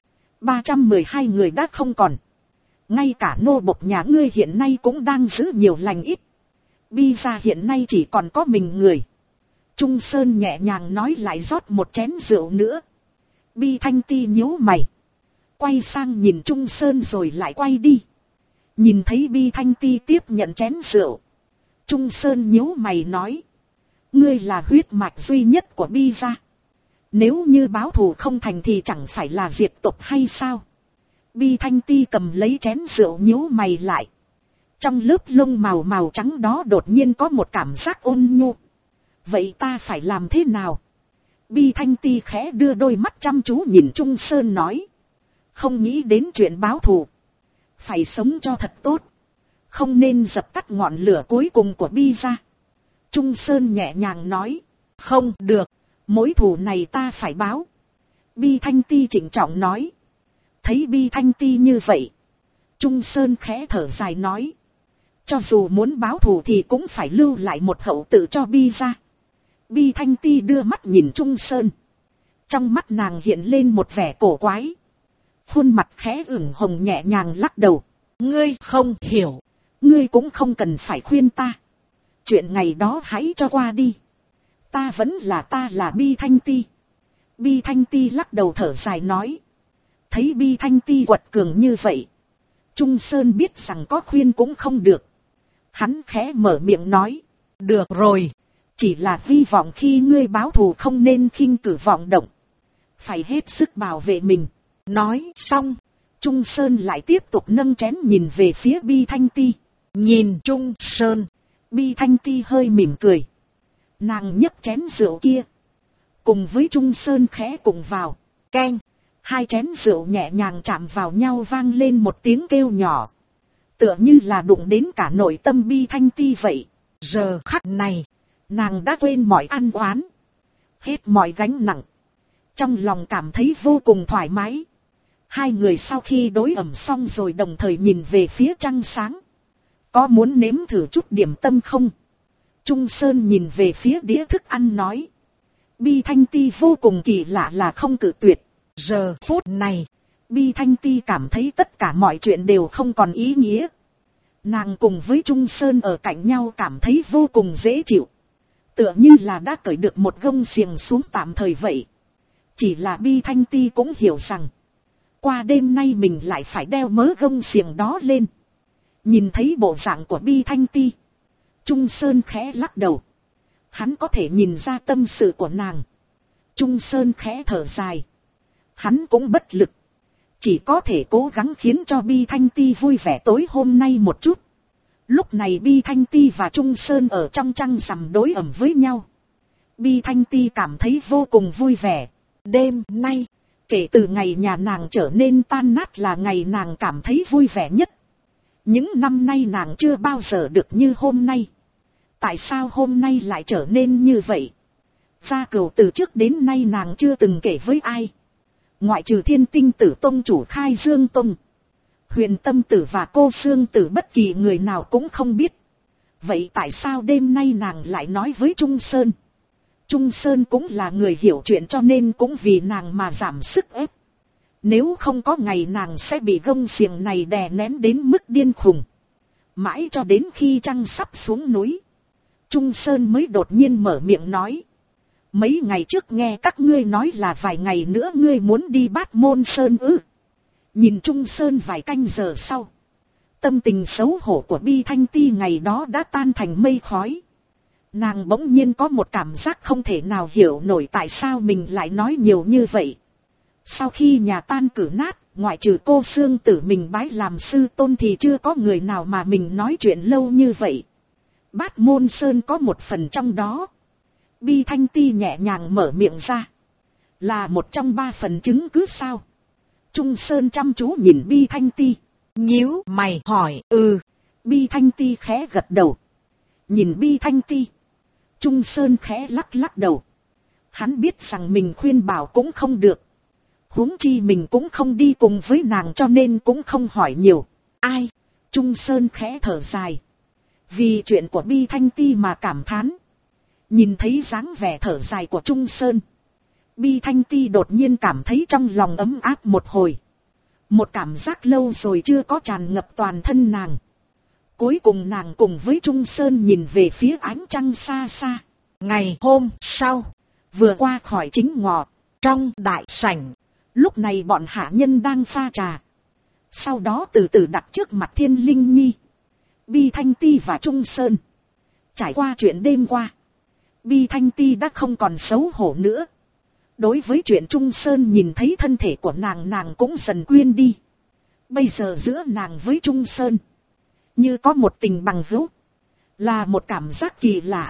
312 người đã không còn. Ngay cả nô bộc nhà ngươi hiện nay cũng đang giữ nhiều lành ít. Bi ra hiện nay chỉ còn có mình người. Trung Sơn nhẹ nhàng nói, lại rót một chén rượu nữa. Bi Thanh Ti nhíu mày, quay sang nhìn Trung Sơn rồi lại quay đi. Nhìn thấy Bi Thanh Ti tiếp nhận chén rượu, Trung Sơn nhíu mày nói. Ngươi là huyết mạch duy nhất của Bi gia. Nếu như báo thù không thành thì chẳng phải là diệt tộc hay sao? Bi Thanh Ti cầm lấy chén rượu nhíu mày lại. Trong lớp lông màu trắng đó đột nhiên có một cảm giác ôn nhu. Vậy ta phải làm thế nào? Bi Thanh Ti khẽ đưa đôi mắt chăm chú nhìn Trung Sơn nói. Không nghĩ đến chuyện báo thù. Phải sống cho thật tốt. Không nên dập tắt ngọn lửa cuối cùng của Bi gia. Trung Sơn nhẹ nhàng nói. Không được. Mối thù này ta phải báo. Bi Thanh Ti trịnh trọng nói. Thấy Bi Thanh Ti như vậy, Trung Sơn khẽ thở dài nói. Cho dù muốn báo thù thì cũng phải lưu lại một hậu tự cho Bi ra. Bi Thanh Ti đưa mắt nhìn Trung Sơn. Trong mắt nàng hiện lên một vẻ cổ quái. Khuôn mặt khẽ ửng hồng nhẹ nhàng lắc đầu. Ngươi không hiểu. Ngươi cũng không cần phải khuyên ta. Chuyện ngày đó hãy cho qua đi. Ta vẫn là ta là Bi Thanh Ti. Bi Thanh Ti lắc đầu thở dài nói. Thấy Bi Thanh Ti quật cường như vậy, Trung Sơn biết rằng có khuyên cũng không được. Hắn khẽ mở miệng nói. Được rồi. Chỉ là hy vọng khi ngươi báo thù không nên khinh cử vọng động. Phải hết sức bảo vệ mình. Nói xong, Trung Sơn lại tiếp tục nâng chén nhìn về phía Bi Thanh Ti. Nhìn Trung Sơn, Bi Thanh Ti hơi mỉm cười. Nàng nhấc chén rượu kia, cùng với Trung Sơn khẽ cùng vào. Keng, hai chén rượu nhẹ nhàng chạm vào nhau vang lên một tiếng kêu nhỏ. Tựa như là đụng đến cả nội tâm Bi Thanh Ti vậy. Giờ khắc này, nàng đã quên mọi ăn oán, hết mọi gánh nặng. Trong lòng cảm thấy vô cùng thoải mái. Hai người sau khi đối ẩm xong rồi đồng thời nhìn về phía trăng sáng. Có muốn nếm thử chút điểm tâm không? Trung Sơn nhìn về phía đĩa thức ăn nói. Bi Thanh Ti vô cùng kỳ lạ là không cự tuyệt. Giờ phút này, Bi Thanh Ti cảm thấy tất cả mọi chuyện đều không còn ý nghĩa. Nàng cùng với Trung Sơn ở cạnh nhau cảm thấy vô cùng dễ chịu. Tựa như là đã cởi được một gông xiềng xuống tạm thời vậy. Chỉ là Bi Thanh Ti cũng hiểu rằng, qua đêm nay mình lại phải đeo mớ gông xiềng đó lên. Nhìn thấy bộ dạng của Bi Thanh Ti, Trung Sơn khẽ lắc đầu. Hắn có thể nhìn ra tâm sự của nàng. Trung Sơn khẽ thở dài. Hắn cũng bất lực. Chỉ có thể cố gắng khiến cho Bi Thanh Ti vui vẻ tối hôm nay một chút. Lúc này Bi Thanh Ti và Trung Sơn ở trong trăng rằm đối ẩm với nhau. Bi Thanh Ti cảm thấy vô cùng vui vẻ. Đêm nay, kể từ ngày nhà nàng trở nên tan nát là ngày nàng cảm thấy vui vẻ nhất. Những năm nay nàng chưa bao giờ được như hôm nay. Tại sao hôm nay lại trở nên như vậy? Gia Cửu từ trước đến nay nàng chưa từng kể với ai. Ngoại trừ Thiên Tinh Tử tông chủ Khai Dương Tông, Huyền Tâm Tử và Cô Sương Tử bất kỳ người nào cũng không biết. Vậy tại sao đêm nay nàng lại nói với Trung Sơn? Trung Sơn cũng là người hiểu chuyện cho nên cũng vì nàng mà giảm sức ép. Nếu không có ngày nàng sẽ bị gông xiềng này đè nén đến mức điên khùng. Mãi cho đến khi trăng sắp xuống núi, Trung Sơn mới đột nhiên mở miệng nói. Mấy ngày trước nghe các ngươi nói là vài ngày nữa ngươi muốn đi Bát Môn Sơn ư? Nhìn Trung Sơn vài canh giờ sau, tâm tình xấu hổ của Bi Thanh Ti ngày đó đã tan thành mây khói. Nàng bỗng nhiên có một cảm giác không thể nào hiểu nổi tại sao mình lại nói nhiều như vậy. Sau khi nhà tan cử nát, ngoại trừ Cô Sương Tử mình bái làm sư tôn thì chưa có người nào mà mình nói chuyện lâu như vậy. Bát Môn Sơn có một phần trong đó. Bi Thanh Ti nhẹ nhàng mở miệng ra. Là một trong 3 phần chứng cứ sao? Trung Sơn chăm chú nhìn Bi Thanh Ti, nhíu mày hỏi. Bi Thanh Ti khẽ gật đầu. Nhìn Bi Thanh Ti, Trung Sơn khẽ lắc đầu. Hắn biết rằng mình khuyên bảo cũng không được. Huống chi mình cũng không đi cùng với nàng cho nên cũng không hỏi nhiều. Ai? Trung Sơn khẽ thở dài. Vì chuyện của Bi Thanh Ti mà cảm thán. Nhìn thấy dáng vẻ thở dài của Trung Sơn, Bi Thanh Ti đột nhiên cảm thấy trong lòng ấm áp một hồi. Một cảm giác lâu rồi chưa có tràn ngập toàn thân nàng. Cuối cùng nàng cùng với Trung Sơn nhìn về phía ánh trăng xa xa. Ngày hôm sau, vừa qua khỏi chính ngọ, trong đại sảnh, lúc này bọn hạ nhân đang pha trà. Sau đó từ từ đặt trước mặt Thiên Linh Nhi, Bi Thanh Ti và Trung Sơn. Trải qua chuyện đêm qua, Bi Thanh Ti đã không còn xấu hổ nữa. Đối với chuyện Trung Sơn nhìn thấy thân thể của nàng cũng dần quên đi. Bây giờ giữa nàng với Trung Sơn, như có một tình bằng hữu. Là một cảm giác kỳ lạ.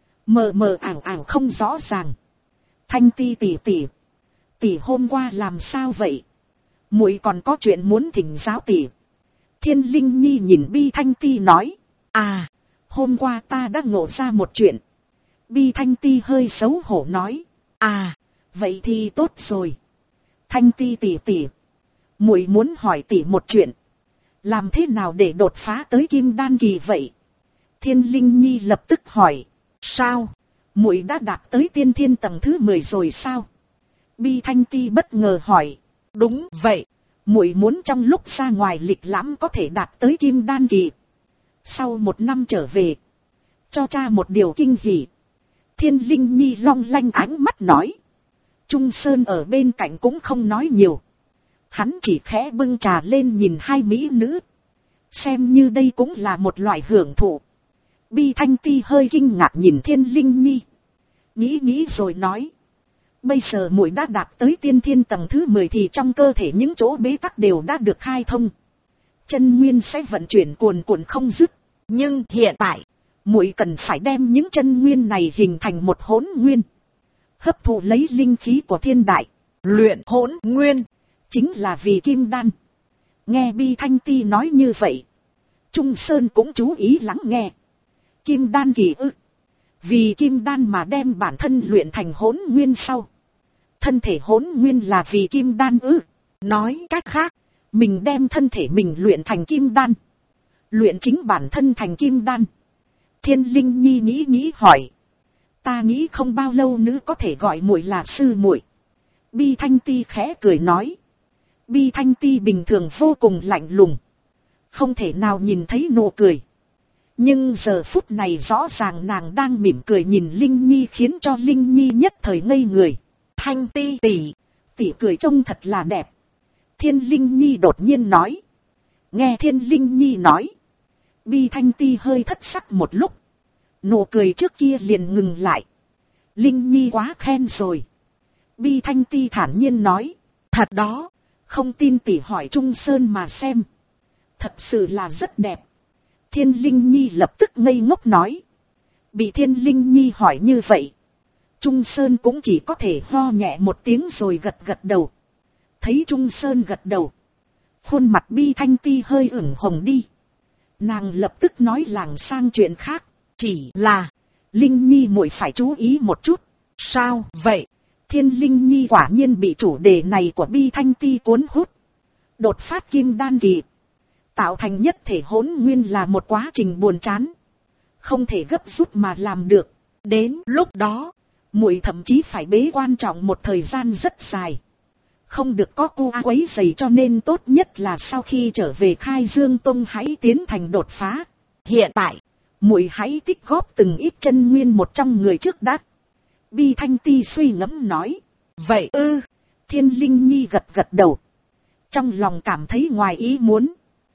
Mờ mờ ảo ảo không rõ ràng. Thanh Ti tỷ hôm qua làm sao vậy? Muội còn có chuyện muốn thỉnh giáo tỷ. Thiên Linh Nhi nhìn Bi Thanh Ti nói. Hôm qua ta đã ngộ ra một chuyện. Bi Thanh Ti hơi xấu hổ nói. À, vậy thì tốt rồi. Thanh Ti tỷ tỷ, muội muốn hỏi tỷ một chuyện. Làm thế nào để đột phá tới kim đan kỳ vậy? Thiên Linh Nhi lập tức hỏi. Sao? Muội đã đạt tới tiên thiên tầng thứ 10 rồi sao? Bi Thanh Ti bất ngờ hỏi. Đúng vậy, muội muốn trong lúc ra ngoài lịch lãm có thể đạt tới kim đan kỳ. Sau 1 năm trở về, cho cha một điều kinh hỉ. Thiên Linh Nhi long lanh ánh mắt nói. Trung Sơn ở bên cạnh cũng không nói nhiều. Hắn chỉ khẽ bưng trà lên nhìn hai mỹ nữ. Xem như đây cũng là một loại hưởng thụ. Bi Thanh Ti hơi kinh ngạc nhìn Thiên Linh Nhi. Nghĩ rồi nói. Bây giờ muội đã đạt tới tiên thiên tầng thứ 10 thì trong cơ thể những chỗ bế tắc đều đã được khai thông. Chân nguyên sẽ vận chuyển cuồn cuộn không dứt. Nhưng hiện tại, muội cần phải đem những chân nguyên này hình thành một hỗn nguyên. Hấp thụ lấy linh khí của thiên đại. Luyện hỗn nguyên chính là vì kim đan. Nghe Bi Thanh Ti nói như vậy, Trung Sơn cũng chú ý lắng nghe. Kim đan kỳ ư? Vì kim đan mà đem bản thân luyện thành hỗn nguyên sau. Thân thể hỗn nguyên là vì kim đan ư? Nói cách khác, mình đem thân thể mình luyện thành kim đan. Luyện chính bản thân thành kim đan. Thiên Linh Nhi nghĩ hỏi. Ta nghĩ không bao lâu nữa có thể gọi muội là sư muội. Bi Thanh Ti khẽ cười nói. Bi Thanh Ti bình thường vô cùng lạnh lùng, không thể nào nhìn thấy nụ cười. Nhưng giờ phút này rõ ràng nàng đang mỉm cười nhìn Linh Nhi, khiến cho Linh Nhi nhất thời ngây người. Thanh Ti tỷ, tỷ cười trông thật là đẹp. Thiên Linh Nhi đột nhiên nói. Nghe Thiên Linh Nhi nói, Bi Thanh Ti hơi thất sắc một lúc. Nụ cười trước kia liền ngừng lại. Linh Nhi quá khen rồi. Bi Thanh Ti thản nhiên nói. Thật đó, không tin tỷ hỏi Trung Sơn mà xem. Thật sự là rất đẹp. Thiên Linh Nhi lập tức ngây ngốc nói. Bị Thiên Linh Nhi hỏi như vậy, Trung Sơn cũng chỉ có thể ho nhẹ một tiếng rồi gật đầu. Thấy Trung Sơn gật đầu, khuôn mặt Bi Thanh Ti hơi ửng hồng đi. Nàng lập tức nói làng sang chuyện khác. Chỉ là, Linh Nhi muội phải chú ý một chút. Sao vậy? Thiên Linh Nhi quả nhiên bị chủ đề này của Bi Thanh Ti cuốn hút. Đột phát kim đan kỳ, tạo thành nhất thể hỗn nguyên là một quá trình buồn chán. Không thể gấp rút mà làm được. Đến lúc đó, muội thậm chí phải bế quan trọng một thời gian rất dài. Không được có cô quấy rầy, cho nên tốt nhất là sau khi trở về Khai Dương Tông hãy tiến hành đột phá. Hiện tại, muội hãy tích góp từng ít chân nguyên một trong người trước đã. Bi Thanh Ti suy ngẫm nói. Vậy ư? Thiên Linh Nhi gật đầu. Trong lòng cảm thấy ngoài ý muốn.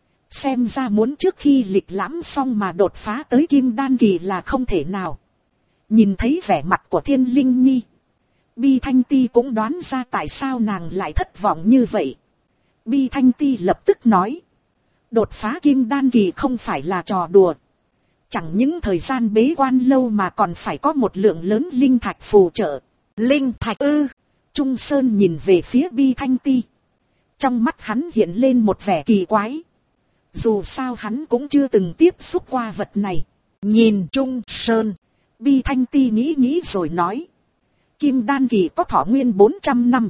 Xem ra muốn trước khi lịch lãm xong mà đột phá tới kim đan kỳ là không thể nào. Nhìn thấy vẻ mặt của Thiên Linh Nhi, Bi Thanh Ti cũng đoán ra tại sao nàng lại thất vọng như vậy. Bi Thanh Ti lập tức nói. Đột phá kim đan kỳ không phải là trò đùa. Chẳng những thời gian bế quan lâu mà còn phải có một lượng lớn linh thạch phù trợ. Linh thạch ư? Trung Sơn nhìn về phía Bi Thanh Ti. Trong mắt hắn hiện lên một vẻ kỳ quái. Dù sao hắn cũng chưa từng tiếp xúc qua vật này. Nhìn Trung Sơn, Bi Thanh Ti nghĩ rồi nói. Kim đan kỳ có thọ nguyên 400 năm.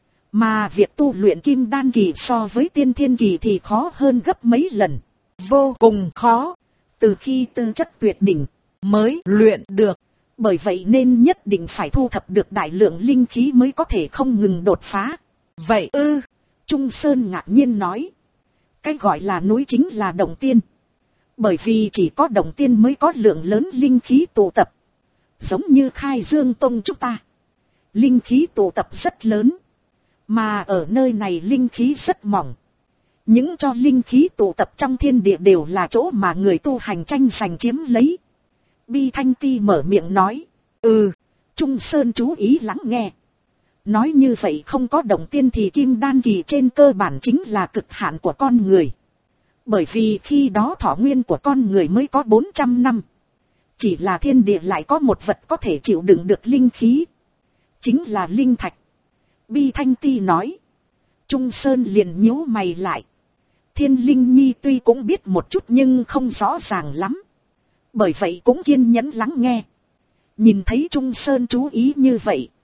Mà việc tu luyện kim đan kỳ so với tiên thiên kỳ thì khó hơn gấp mấy lần. Vô cùng khó. Từ khi tư chất tuyệt đỉnh mới luyện được. Bởi vậy nên nhất định phải thu thập được đại lượng linh khí mới có thể không ngừng đột phá. Vậy ư? Trung Sơn ngạc nhiên nói. Cái gọi là núi chính là động tiên. Bởi vì chỉ có động tiên mới có lượng lớn linh khí tụ tập. Giống như Khai Dương Tông chúng ta, linh khí tụ tập rất lớn. Mà ở nơi này linh khí rất mỏng. Những cho linh khí tụ tập trong thiên địa đều là chỗ mà người tu hành tranh giành chiếm lấy. Bi Thanh Ti mở miệng nói. Trung Sơn chú ý lắng nghe. Nói như vậy không có động tiên thì kim đan kỳ trên cơ bản chính là cực hạn của con người. Bởi vì khi đó thọ nguyên của con người mới có 400 năm. Chỉ là thiên địa lại có một vật có thể chịu đựng được linh khí. Chính là linh thạch. Bi Thanh Ti nói. Trung Sơn liền nhíu mày lại. Thiên Linh Nhi tuy cũng biết một chút nhưng không rõ ràng lắm. Bởi vậy cũng kiên nhẫn lắng nghe. Nhìn thấy Trung Sơn chú ý như vậy,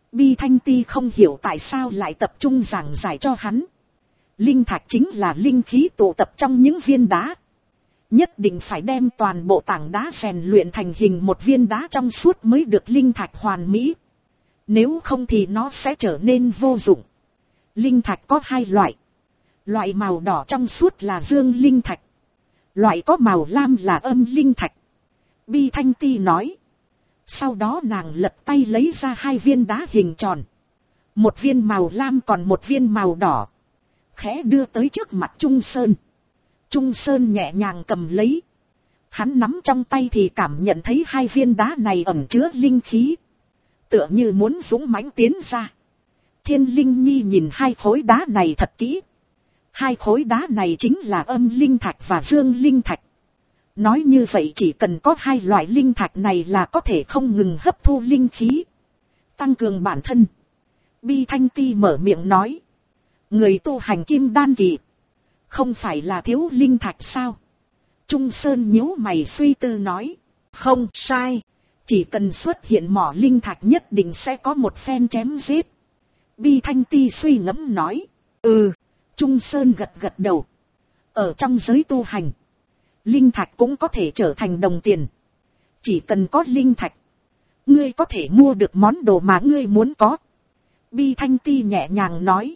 Bi Thanh Ti không hiểu tại sao lại tập trung giảng giải cho hắn. Linh thạch chính là linh khí tụ tập trong những viên đá. Nhất định phải đem toàn bộ tảng đá rèn luyện thành hình một viên đá trong suốt mới được linh thạch hoàn mỹ. Nếu không thì nó sẽ trở nên vô dụng. Linh thạch có hai loại. Loại màu đỏ trong suốt là dương linh thạch. Loại có màu lam là âm linh thạch. Bi Thanh Ti nói. Sau đó nàng lật tay lấy ra hai viên đá hình tròn. Một viên màu lam còn một viên màu đỏ. Khẽ đưa tới trước mặt Trung Sơn. Trung Sơn nhẹ nhàng cầm lấy. Hắn nắm trong tay thì cảm nhận thấy hai viên đá này ẩn chứa linh khí. Tựa như muốn dũng mãnh tiến ra. Thiên Linh Nhi nhìn hai khối đá này thật kỹ. Hai khối đá này chính là âm linh thạch và dương linh thạch. Nói như vậy chỉ cần có hai loại linh thạch này là có thể không ngừng hấp thu linh khí. Tăng cường bản thân. Bi Thanh Ti mở miệng nói. Người tu hành kim đan kỳ. Không phải là thiếu linh thạch sao? Trung Sơn nhíu mày suy tư nói. Không sai. Chỉ cần xuất hiện mỏ linh thạch nhất định sẽ có một phen chém giết. Bi Thanh Ti suy ngẫm nói. Trung Sơn gật gật đầu. Ở trong giới tu hành. Linh thạch cũng có thể trở thành đồng tiền. Chỉ cần có linh thạch. Ngươi có thể mua được món đồ mà ngươi muốn có. Bi Thanh Ti nhẹ nhàng nói.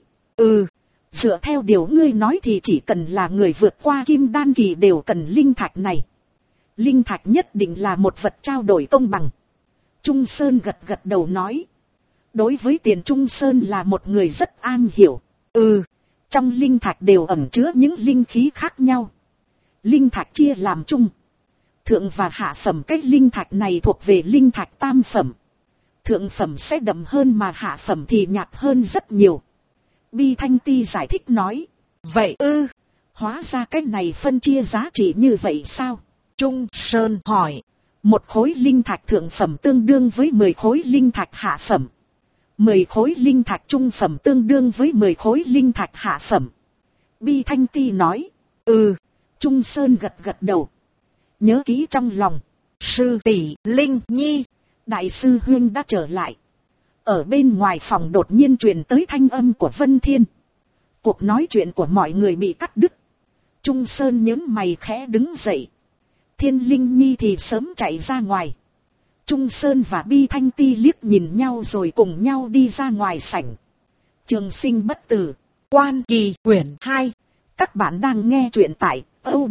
Dựa theo điều ngươi nói thì chỉ cần là người vượt qua kim đan kỳ đều cần linh thạch này. Linh thạch nhất định là một vật trao đổi công bằng. Trung Sơn gật gật đầu nói. Đối với tiền Trung Sơn là một người rất an hiểu. Trong linh thạch đều ẩn chứa những linh khí khác nhau. Linh thạch chia làm chung. Thượng và hạ phẩm cái linh thạch này thuộc về linh thạch tam phẩm. Thượng phẩm sẽ đậm hơn mà hạ phẩm thì nhạt hơn rất nhiều. Bi Thanh Ti giải thích nói. Vậy hóa ra cái này phân chia giá trị như vậy sao? Trung Sơn hỏi. Một khối linh thạch thượng phẩm tương đương với 10 khối linh thạch hạ phẩm. 10 khối linh thạch trung phẩm tương đương với 10 khối linh thạch hạ phẩm. Bi Thanh Ti nói. Trung Sơn gật gật đầu. Nhớ kỹ trong lòng. Sư tỷ Linh Nhi. Đại sư huynh đã trở lại. Ở bên ngoài phòng đột nhiên truyền tới thanh âm của Vân Thiên. Cuộc nói chuyện của mọi người bị cắt đứt. Trung Sơn nhớn mày khẽ đứng dậy. Thiên Linh Nhi thì sớm chạy ra ngoài. Trung Sơn và Bi Thanh Ti liếc nhìn nhau rồi cùng nhau đi ra ngoài sảnh. Trường Sinh Bất Tử, Quan Kỳ quyển 2. Các bạn đang nghe truyện tại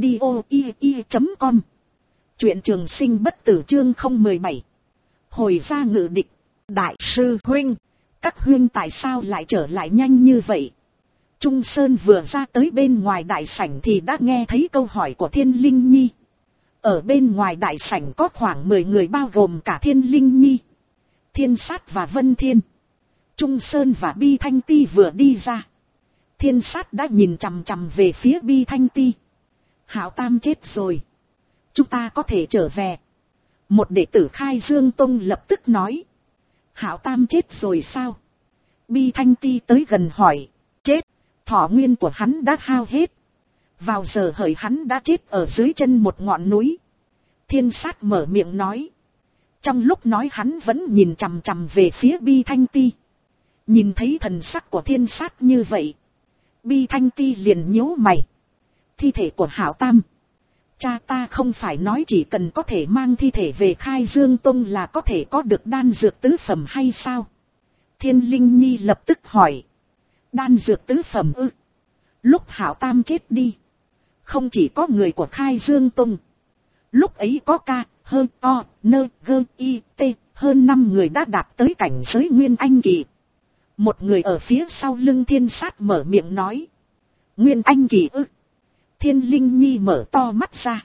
audio.com. Truyện Trường Sinh Bất Tử chương 017. Hồi ra ngự địch. Đại sư huynh, các huynh tại sao lại trở lại nhanh như vậy? Trung Sơn vừa ra tới bên ngoài đại sảnh thì đã nghe thấy câu hỏi của Thiên Linh Nhi. Ở bên ngoài đại sảnh có khoảng 10 người bao gồm cả Thiên Linh Nhi, Thiên Sát và Vân Thiên. Trung Sơn và Bi Thanh Ti vừa đi ra. Thiên Sát đã nhìn chằm chằm về phía Bi Thanh Ti. Hạo Tam chết rồi. Chúng ta có thể trở về. Một đệ tử Khai Dương Tông lập tức nói. Hạo Tam chết rồi sao? Bi Thanh Ti tới gần hỏi. Chết, thọ nguyên của hắn đã hao hết. Vào giờ hợi hắn đã chết ở dưới chân một ngọn núi. Thiên Sát mở miệng nói. Trong lúc nói hắn vẫn nhìn chằm chằm về phía Bi Thanh Ti. Nhìn thấy thần sắc của Thiên Sát như vậy. Bi Thanh Ti liền nhíu mày. Thi thể của Hạo Tam. Cha ta không phải nói chỉ cần có thể mang thi thể về Khai Dương Tông là có thể có được đan dược tứ phẩm hay sao? Thiên Linh Nhi lập tức hỏi. Đan dược tứ phẩm ư? Lúc Hạo Tam chết đi. Không chỉ có người của Khai Dương Tông. Lúc ấy có ca, hơn o, nơ, gơ, y, t, hơn 5 người đã đạt tới cảnh giới Nguyên Anh kỳ. Một người ở phía sau lưng Thiên Sát mở miệng nói. Nguyên Anh kỳ ư? Thiên Linh Nhi mở to mắt ra.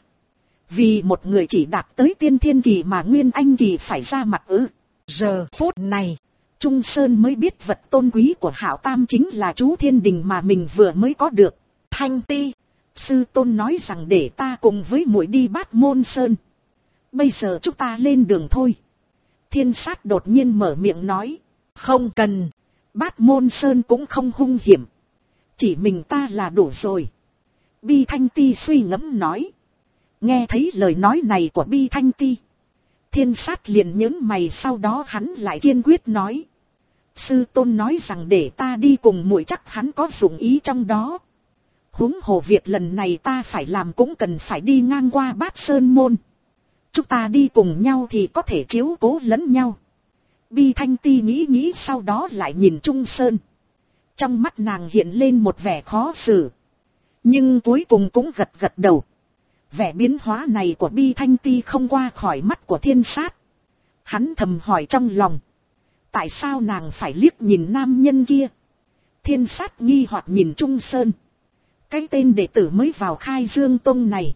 Vì một người chỉ đạt tới tiên thiên kỳ mà Nguyên Anh kỳ phải ra mặt ư? Giờ phút này, Trung Sơn mới biết vật tôn quý của Hạo Tam chính là chú Thiên Đình mà mình vừa mới có được. Thanh Ti, sư tôn nói rằng để ta cùng với muội đi Bát Môn Sơn. Bây giờ chúng ta lên đường thôi. Thiên Sát đột nhiên mở miệng nói. Không cần, Bát Môn Sơn cũng không hung hiểm. Chỉ mình ta là đủ rồi. Bi Thanh Ti suy ngẫm nói. Nghe thấy lời nói này của Bi Thanh Ti. Thiên Sát liền nhớn mày, sau đó hắn lại kiên quyết nói. Sư tôn nói rằng để ta đi cùng muội chắc hắn có dụng ý trong đó. Huống hồ việc lần này ta phải làm cũng cần phải đi ngang qua Bát Sơn môn. Chúng ta đi cùng nhau thì có thể chiếu cố lẫn nhau. Bi Thanh Ti nghĩ sau đó lại nhìn Trung Sơn. Trong mắt nàng hiện lên một vẻ khó xử. Nhưng cuối cùng cũng gật đầu. Vẻ biến hóa này của Bi Thanh Ti không qua khỏi mắt của Thiên Sát. Hắn thầm hỏi trong lòng. Tại sao nàng phải liếc nhìn nam nhân kia? Thiên Sát nghi hoặc nhìn Trung Sơn. Cái tên đệ tử mới vào Khai Dương Tông này.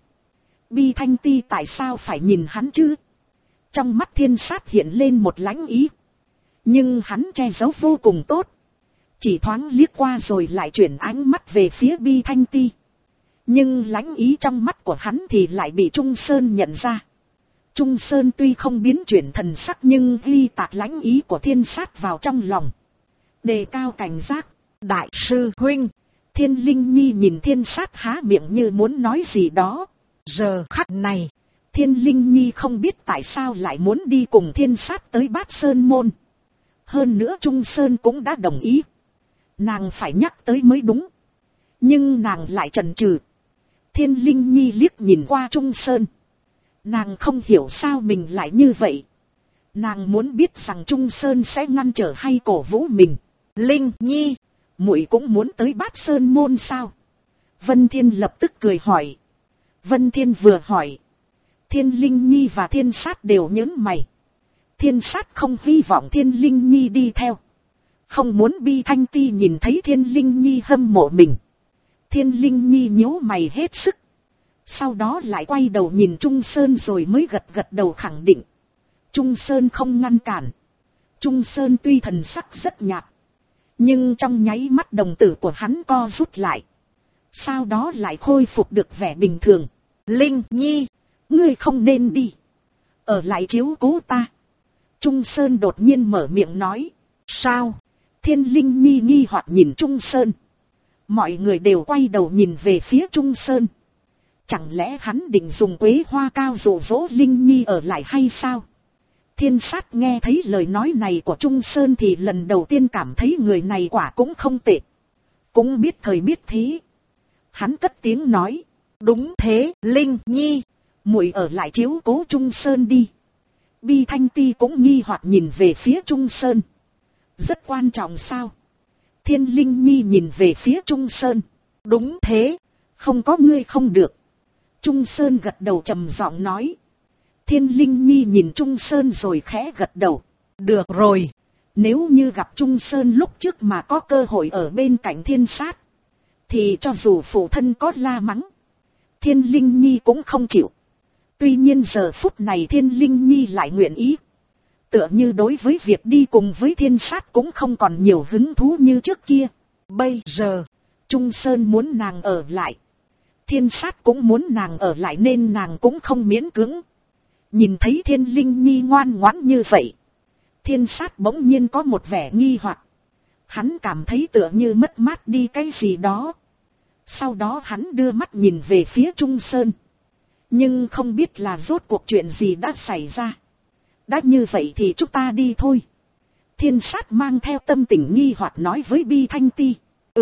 Bi Thanh Ti tại sao phải nhìn hắn chứ? Trong mắt Thiên Sát hiện lên một lãnh ý. Nhưng hắn che giấu vô cùng tốt. Chỉ thoáng liếc qua rồi lại chuyển ánh mắt về phía Bi Thanh Ti. Nhưng lãnh ý trong mắt của hắn thì lại bị Trung Sơn nhận ra. Trung Sơn tuy không biến chuyển thần sắc nhưng ghi tạc lãnh ý của Thiên Sát vào trong lòng. Đề cao cảnh giác. Đại sư huynh. Thiên Linh Nhi nhìn Thiên Sát há miệng như muốn nói gì đó. Giờ khắc này, Thiên Linh Nhi không biết tại sao lại muốn đi cùng Thiên Sát tới Bát Sơn môn. Hơn nữa Trung Sơn cũng đã đồng ý. Nàng phải nhắc tới mới đúng. Nhưng nàng lại chần chừ. Thiên Linh Nhi liếc nhìn qua Trung Sơn. Nàng không hiểu sao mình lại như vậy. Nàng muốn biết rằng Trung Sơn sẽ ngăn trở hay cổ vũ mình. Linh Nhi, muội cũng muốn tới Bát Sơn môn sao? Vân Thiên lập tức cười hỏi. Vân Thiên vừa hỏi. Thiên Linh Nhi và Thiên Sát đều nhớn mày. Thiên Sát không hy vọng Thiên Linh Nhi đi theo. Không muốn Bi Thanh Ti nhìn thấy Thiên Linh Nhi hâm mộ mình. Thiên Linh Nhi nhíu mày hết sức. Sau đó lại quay đầu nhìn Trung Sơn rồi mới gật đầu khẳng định. Trung Sơn không ngăn cản. Trung Sơn tuy thần sắc rất nhạt. Nhưng trong nháy mắt đồng tử của hắn co rút lại. Sau đó lại khôi phục được vẻ bình thường. Linh Nhi, ngươi không nên đi. Ở lại chiếu cố ta. Trung Sơn đột nhiên mở miệng nói. Sao? Thiên Linh Nhi nghi hoặc nhìn Trung Sơn. Mọi người đều quay đầu nhìn về phía Trung Sơn. Chẳng lẽ hắn định dùng quế hoa cao dụ dỗ Linh Nhi ở lại hay sao? Thiên Sát nghe thấy lời nói này của Trung Sơn thì lần đầu tiên cảm thấy người này quả cũng không tệ. Cũng biết thời biết thế. Hắn cất tiếng nói. Đúng thế, Linh Nhi. Muội ở lại chiếu cố Trung Sơn đi. Bi Thanh Ti cũng nghi hoặc nhìn về phía Trung Sơn. Rất quan trọng sao? Thiên Linh Nhi nhìn về phía Trung Sơn. Đúng thế, không có ngươi không được. Trung Sơn gật đầu trầm giọng nói. Thiên Linh Nhi nhìn Trung Sơn rồi khẽ gật đầu. Được rồi, nếu như gặp Trung Sơn lúc trước mà có cơ hội ở bên cạnh Thiên Sát, thì cho dù phụ thân có la mắng, Thiên Linh Nhi cũng không chịu. Tuy nhiên giờ phút này Thiên Linh Nhi lại nguyện ý. Tựa như đối với việc đi cùng với Thiên Sát cũng không còn nhiều hứng thú như trước kia. Bây giờ, Trung Sơn muốn nàng ở lại. Thiên Sát cũng muốn nàng ở lại nên nàng cũng không miễn cưỡng. Nhìn thấy Thiên Linh Nhi ngoan ngoãn như vậy. Thiên Sát bỗng nhiên có một vẻ nghi hoặc. Hắn cảm thấy tựa như mất mát đi cái gì đó. Sau đó hắn đưa mắt nhìn về phía Trung Sơn. Nhưng không biết là rốt cuộc chuyện gì đã xảy ra. Đã như vậy thì chúng ta đi thôi. Thiên Sát mang theo tâm tình nghi hoặc nói với Bi Thanh Ti.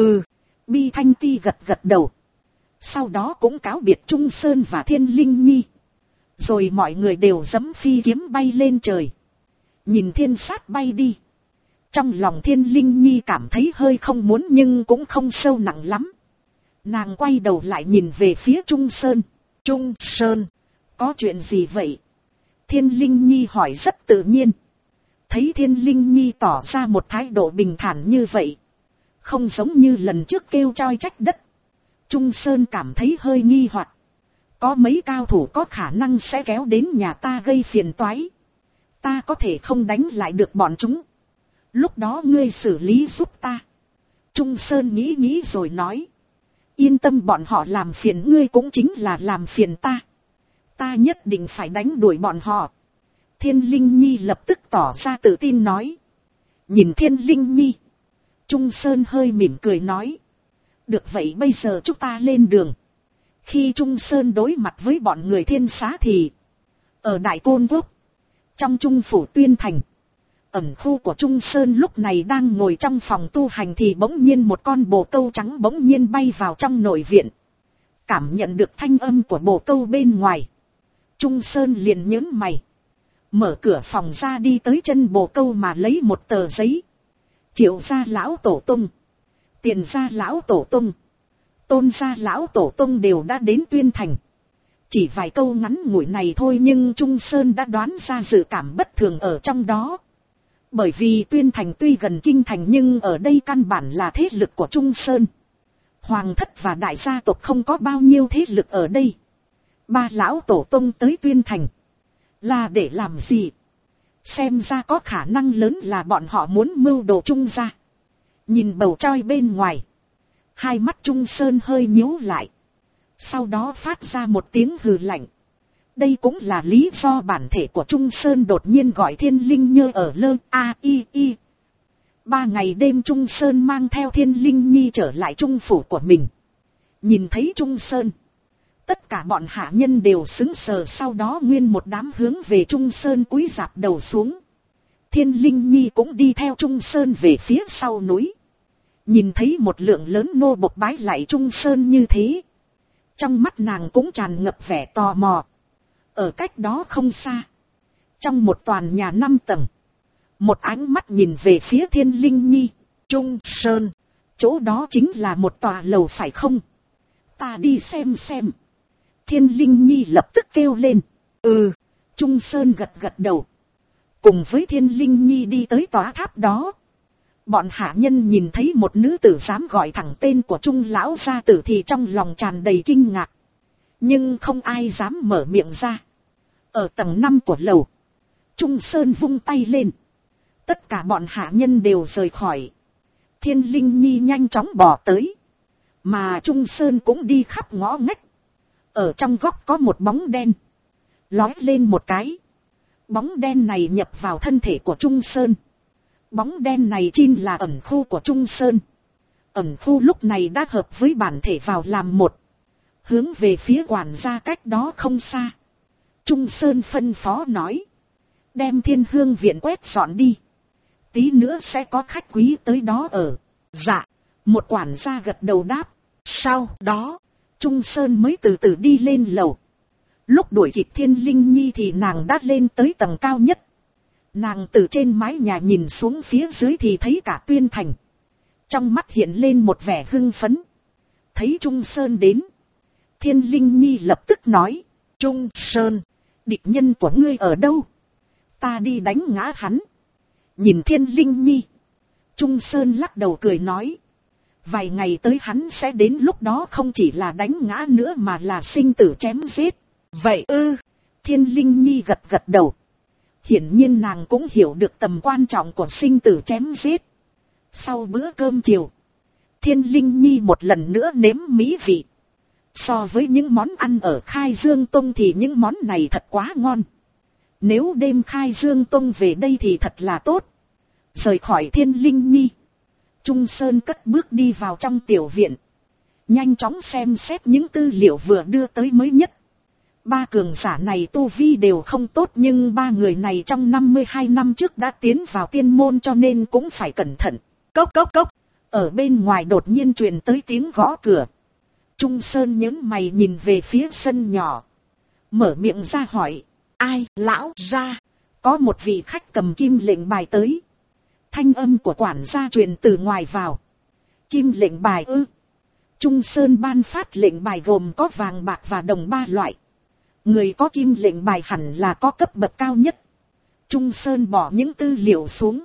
Bi Thanh Ti gật đầu. Sau đó cũng cáo biệt Trung Sơn và Thiên Linh Nhi. Rồi mọi người đều giẫm phi kiếm bay lên trời. Nhìn Thiên Sát bay đi. Trong lòng Thiên Linh Nhi cảm thấy hơi không muốn nhưng cũng không sâu nặng lắm. Nàng quay đầu lại nhìn về phía Trung Sơn. Trung Sơn, có chuyện gì vậy? Thiên Linh Nhi hỏi rất tự nhiên. Thấy Thiên Linh Nhi tỏ ra một thái độ bình thản như vậy. Không giống như lần trước kêu choi trách đất. Trung Sơn cảm thấy hơi nghi hoặc. Có mấy cao thủ có khả năng sẽ kéo đến nhà ta gây phiền toái. Ta có thể không đánh lại được bọn chúng. Lúc đó ngươi xử lý giúp ta. Trung Sơn nghĩ rồi nói. Yên tâm, bọn họ làm phiền ngươi cũng chính là làm phiền ta. Ta nhất định phải đánh đuổi bọn họ. Thiên Linh Nhi lập tức tỏ ra tự tin nói. Nhìn Thiên Linh Nhi. Trung Sơn hơi mỉm cười nói. Được vậy bây giờ chúng ta lên đường. Khi Trung Sơn đối mặt với bọn người Thiên Xá thì. Ở Đại Côn Quốc. Trong Trung Phủ Tuyên Thành. Ẩn khu của Trung Sơn lúc này đang ngồi trong phòng tu hành thì bỗng nhiên một con bồ câu trắng bỗng nhiên bay vào trong nội viện. Cảm nhận được thanh âm của bồ câu bên ngoài, Trung Sơn liền nhớn mày. Mở cửa phòng ra đi tới chân bồ câu mà lấy một tờ giấy. Triệu gia lão tổ tông, Tiền gia lão tổ tông, Tôn gia lão tổ tông đều đã đến Tuyên Thành. Chỉ vài câu ngắn ngủi này thôi nhưng Trung Sơn đã đoán ra dự cảm bất thường ở trong đó. Bởi vì Tuyên Thành tuy gần Kinh Thành nhưng ở đây căn bản là thế lực của Trung Sơn. Hoàng thất và đại gia tộc không có bao nhiêu thế lực ở đây. Ba lão tổ tông tới Tuyên Thành là để làm gì? Xem ra có khả năng lớn là bọn họ muốn mưu đồ Trung gia. Nhìn bầu trời bên ngoài, hai mắt Trung Sơn hơi nhíu lại. Sau đó phát ra một tiếng hừ lạnh. Đây cũng là lý do bản thể của Trung Sơn đột nhiên gọi Thiên Linh Nhơ ở lơ a-i-i. 3 ngày đêm Trung Sơn mang theo Thiên Linh Nhi trở lại trung phủ của mình. Nhìn thấy Trung Sơn, tất cả bọn hạ nhân đều sững sờ, sau đó nguyên một đám hướng về Trung Sơn cúi rạp đầu xuống. Thiên Linh Nhi cũng đi theo Trung Sơn về phía sau núi. Nhìn thấy một lượng lớn nô bộc bái lại Trung Sơn như thế, trong mắt nàng cũng tràn ngập vẻ tò mò. Ở cách đó không xa, trong một tòa nhà 5 tầng, một ánh mắt nhìn về phía Thiên Linh Nhi. Trung Sơn, chỗ đó chính là một tòa lầu phải không? Ta đi xem xem. Thiên Linh Nhi lập tức kêu lên. Ừ, Trung Sơn gật gật đầu. Cùng với Thiên Linh Nhi đi tới tòa tháp đó. Bọn hạ nhân nhìn thấy một nữ tử dám gọi thẳng tên của Trung lão gia tử thì trong lòng tràn đầy kinh ngạc. Nhưng không ai dám mở miệng ra. Ở tầng 5 của lầu, Trung Sơn vung tay lên. Tất cả bọn hạ nhân đều rời khỏi. Thiên Linh Nhi nhanh chóng bỏ tới. Mà Trung Sơn cũng đi khắp ngõ ngách. Ở trong góc có một bóng đen. Lói lên một cái. Bóng đen này nhập vào thân thể của Trung Sơn. Bóng đen này chính là ẩn khu của Trung Sơn. Ẩn khu lúc này đã hợp với bản thể vào làm một. Hướng về phía quản gia cách đó không xa. Trung Sơn phân phó nói. Đem Thiên Hương viện quét dọn đi. Tí nữa sẽ có khách quý tới đó ở. Dạ. Một quản gia gật đầu đáp. Sau đó, Trung Sơn mới từ từ đi lên lầu. Lúc đuổi kịp Thiên Linh Nhi thì nàng đã lên tới tầng cao nhất. Nàng từ trên mái nhà nhìn xuống phía dưới thì thấy cả Tuyên Thành. Trong mắt hiện lên một vẻ hưng phấn. Thấy Trung Sơn đến, Thiên Linh Nhi lập tức nói. Trung Sơn, địch nhân của ngươi ở đâu? Ta đi đánh ngã hắn. Nhìn Thiên Linh Nhi, Trung Sơn lắc đầu cười nói. Vài ngày tới hắn sẽ đến, lúc đó không chỉ là đánh ngã nữa mà là sinh tử chém giết. Vậy ư? Thiên Linh Nhi gật gật đầu. Hiển nhiên nàng cũng hiểu được tầm quan trọng của sinh tử chém giết. Sau bữa cơm chiều, Thiên Linh Nhi một lần nữa nếm mỹ vị. So với những món ăn ở Khai Dương Tông thì những món này thật quá ngon. Nếu đêm Khai Dương Tông về đây thì thật là tốt. Rời khỏi Thiên Linh Nhi, Trung Sơn cất bước đi vào trong tiểu viện. Nhanh chóng xem xét những tư liệu vừa đưa tới mới nhất. 3 cường giả này tu vi đều không tốt nhưng 3 người này trong 52 năm trước đã tiến vào tiên môn cho nên cũng phải cẩn thận. Cốc cốc cốc, ở bên ngoài đột nhiên truyền tới tiếng gõ cửa. Trung Sơn nhướng mày nhìn về phía sân nhỏ. Mở miệng ra hỏi, ai? Lão gia, có một vị khách cầm kim lệnh bài tới. Thanh âm của quản gia truyền từ ngoài vào. Kim lệnh bài ư? Trung Sơn ban phát lệnh bài gồm có vàng bạc và đồng 3 loại. Người có kim lệnh bài hẳn là có cấp bậc cao nhất. Trung Sơn bỏ những tư liệu xuống,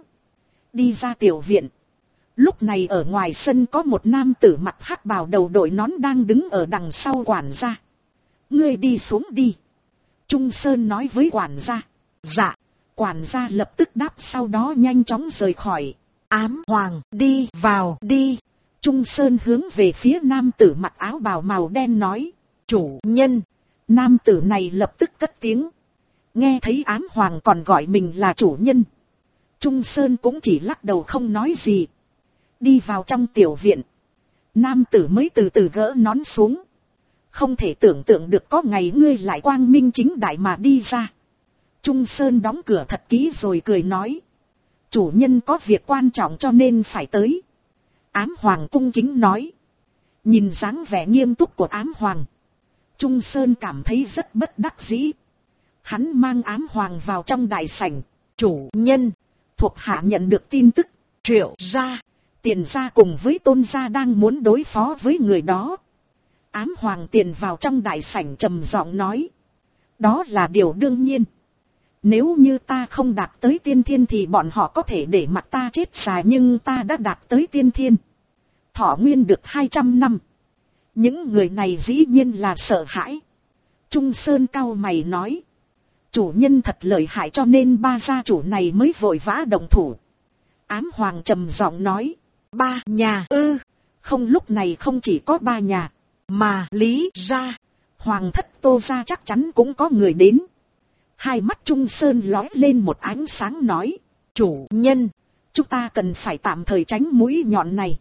đi ra tiểu viện. Lúc này ở ngoài sân có một nam tử mặt hắc bào đầu đội nón đang đứng ở đằng sau quản gia. Ngươi đi xuống đi. Trung Sơn nói với quản gia. Dạ. Quản gia lập tức đáp, sau đó nhanh chóng rời khỏi. Ám Hoàng, đi vào đi. Trung Sơn hướng về phía nam tử mặc áo bào màu đen nói. Chủ nhân. Nam tử này lập tức cất tiếng. Nghe thấy Ám Hoàng còn gọi mình là chủ nhân, Trung Sơn cũng chỉ lắc đầu không nói gì. Đi vào trong tiểu viện, nam tử mới từ từ gỡ nón xuống. Không thể tưởng tượng được có ngày ngươi lại quang minh chính đại mà đi ra. Trung Sơn đóng cửa thật kỹ rồi cười nói. Chủ nhân có việc quan trọng cho nên phải tới. Ám Hoàng cung kính nói. Nhìn dáng vẻ nghiêm túc của Ám Hoàng, Trung Sơn cảm thấy rất bất đắc dĩ. Hắn mang Ám Hoàng vào trong đại sảnh. Chủ nhân, thuộc hạ nhận được tin tức, Triệu gia, Tiền gia cùng với Tôn gia đang muốn đối phó với người đó. Ám Hoàng tiền vào trong đại sảnh trầm giọng nói. Đó là điều đương nhiên. Nếu như ta không đạt tới tiên thiên thì bọn họ có thể để mặt ta chết dài, nhưng ta đã đạt tới tiên thiên. Thọ nguyên được 200 năm. Những người này dĩ nhiên là sợ hãi. Trung Sơn cau mày nói. Chủ nhân thật lợi hại cho nên ba gia chủ này mới vội vã động thủ. Ám Hoàng trầm giọng nói. Ba nhà ư? Không, lúc này không chỉ có ba nhà, mà Lý gia, Hoàng thất Tô gia chắc chắn cũng có người đến. Hai mắt Trung Sơn lóe lên một ánh sáng nói. Chủ nhân, chúng ta cần phải tạm thời tránh mũi nhọn này.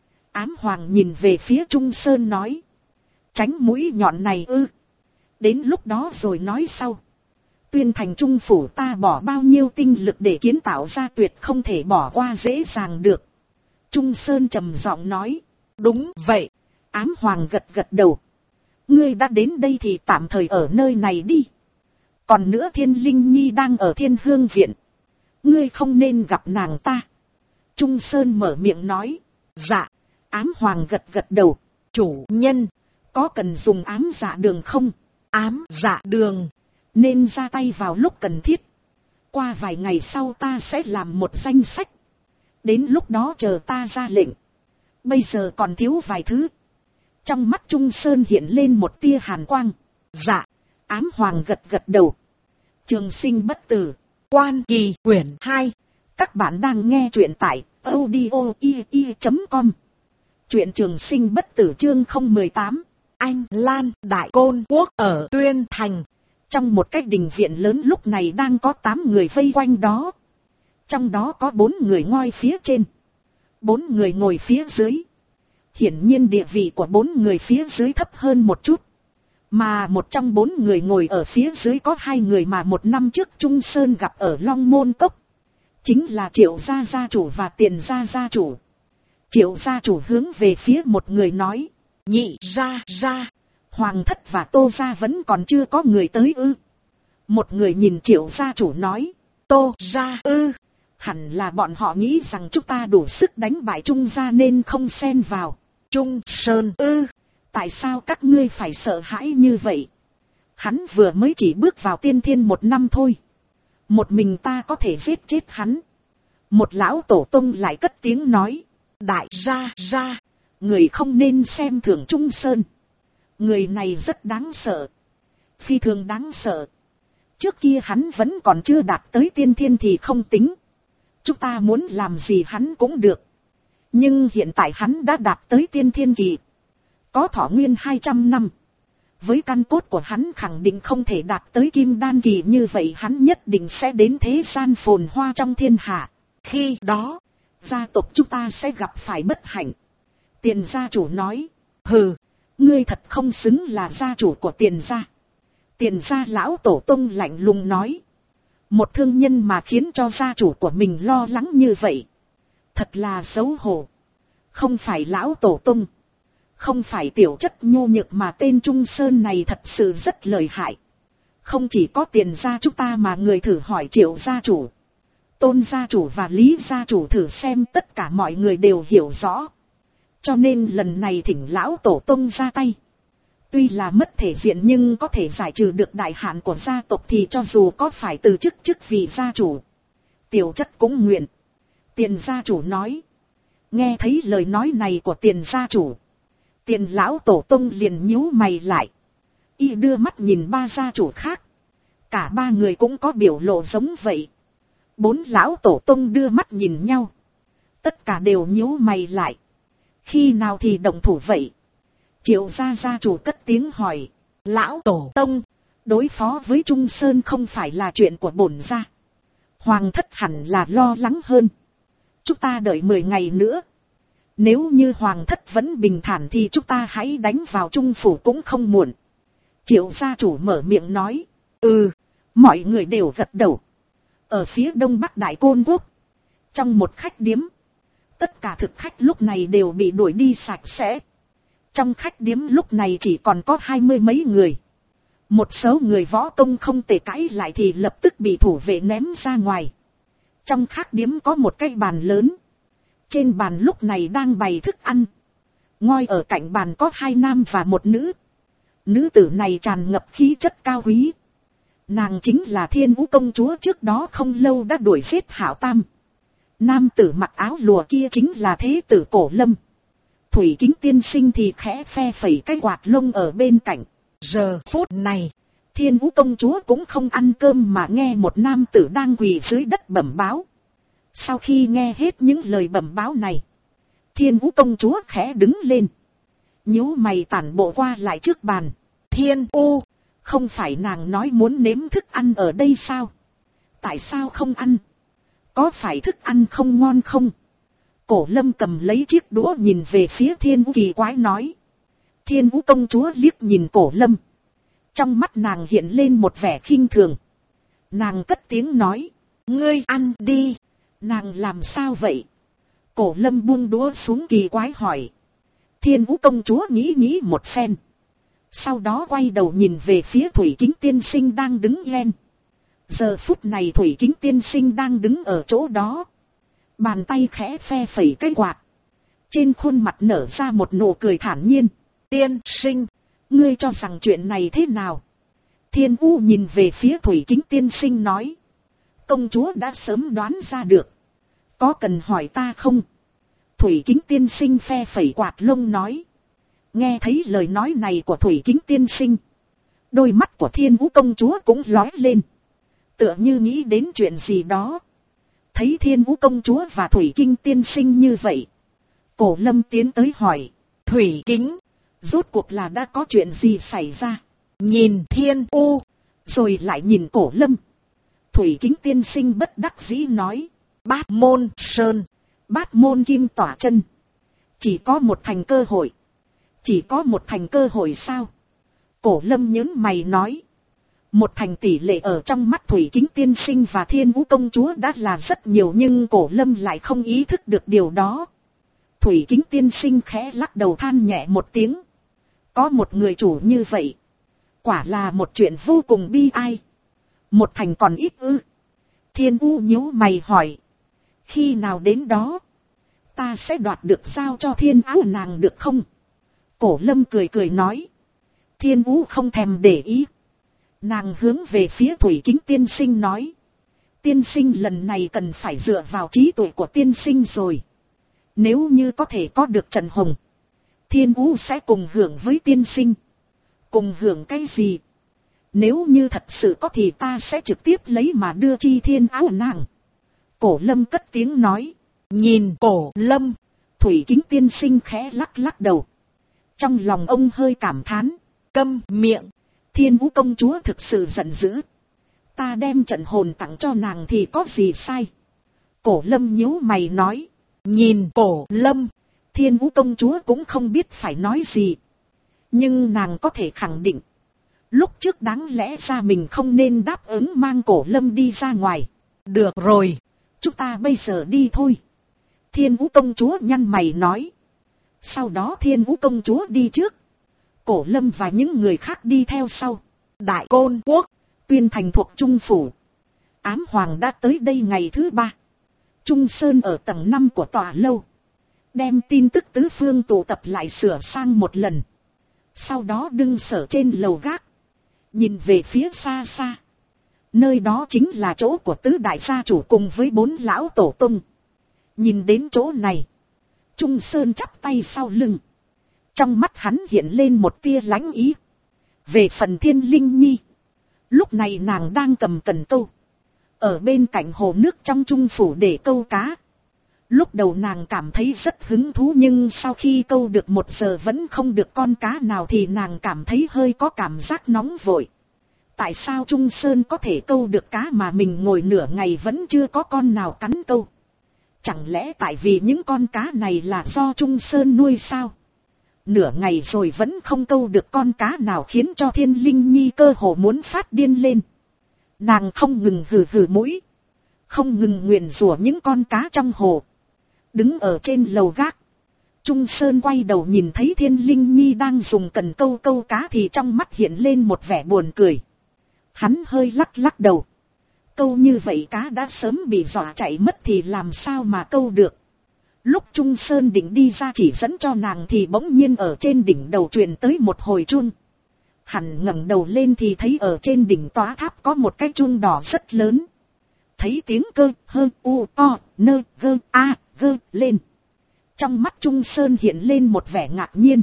Ám Hoàng nhìn về phía Trung Sơn nói. Tránh mũi nhọn này ư? Đến lúc đó rồi nói sau. Tuyên thành Trung phủ ta bỏ bao nhiêu tinh lực để kiến tạo ra, tuyệt không thể bỏ qua dễ dàng được. Trung Sơn trầm giọng nói. Đúng vậy. Ám Hoàng gật gật đầu. Ngươi đã đến đây thì tạm thời ở nơi này đi. Còn nữa Thiên Linh Nhi đang ở Thiên Hương viện. Ngươi không nên gặp nàng ta. Trung Sơn mở miệng nói. Dạ. Ám Hoàng gật gật đầu. Chủ nhân, có cần dùng ám dạ đường không? Ám dạ đường nên ra tay vào lúc cần thiết. Qua vài ngày sau ta sẽ làm một danh sách. Đến lúc đó chờ ta ra lệnh. Bây giờ còn thiếu vài thứ. Trong mắt Trung Sơn hiện lên một tia hàn quang. Dạ. Ám Hoàng gật gật đầu. Trường sinh bất tử. Quan Kỳ quyển 2. Các bạn đang nghe truyện tại audio.com. Truyện Trường sinh bất tử chương 018. Anh Lan Đại Côn Quốc ở Tuyên Thành. Trong một cái đình viện lớn lúc này đang có 8 người vây quanh đó. Trong đó có 4 người ngồi phía trên, 4 người ngồi phía dưới. Hiển nhiên địa vị của 4 người phía dưới thấp hơn một chút. Mà một trong 4 người ngồi ở phía dưới có 2 người mà một năm trước Trung Sơn gặp ở Long Môn Cốc. Chính là Triệu gia gia chủ và Tiền gia gia chủ. Triệu gia chủ hướng về phía một người nói. Nhị gia, Hoàng thất và Tô gia vẫn còn chưa có người tới ư? Một người nhìn Triệu gia chủ nói. Tô gia ư? Hẳn là bọn họ nghĩ rằng chúng ta đủ sức đánh bại Trung gia nên không xen vào. Trung Sơn ư? Tại sao các ngươi phải sợ hãi như vậy? Hắn vừa mới chỉ bước vào tiên thiên 1 năm thôi. Một mình ta có thể giết chết hắn. Một lão tổ tông lại cất tiếng nói. Đại gia, người không nên xem thường Trung Sơn. Người này rất đáng sợ. Phi thường đáng sợ. Trước kia hắn vẫn còn chưa đạt tới tiên thiên thì không tính. Chúng ta muốn làm gì hắn cũng được. Nhưng hiện tại hắn đã đạt tới tiên thiên kỳ. Có thọ nguyên 200 năm. Với căn cốt của hắn khẳng định không thể đạt tới kim đan kỳ, như vậy hắn nhất định sẽ đến thế gian phồn hoa trong thiên hạ. Khi đó, gia tộc chúng ta sẽ gặp phải bất hạnh. Tiền gia chủ nói. Hừ, ngươi thật không xứng là gia chủ của Tiền gia. Tiền gia lão tổ tông lạnh lùng nói. Một thương nhân mà khiến cho gia chủ của mình lo lắng như vậy. Thật là xấu hổ. Không phải lão tổ tông, không phải tiểu chất nhô nhược, mà tên Trung Sơn này thật sự rất lợi hại. Không chỉ có Tiền gia chúng ta mà người thử hỏi Triệu gia chủ, Tôn gia chủ và Lý gia chủ thử xem, tất cả mọi người đều hiểu rõ. Cho nên lần này thỉnh lão tổ tông ra tay. Tuy là mất thể diện nhưng có thể giải trừ được đại hạn của gia tộc thì cho dù có phải từ chức vị gia chủ, tiểu chất cũng nguyện. Tiền gia chủ nói. Nghe thấy lời nói này của Tiền gia chủ, Tiền lão tổ tông liền nhíu mày lại. Y đưa mắt nhìn 3 gia chủ khác. Cả 3 người cũng có biểu lộ giống vậy. 4 lão tổ tông đưa mắt nhìn nhau. Tất cả đều nhíu mày lại. Khi nào thì động thủ vậy? Triệu gia gia chủ cất tiếng hỏi. Lão tổ tông, đối phó với Trung Sơn không phải là chuyện của bổn gia. Hoàng thất hẳn là lo lắng hơn. Chúng ta đợi 10 ngày nữa. Nếu như Hoàng thất vẫn bình thản thì chúng ta hãy đánh vào Trung phủ cũng không muộn. Triệu gia chủ mở miệng nói. Mọi người đều gật đầu. Ở phía đông bắc Đại Côn Quốc, Trong một khách điếm, tất cả thực khách lúc này đều bị đuổi đi sạch sẽ. Trong khách điếm lúc này chỉ còn có 20 mấy người. Một số người võ công không thể cãi lại thì lập tức bị thủ vệ ném ra ngoài. Trong khách điếm có một cái bàn lớn. Trên bàn lúc này đang bày thức ăn. Ngồi ở cạnh bàn có 2 nam và 1 nữ. Nữ tử này tràn ngập khí chất cao quý. Nàng chính là Thiên Vũ công chúa trước đó không lâu đã đuổi giết Hạo Tam. Nam tử mặc áo lụa kia chính là thế tử Cổ Lâm. Thủy Kính tiên sinh thì khẽ phe phẩy cái quạt lông ở bên cạnh. Giờ phút này, Thiên Vũ công chúa cũng không ăn cơm mà nghe một nam tử đang quỳ dưới đất bẩm báo. Sau khi nghe hết những lời bẩm báo này, Thiên Vũ công chúa khẽ đứng lên. Nhíu mày tản bộ qua lại trước bàn. Thiên U, không phải nàng nói muốn nếm thức ăn ở đây sao? Tại sao không ăn? Có phải thức ăn không ngon không? Cổ Lâm cầm lấy chiếc đũa nhìn về phía Thiên Vũ kỳ quái nói. Thiên Vũ công chúa liếc nhìn Cổ Lâm. Trong mắt nàng hiện lên một vẻ khinh thường. Nàng cất tiếng nói. Ngươi ăn đi. Nàng làm sao vậy? Cổ Lâm buông đũa xuống kỳ quái hỏi. Thiên Vũ công chúa nghĩ một phen. Sau đó quay đầu nhìn về phía Thủy Kính tiên sinh đang đứng yên. Giờ phút này Thủy Kính tiên sinh đang đứng ở chỗ đó. Bàn tay khẽ phe phẩy cái quạt. Trên khuôn mặt nở ra một nụ cười thản nhiên. Tiên sinh, ngươi cho rằng chuyện này thế nào? Thiên U nhìn về phía Thủy Kính tiên sinh nói. Công chúa đã sớm đoán ra được. Có cần hỏi ta không? Thủy Kính tiên sinh phe phẩy quạt lông nói. Nghe thấy lời nói này của Thủy Kính tiên sinh, đôi mắt của Thiên Vũ công chúa cũng lóe lên. Tựa như nghĩ đến chuyện gì đó. Thấy Thiên Vũ công chúa và Thủy Kính tiên sinh như vậy, Cổ Lâm tiến tới hỏi. Thủy Kính, rốt cuộc là đã có chuyện gì xảy ra? Nhìn Thiên U, rồi lại nhìn Cổ Lâm. Thủy Kính tiên sinh bất đắc dĩ nói. Bát Môn Sơn, Bát Môn Kim tỏa chân. Chỉ có một thành cơ hội. Chỉ có một thành cơ hội sao? Cổ Lâm nhớn mày nói. Một thành tỷ lệ ở trong mắt Thủy Kính tiên sinh và Thiên Vũ công chúa đã là rất nhiều, nhưng Cổ Lâm lại không ý thức được điều đó. Thủy Kính tiên sinh khẽ lắc đầu than nhẹ một tiếng. Có một người chủ như vậy, quả là một chuyện vô cùng bi ai. Một thành còn ít ư? Thiên U nhíu mày hỏi. Khi nào đến đó, ta sẽ đoạt được giao cho Thiên Áo nàng được không? Cổ Lâm cười nói. Thiên Vũ không thèm để ý. Nàng hướng về phía Thủy Kính tiên sinh nói. Tiên sinh lần này cần phải dựa vào trí tuệ của tiên sinh rồi. Nếu như có thể có được Trần Hồng, Thiên Vũ sẽ cùng hưởng với tiên sinh. Cùng hưởng cái gì? Nếu như thật sự có thì ta sẽ trực tiếp lấy mà đưa chi Thiên Áo nàng. Cổ Lâm cất tiếng nói. Nhìn Cổ Lâm, Thủy Kính tiên sinh khẽ lắc đầu. Trong lòng ông hơi cảm thán. Câm miệng, Thiên Vũ công chúa thực sự giận dữ. Ta đem trận hồn tặng cho nàng thì có gì sai? Cổ Lâm nhíu mày nói. Nhìn Cổ Lâm, Thiên Vũ công chúa cũng không biết phải nói gì. Nhưng nàng có thể khẳng định, lúc trước đáng lẽ ra mình không nên đáp ứng mang Cổ Lâm đi ra ngoài. Được rồi, chúng ta bây giờ đi thôi. Thiên Vũ công chúa nhăn mày nói. Sau đó Thiên Vũ công chúa đi trước. Cổ Lâm và những người khác đi theo sau. Đại Côn Quốc, Tuyên Thành thuộc Trung Phủ. Ám Hoàng đã tới đây ngày thứ 3. Trung Sơn ở tầng 5 của tòa lâu. Đem tin tức tứ phương tụ tập lại sửa sang một lần. Sau đó đứng sở trên lầu gác. Nhìn về phía xa xa. Nơi đó chính là chỗ của tứ đại gia chủ cùng với 4 lão tổ tông. Nhìn đến chỗ này, Trung Sơn chắp tay sau lưng. Trong mắt hắn hiện lên một tia lãnh ý. Về phần Thiên Linh Nhi, lúc này nàng đang cầm cần câu ở bên cạnh hồ nước trong Trung Phủ để câu cá. Lúc đầu nàng cảm thấy rất hứng thú, nhưng sau khi câu được 1 giờ vẫn không được con cá nào thì nàng cảm thấy hơi có cảm giác nóng vội. Tại sao Trung Sơn có thể câu được cá mà mình ngồi nửa ngày vẫn chưa có con nào cắn câu? Chẳng lẽ tại vì những con cá này là do Trung Sơn nuôi sao? Nửa ngày rồi vẫn không câu được con cá nào khiến cho Thiên Linh Nhi cơ hồ muốn phát điên lên. Nàng không ngừng hừ mũi. không ngừng nguyền rủa những con cá trong hồ. Đứng ở trên lầu gác, Trung Sơn quay đầu nhìn thấy Thiên Linh Nhi đang dùng cần câu câu cá thì trong mắt hiện lên một vẻ buồn cười. Hắn hơi lắc lắc đầu. Câu như vậy cá đã sớm bị dọa chạy mất thì làm sao mà câu được. Lúc Trung Sơn định đi ra chỉ dẫn cho nàng thì bỗng nhiên ở trên đỉnh đầu truyền tới một hồi chuông. Hắn ngẩng đầu lên thì thấy ở trên đỉnh tòa tháp có một cái chuông đỏ rất lớn. Thấy tiếng cơ hơ u o nơ gơ a gơ lên. Trong mắt Trung Sơn hiện lên một vẻ ngạc nhiên.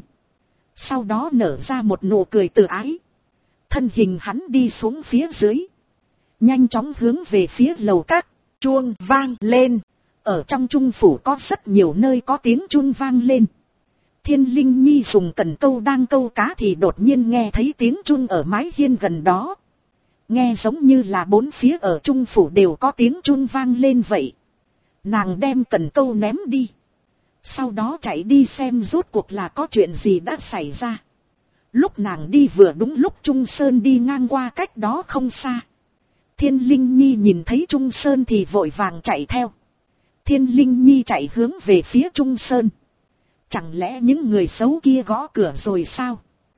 Sau đó nở ra một nụ cười từ ái. Thân hình hắn đi xuống phía dưới. Nhanh chóng hướng về phía lầu các. Chuông vang lên. Ở trong trung phủ có rất nhiều nơi có tiếng chuông vang lên. Thiên Linh Nhi dùng cần câu đang câu cá thì đột nhiên nghe thấy tiếng chuông ở mái hiên gần đó. Nghe giống như là bốn phía ở trung phủ đều có tiếng chuông vang lên vậy. Nàng đem cần câu ném đi. Sau đó chạy đi xem rốt cuộc là có chuyện gì đã xảy ra. Lúc nàng đi vừa đúng lúc Trung Sơn đi ngang qua cách đó không xa. Thiên Linh Nhi nhìn thấy Trung Sơn thì vội vàng chạy theo. Thiên Linh Nhi chạy hướng về phía Trung Sơn. Chẳng lẽ những người xấu kia gõ cửa rồi sao?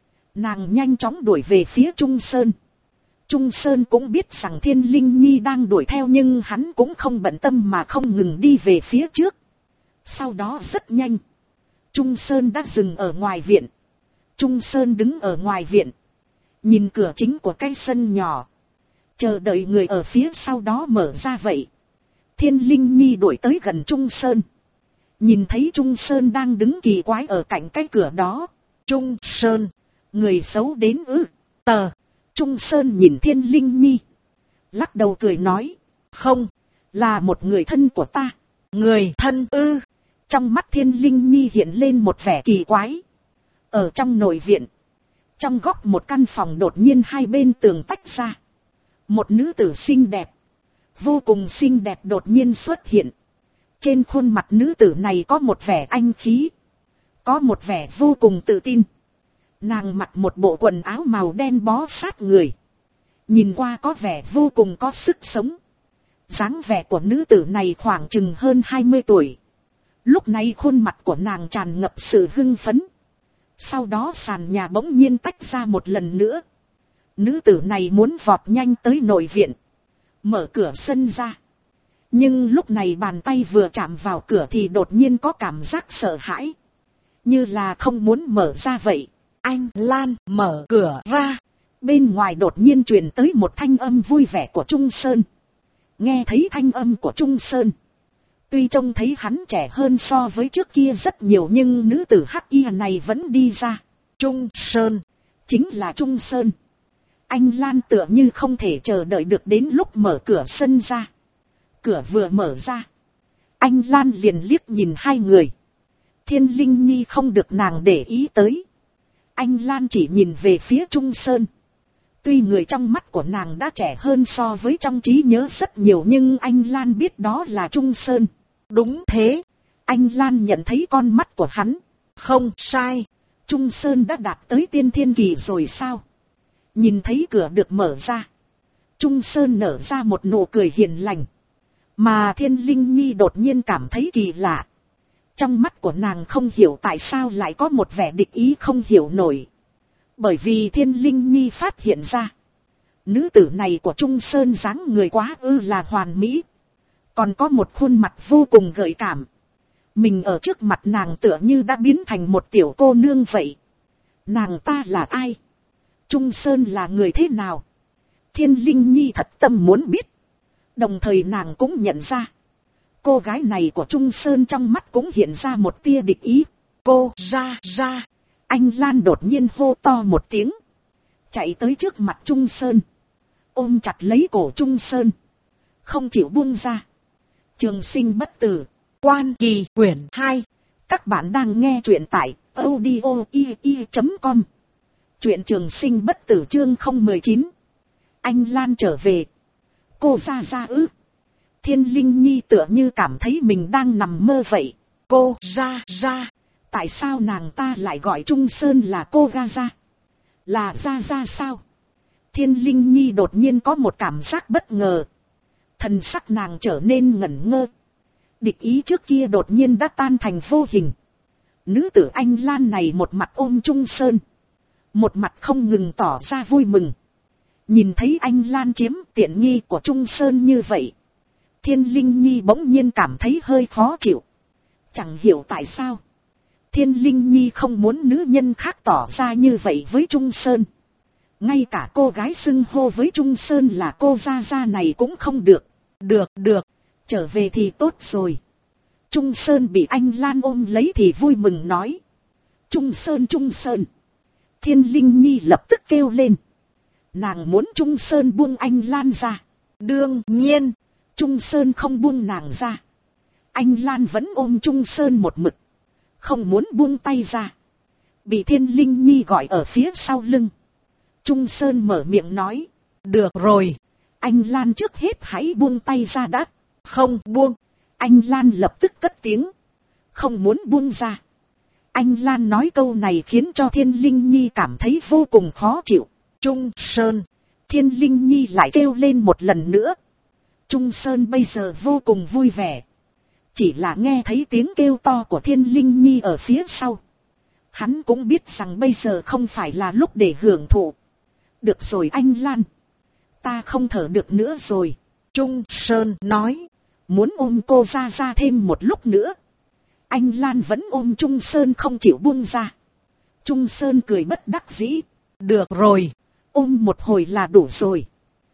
Nàng nhanh chóng đuổi về phía Trung Sơn. Trung Sơn cũng biết rằng Thiên Linh Nhi đang đuổi theo nhưng hắn cũng không bận tâm mà không ngừng đi về phía trước. Sau đó rất nhanh, Trung Sơn đã dừng ở ngoài viện. Trung Sơn đứng ở ngoài viện, nhìn cửa chính của cái sân nhỏ, chờ đợi người ở phía sau đó mở ra vậy. Thiên Linh Nhi đuổi tới gần Trung Sơn. Nhìn thấy Trung Sơn đang đứng kỳ quái ở cạnh cái cửa đó. Trung Sơn, người xấu đến ư? Trung Sơn nhìn Thiên Linh Nhi, lắc đầu cười nói, không, là một người thân của ta. Người thân ư? Trong mắt Thiên Linh Nhi hiện lên một vẻ kỳ quái. Ở trong nội viện, trong góc một căn phòng đột nhiên hai bên tường tách ra. Một nữ tử xinh đẹp, vô cùng xinh đẹp đột nhiên xuất hiện. Trên khuôn mặt nữ tử này có một vẻ anh khí, có một vẻ vô cùng tự tin. Nàng mặc một bộ quần áo màu đen bó sát người, nhìn qua có vẻ vô cùng có sức sống. Dáng vẻ của nữ tử này khoảng chừng hơn 20 tuổi. Lúc này khuôn mặt của nàng tràn ngập sự hưng phấn. Sau đó sàn nhà bỗng nhiên tách ra một lần nữa. Nữ tử này muốn vọt nhanh tới nội viện, mở cửa sân ra. Nhưng lúc này bàn tay vừa chạm vào cửa thì đột nhiên có cảm giác sợ hãi, như là không muốn mở ra vậy. Anh Lan mở cửa ra. Bên ngoài đột nhiên truyền tới một thanh âm vui vẻ của Trung Sơn. Nghe thấy thanh âm của Trung Sơn, tuy trông thấy hắn trẻ hơn so với trước kia rất nhiều nhưng nữ tử hắc y này vẫn đi ra. Trung Sơn, chính là Trung Sơn. Anh Lan tựa như không thể chờ đợi được đến lúc mở cửa sân ra. Cửa vừa mở ra, anh Lan liền liếc nhìn hai người. Thiên Linh Nhi không được nàng để ý tới. Anh Lan chỉ nhìn về phía Trung Sơn. Tuy người trong mắt của nàng đã trẻ hơn so với trong trí nhớ rất nhiều nhưng anh Lan biết đó là Trung Sơn. Đúng thế, anh Lan nhận thấy con mắt của hắn. Không sai, Trung Sơn đã đạt tới tiên thiên kỳ rồi sao? Nhìn thấy cửa được mở ra, Trung Sơn nở ra một nụ cười hiền lành. Mà Thiên Linh Nhi đột nhiên cảm thấy kỳ lạ. Trong mắt của nàng không hiểu tại sao lại có một vẻ địch ý không hiểu nổi. Bởi vì Thiên Linh Nhi phát hiện ra, nữ tử này của Trung Sơn dáng người quá ư là hoàn mỹ. Còn có một khuôn mặt vô cùng gợi cảm. Mình ở trước mặt nàng tựa như đã biến thành một tiểu cô nương vậy. Nàng ta là ai? Trung Sơn là người thế nào? Thiên Linh Nhi thật tâm muốn biết. Đồng thời nàng cũng nhận ra, cô gái này của Trung Sơn trong mắt cũng hiện ra một tia địch ý. Cô ra. Anh Lan đột nhiên hô to một tiếng, chạy tới trước mặt Trung Sơn, ôm chặt lấy cổ Trung Sơn, không chịu buông ra. Trường Sinh Bất Tử, Quan Kỳ quyển 2. Các bạn đang nghe truyện tại audio.com. Truyện Trường Sinh Bất Tử chương 019. Anh Lan trở về. Cô ra ư? Thiên Linh Nhi tựa như cảm thấy mình đang nằm mơ vậy. Cô ra. Tại sao nàng ta lại gọi Trung Sơn là cô ra? Là ra sao? Thiên Linh Nhi đột nhiên có một cảm giác bất ngờ. Thần sắc nàng trở nên ngẩn ngơ. Địch ý trước kia đột nhiên đã tan thành vô hình. Nữ tử Anh Lan này một mặt ôm Trung Sơn, một mặt không ngừng tỏ ra vui mừng. Nhìn thấy Anh Lan chiếm tiện nghi của Trung Sơn như vậy, Thiên Linh Nhi bỗng nhiên cảm thấy hơi khó chịu. Chẳng hiểu tại sao Thiên Linh Nhi không muốn nữ nhân khác tỏ ra như vậy với Trung Sơn. Ngay cả cô gái xưng hô với Trung Sơn là cô gia gia này cũng không được. Được, trở về thì tốt rồi. Trung Sơn bị Anh Lan ôm lấy thì vui mừng nói. Trung Sơn. Thiên Linh Nhi lập tức kêu lên. Nàng muốn Trung Sơn buông Anh Lan ra. Đương nhiên, Trung Sơn không buông nàng ra. Anh Lan vẫn ôm Trung Sơn một mực, không muốn buông tay ra. Bị Thiên Linh Nhi gọi ở phía sau lưng. Trung Sơn mở miệng nói. Được rồi, anh Lan trước hết hãy buông tay ra đã. Không buông. Anh Lan lập tức cất tiếng. Không muốn buông ra. Anh Lan nói câu này khiến cho Thiên Linh Nhi cảm thấy vô cùng khó chịu. Trung Sơn. Thiên Linh Nhi lại kêu lên một lần nữa. Trung Sơn bây giờ vô cùng vui vẻ. Chỉ là nghe thấy tiếng kêu to của Thiên Linh Nhi ở phía sau. Hắn cũng biết rằng bây giờ không phải là lúc để hưởng thụ. Được rồi anh Lan. Ta không thở được nữa rồi. Trung Sơn nói. Muốn ôm cô ra thêm một lúc nữa. Anh Lan vẫn ôm Trung Sơn không chịu buông ra. Trung Sơn cười bất đắc dĩ. Được rồi. Ôm một hồi là đủ rồi.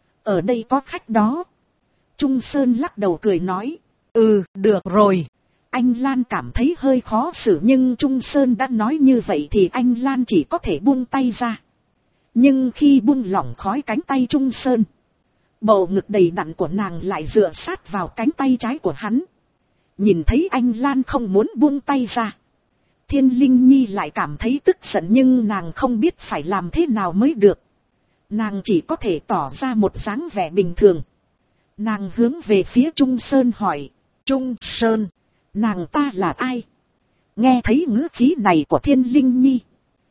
Ở đây có khách đó. Trung Sơn lắc đầu cười nói. Được rồi. Anh Lan cảm thấy hơi khó xử nhưng Trung Sơn đã nói như vậy thì anh Lan chỉ có thể buông tay ra. Nhưng khi buông lỏng khói cánh tay Trung Sơn, bầu ngực đầy đặn của nàng lại dựa sát vào cánh tay trái của hắn. Nhìn thấy anh Lan không muốn buông tay ra, Thiên Linh Nhi lại cảm thấy tức giận nhưng nàng không biết phải làm thế nào mới được. Nàng chỉ có thể tỏ ra một dáng vẻ bình thường. Nàng hướng về phía Trung Sơn hỏi. Trung Sơn, nàng ta là ai? Nghe thấy ngữ khí này của Thiên Linh Nhi,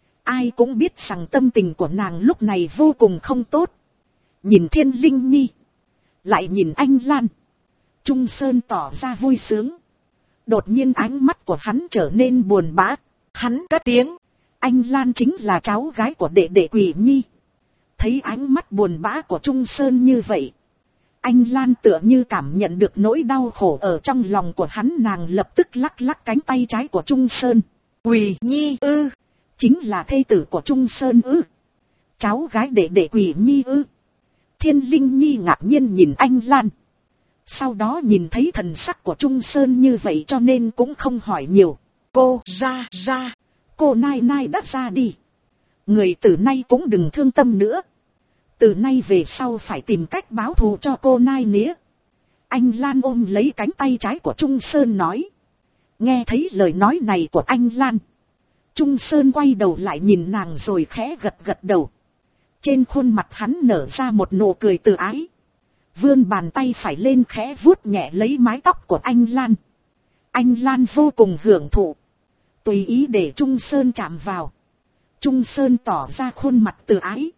ai cũng biết rằng tâm tình của nàng lúc này vô cùng không tốt. Nhìn Thiên Linh Nhi, lại nhìn anh Lan, Trung Sơn tỏ ra vui sướng. Đột nhiên ánh mắt của hắn trở nên buồn bã. Hắn cất tiếng. Anh Lan chính là cháu gái của đệ đệ Quỷ Nhi. Thấy ánh mắt buồn bã của Trung Sơn như vậy, anh Lan tựa như cảm nhận được nỗi đau khổ ở trong lòng của hắn. Nàng lập tức lắc lắc cánh tay trái của Trung Sơn. Quỷ Nhi ư? Chính là thê tử của Trung Sơn ư? Cháu gái đệ đệ Quỷ Nhi ư? Thiên Linh Nhi ngạc nhiên nhìn anh Lan. Sau đó nhìn thấy thần sắc của Trung Sơn như vậy cho nên cũng không hỏi nhiều. Cô ra, cô Nai đã ra đi. Người từ nay cũng đừng thương tâm nữa. Từ nay về sau phải tìm cách báo thù cho cô Nai Nía. Anh Lan ôm lấy cánh tay trái của Trung Sơn nói. Nghe thấy lời nói này của anh Lan, Trung Sơn quay đầu lại nhìn nàng rồi khẽ gật đầu. Trên khuôn mặt hắn nở ra một nụ cười từ ái. Vươn bàn tay phải lên khẽ vuốt nhẹ lấy mái tóc của anh Lan. Anh Lan vô cùng hưởng thụ, tùy ý để Trung Sơn chạm vào. Trung Sơn tỏ ra khuôn mặt từ ái,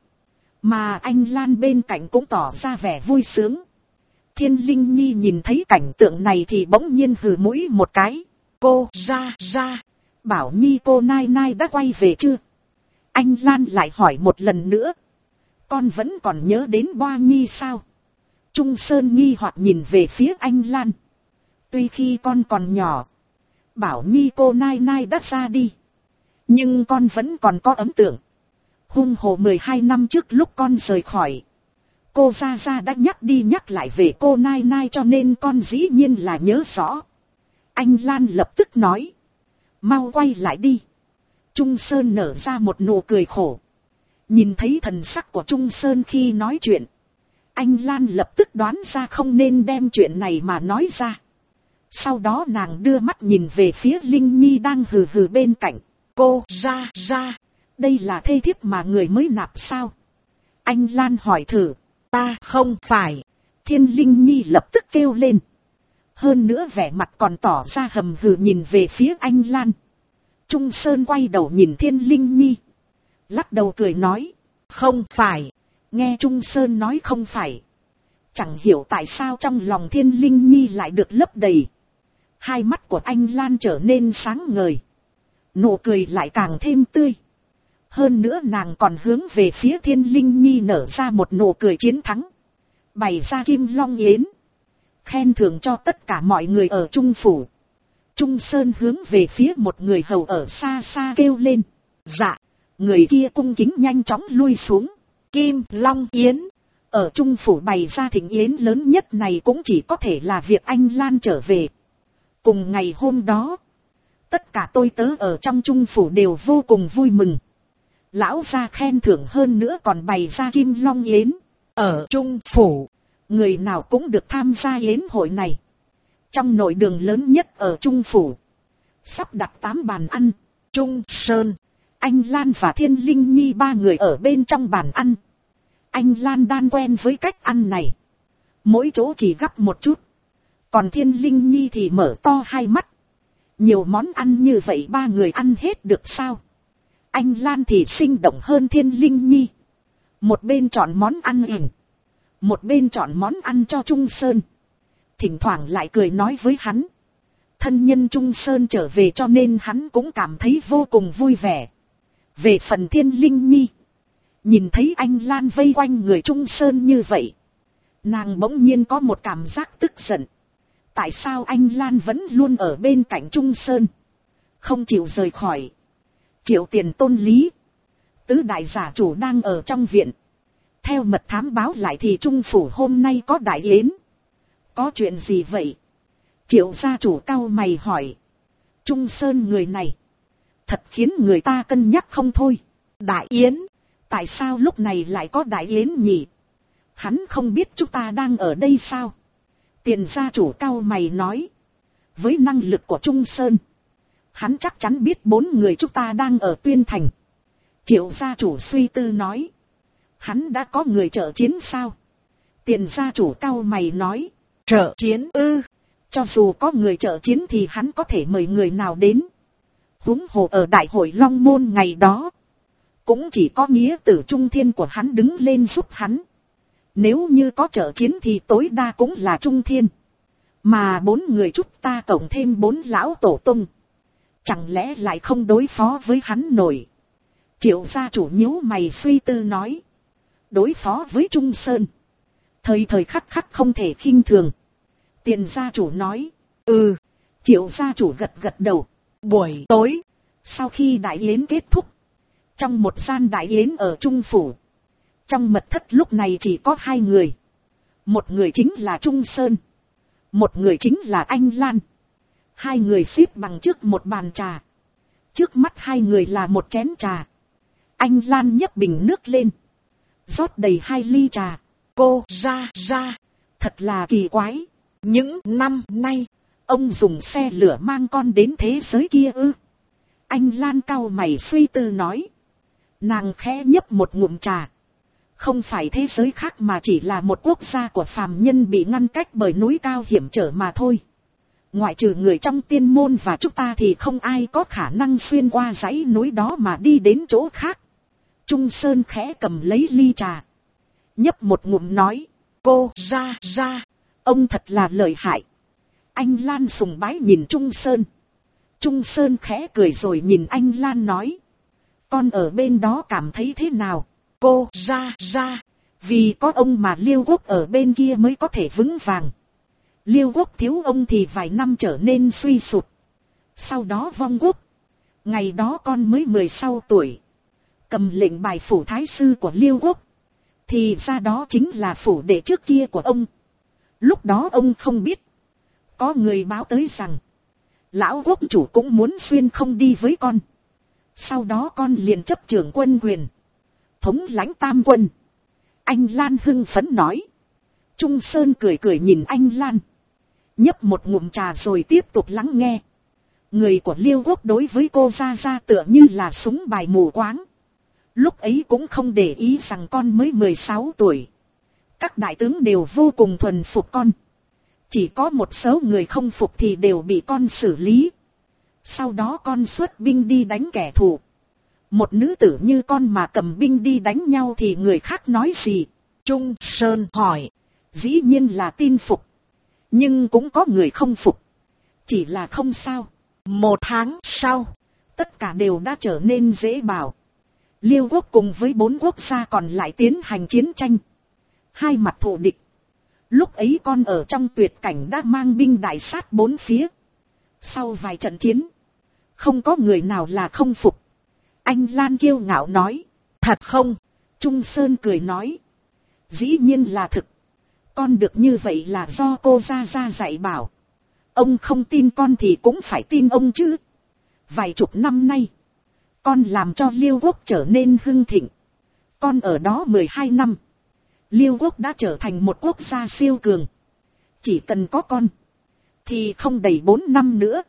mà anh Lan bên cạnh cũng tỏ ra vẻ vui sướng. Thiên Linh Nhi nhìn thấy cảnh tượng này thì bỗng nhiên hừ mũi một cái. Cô ra, bảo Nhi cô Nai đã quay về chưa? Anh Lan lại hỏi một lần nữa. Con vẫn còn nhớ đến Boa Nhi sao? Trung Sơn nghi hoặc nhìn về phía anh Lan. Tuy khi con còn nhỏ, bảo Nhi cô Nai đã ra đi, nhưng con vẫn còn có ấn tượng. Hung hồ 12 năm trước lúc con rời khỏi, cô Gia đã nhắc đi nhắc lại về cô Nai cho nên con dĩ nhiên là nhớ rõ. Anh Lan lập tức nói. Mau quay lại đi. Trung Sơn nở ra một nụ cười khổ. Nhìn thấy thần sắc của Trung Sơn khi nói chuyện, anh Lan lập tức đoán ra không nên đem chuyện này mà nói ra. Sau đó nàng đưa mắt nhìn về phía Linh Nhi đang hừ hừ bên cạnh. Cô ra, đây là thê thiếp mà người mới nạp sao? Anh Lan hỏi thử. Ta không phải. Thiên Linh Nhi lập tức kêu lên. Hơn nữa vẻ mặt còn tỏ ra hầm hừ nhìn về phía anh Lan. Trung Sơn quay đầu nhìn Thiên Linh Nhi, lắc đầu cười nói. Không phải. Nghe Trung Sơn nói không phải, Chẳng hiểu tại sao trong lòng Thiên Linh Nhi lại được lấp đầy. Hai mắt của anh Lan trở nên sáng ngời. Nụ cười lại càng thêm tươi. Hơn nữa nàng còn hướng về phía Thiên Linh Nhi nở ra một nụ cười chiến thắng. Bày ra kim long yến. Khen thưởng cho tất cả mọi người ở Trung Phủ. Trung Sơn hướng về phía một người hầu ở xa xa kêu lên. Dạ. Người kia cung kính nhanh chóng lui xuống. Kim Long Yến. Ở Trung Phủ bày ra thịnh yến lớn nhất này cũng chỉ có thể là việc anh Lan trở về. Cùng ngày hôm đó, tất cả tôi tớ ở trong Trung Phủ đều vô cùng vui mừng. Lão gia khen thưởng hơn nữa còn bày ra Kim Long Yến. Ở Trung Phủ, người nào cũng được tham gia yến hội này. Trong nội đường lớn nhất ở Trung Phủ, sắp đặt 8 bàn ăn. Trung Sơn, anh Lan và Thiên Linh Nhi ba người ở bên trong bàn ăn. Anh Lan đan quen với cách ăn này. Mỗi chỗ chỉ gắp một chút. Còn Thiên Linh Nhi thì mở to hai mắt. Nhiều món ăn như vậy ba người ăn hết được sao? Anh Lan thì sinh động hơn Thiên Linh Nhi. Một bên chọn món ăn ỉn. Một bên chọn món ăn cho Trung Sơn. Thỉnh thoảng lại cười nói với hắn. Thân nhân Trung Sơn trở về cho nên hắn cũng cảm thấy vô cùng vui vẻ. Về phần Thiên Linh Nhi, nhìn thấy anh Lan vây quanh người Trung Sơn như vậy, nàng bỗng nhiên có một cảm giác tức giận. Tại sao anh Lan vẫn luôn ở bên cạnh Trung Sơn, không chịu rời khỏi? Triệu Tiền Tôn lý, tứ đại giả chủ đang ở trong viện. Theo mật thám báo lại thì Trung Phủ hôm nay có đại yến. Có chuyện gì vậy? Triệu gia chủ cau mày hỏi. Trung Sơn người này, thật khiến người ta cân nhắc không thôi. Đại yến? Tại sao lúc này lại có đại yến nhỉ? Hắn không biết chúng ta đang ở đây sao? Tiền gia chủ cau mày nói. Với năng lực của Trung Sơn, hắn chắc chắn biết 4 người chúng ta đang ở Tuyên Thành. Triệu gia chủ suy tư nói. Hắn đã có người trợ chiến sao? Tiền gia chủ cau mày nói. Trợ chiến ư? Cho dù có người trợ chiến thì hắn có thể mời người nào đến? Huống hồ ở đại hội Long Môn ngày đó, cũng chỉ có nghĩa tử Trung Thiên của hắn đứng lên giúp hắn. Nếu như có trợ chiến thì tối đa cũng là Trung Thiên. Mà 4 người chúng ta cộng thêm 4 lão tổ tông, chẳng lẽ lại không đối phó với hắn nổi? Triệu gia chủ nhíu mày suy tư nói. Đối phó với Trung Sơn, thời thời khắc khắc không thể khinh thường. Tiền gia chủ nói. Ừ. Triệu gia chủ gật gật đầu. Buổi tối, sau khi đại yến kết thúc, trong một gian đại yến ở Trung Phủ, trong mật thất lúc này chỉ có 2 người. Một người chính là Trung Sơn, một người chính là anh Lan. 2 người xếp bằng trước một bàn trà. Trước mắt 2 người là một chén trà. Anh Lan nhấc bình nước lên, rót đầy 2 ly trà. Cô ra, thật là kỳ quái. Những năm nay, ông dùng xe lửa mang con đến thế giới kia ư? Anh Lan cau mày suy tư nói. Nàng khẽ nhấp một ngụm trà. Không phải thế giới khác mà chỉ là một quốc gia của phàm nhân bị ngăn cách bởi núi cao hiểm trở mà thôi. Ngoại trừ người trong tiên môn và chúng ta thì không ai có khả năng xuyên qua dãy núi đó mà đi đến chỗ khác. Trung Sơn khẽ cầm lấy ly trà, nhấp một ngụm nói. Cô ra, ông thật là lợi hại. Anh Lan sùng bái nhìn Trung Sơn. Trung Sơn khẽ cười rồi nhìn anh Lan nói. Con ở bên đó cảm thấy thế nào? Cô ra, vì có ông mà Liêu Quốc ở bên kia mới có thể vững vàng. Liêu Quốc thiếu ông thì vài năm trở nên suy sụp. Sau đó vong quốc. Ngày đó con mới 16 tuổi. Cầm lệnh bài phủ thái sư của Liêu Quốc. Thì ra đó chính là phủ đệ trước kia của ông. Lúc đó ông không biết. Có người báo tới rằng lão quốc chủ cũng muốn xuyên không đi với con. Sau đó con liền chấp trưởng quân quyền, thống lãnh tam quân. Anh Lan hưng phấn nói. Trung Sơn cười cười nhìn anh Lan, nhấp một ngụm trà rồi tiếp tục lắng nghe. Người của Liêu Quốc đối với cô ra tựa như là súng bài mù quáng. Lúc ấy cũng không để ý rằng con mới 16 tuổi. Các đại tướng đều vô cùng thuần phục con. Chỉ có một số người không phục thì đều bị con xử lý. Sau đó con xuất binh đi đánh kẻ thù. Một nữ tử như con mà cầm binh đi đánh nhau thì người khác nói gì? Trung Sơn hỏi. Dĩ nhiên là tin phục. Nhưng cũng có người không phục. Chỉ là không sao. 1 tháng sau, tất cả đều đã trở nên dễ bảo. Liêu quốc cùng với 4 quốc gia còn lại tiến hành chiến tranh. Hai mặt thù địch. Lúc ấy con ở trong tuyệt cảnh đã mang binh đại sát 4 phía. Sau vài trận chiến, không có người nào là không phục. Anh Lan kiêu ngạo nói. Thật không? Trung Sơn cười nói. Dĩ nhiên là thực. Con được như vậy là do cô ra dạy bảo. Ông không tin con thì cũng phải tin ông chứ. Vài chục năm nay, con làm cho Liêu quốc trở nên hưng thịnh. Con ở đó 12 năm. Liêu quốc đã trở thành một quốc gia siêu cường. Chỉ cần có con, thì không đầy 4 năm nữa,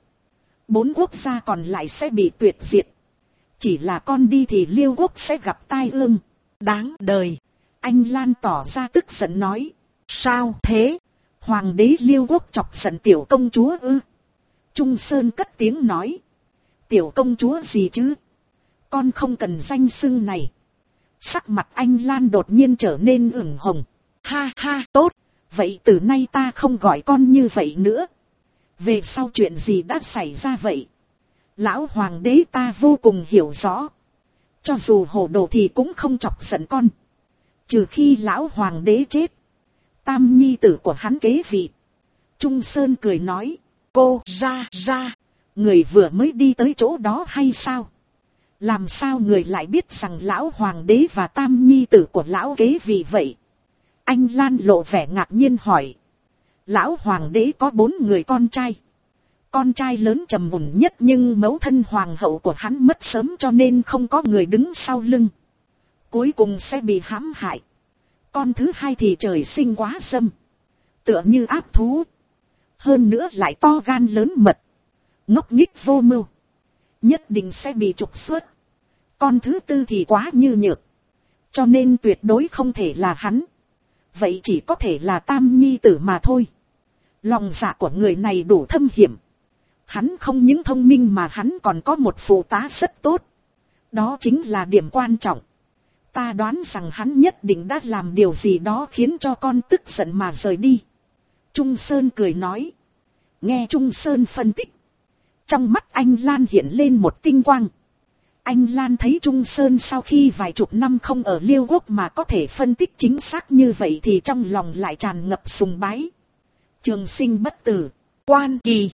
4 quốc gia còn lại sẽ bị tuyệt diệt. Chỉ là con đi thì Liêu quốc sẽ gặp tai ương. Đáng đời. Anh Lan tỏ ra tức giận nói. Sao thế? Hoàng đế Liêu quốc chọc giận tiểu công chúa ư? Trung Sơn cất tiếng nói. Tiểu công chúa gì chứ? Con không cần danh xưng này. Sắc mặt anh Lan đột nhiên trở nên ửng hồng. Ha ha, tốt. Vậy từ nay ta không gọi con như vậy nữa. Về sau chuyện gì đã xảy ra vậy? Lão hoàng đế ta vô cùng hiểu rõ. Cho dù hồ đồ thì cũng không chọc giận con. Trừ khi lão hoàng đế chết, tam nhi tử của hắn kế vị. Trung Sơn cười nói. Cô ra, người vừa mới đi tới chỗ đó hay sao? Làm sao người lại biết rằng lão hoàng đế và tam nhi tử của lão kế vị vậy? Anh Lan lộ vẻ ngạc nhiên hỏi. Lão hoàng đế có 4 người con trai. Con trai lớn trầm mùn nhất, nhưng mẫu thân hoàng hậu của hắn mất sớm cho nên không có người đứng sau lưng. Cuối cùng sẽ bị hãm hại. Con thứ hai thì trời sinh quá dâm, tựa như ác thú. Hơn nữa lại to gan lớn mật, ngốc nghếch vô mưu, nhất định sẽ bị trục xuất. Con thứ tư thì quá như nhược, cho nên tuyệt đối không thể là hắn. Vậy chỉ có thể là tam nhi tử mà thôi. Lòng dạ của người này đủ thâm hiểm. Hắn không những thông minh mà hắn còn có một phụ tá rất tốt. Đó chính là điểm quan trọng. Ta đoán rằng hắn nhất định đã làm điều gì đó khiến cho con tức giận mà rời đi. Trung Sơn cười nói. Nghe Trung Sơn phân tích, trong mắt anh Lan hiện lên một tinh quang. Anh Lan thấy Trung Sơn sau khi vài chục năm không ở Liêu quốc mà có thể phân tích chính xác như vậy thì trong lòng lại tràn ngập sùng bái. Trường sinh bất tử, quan kỳ.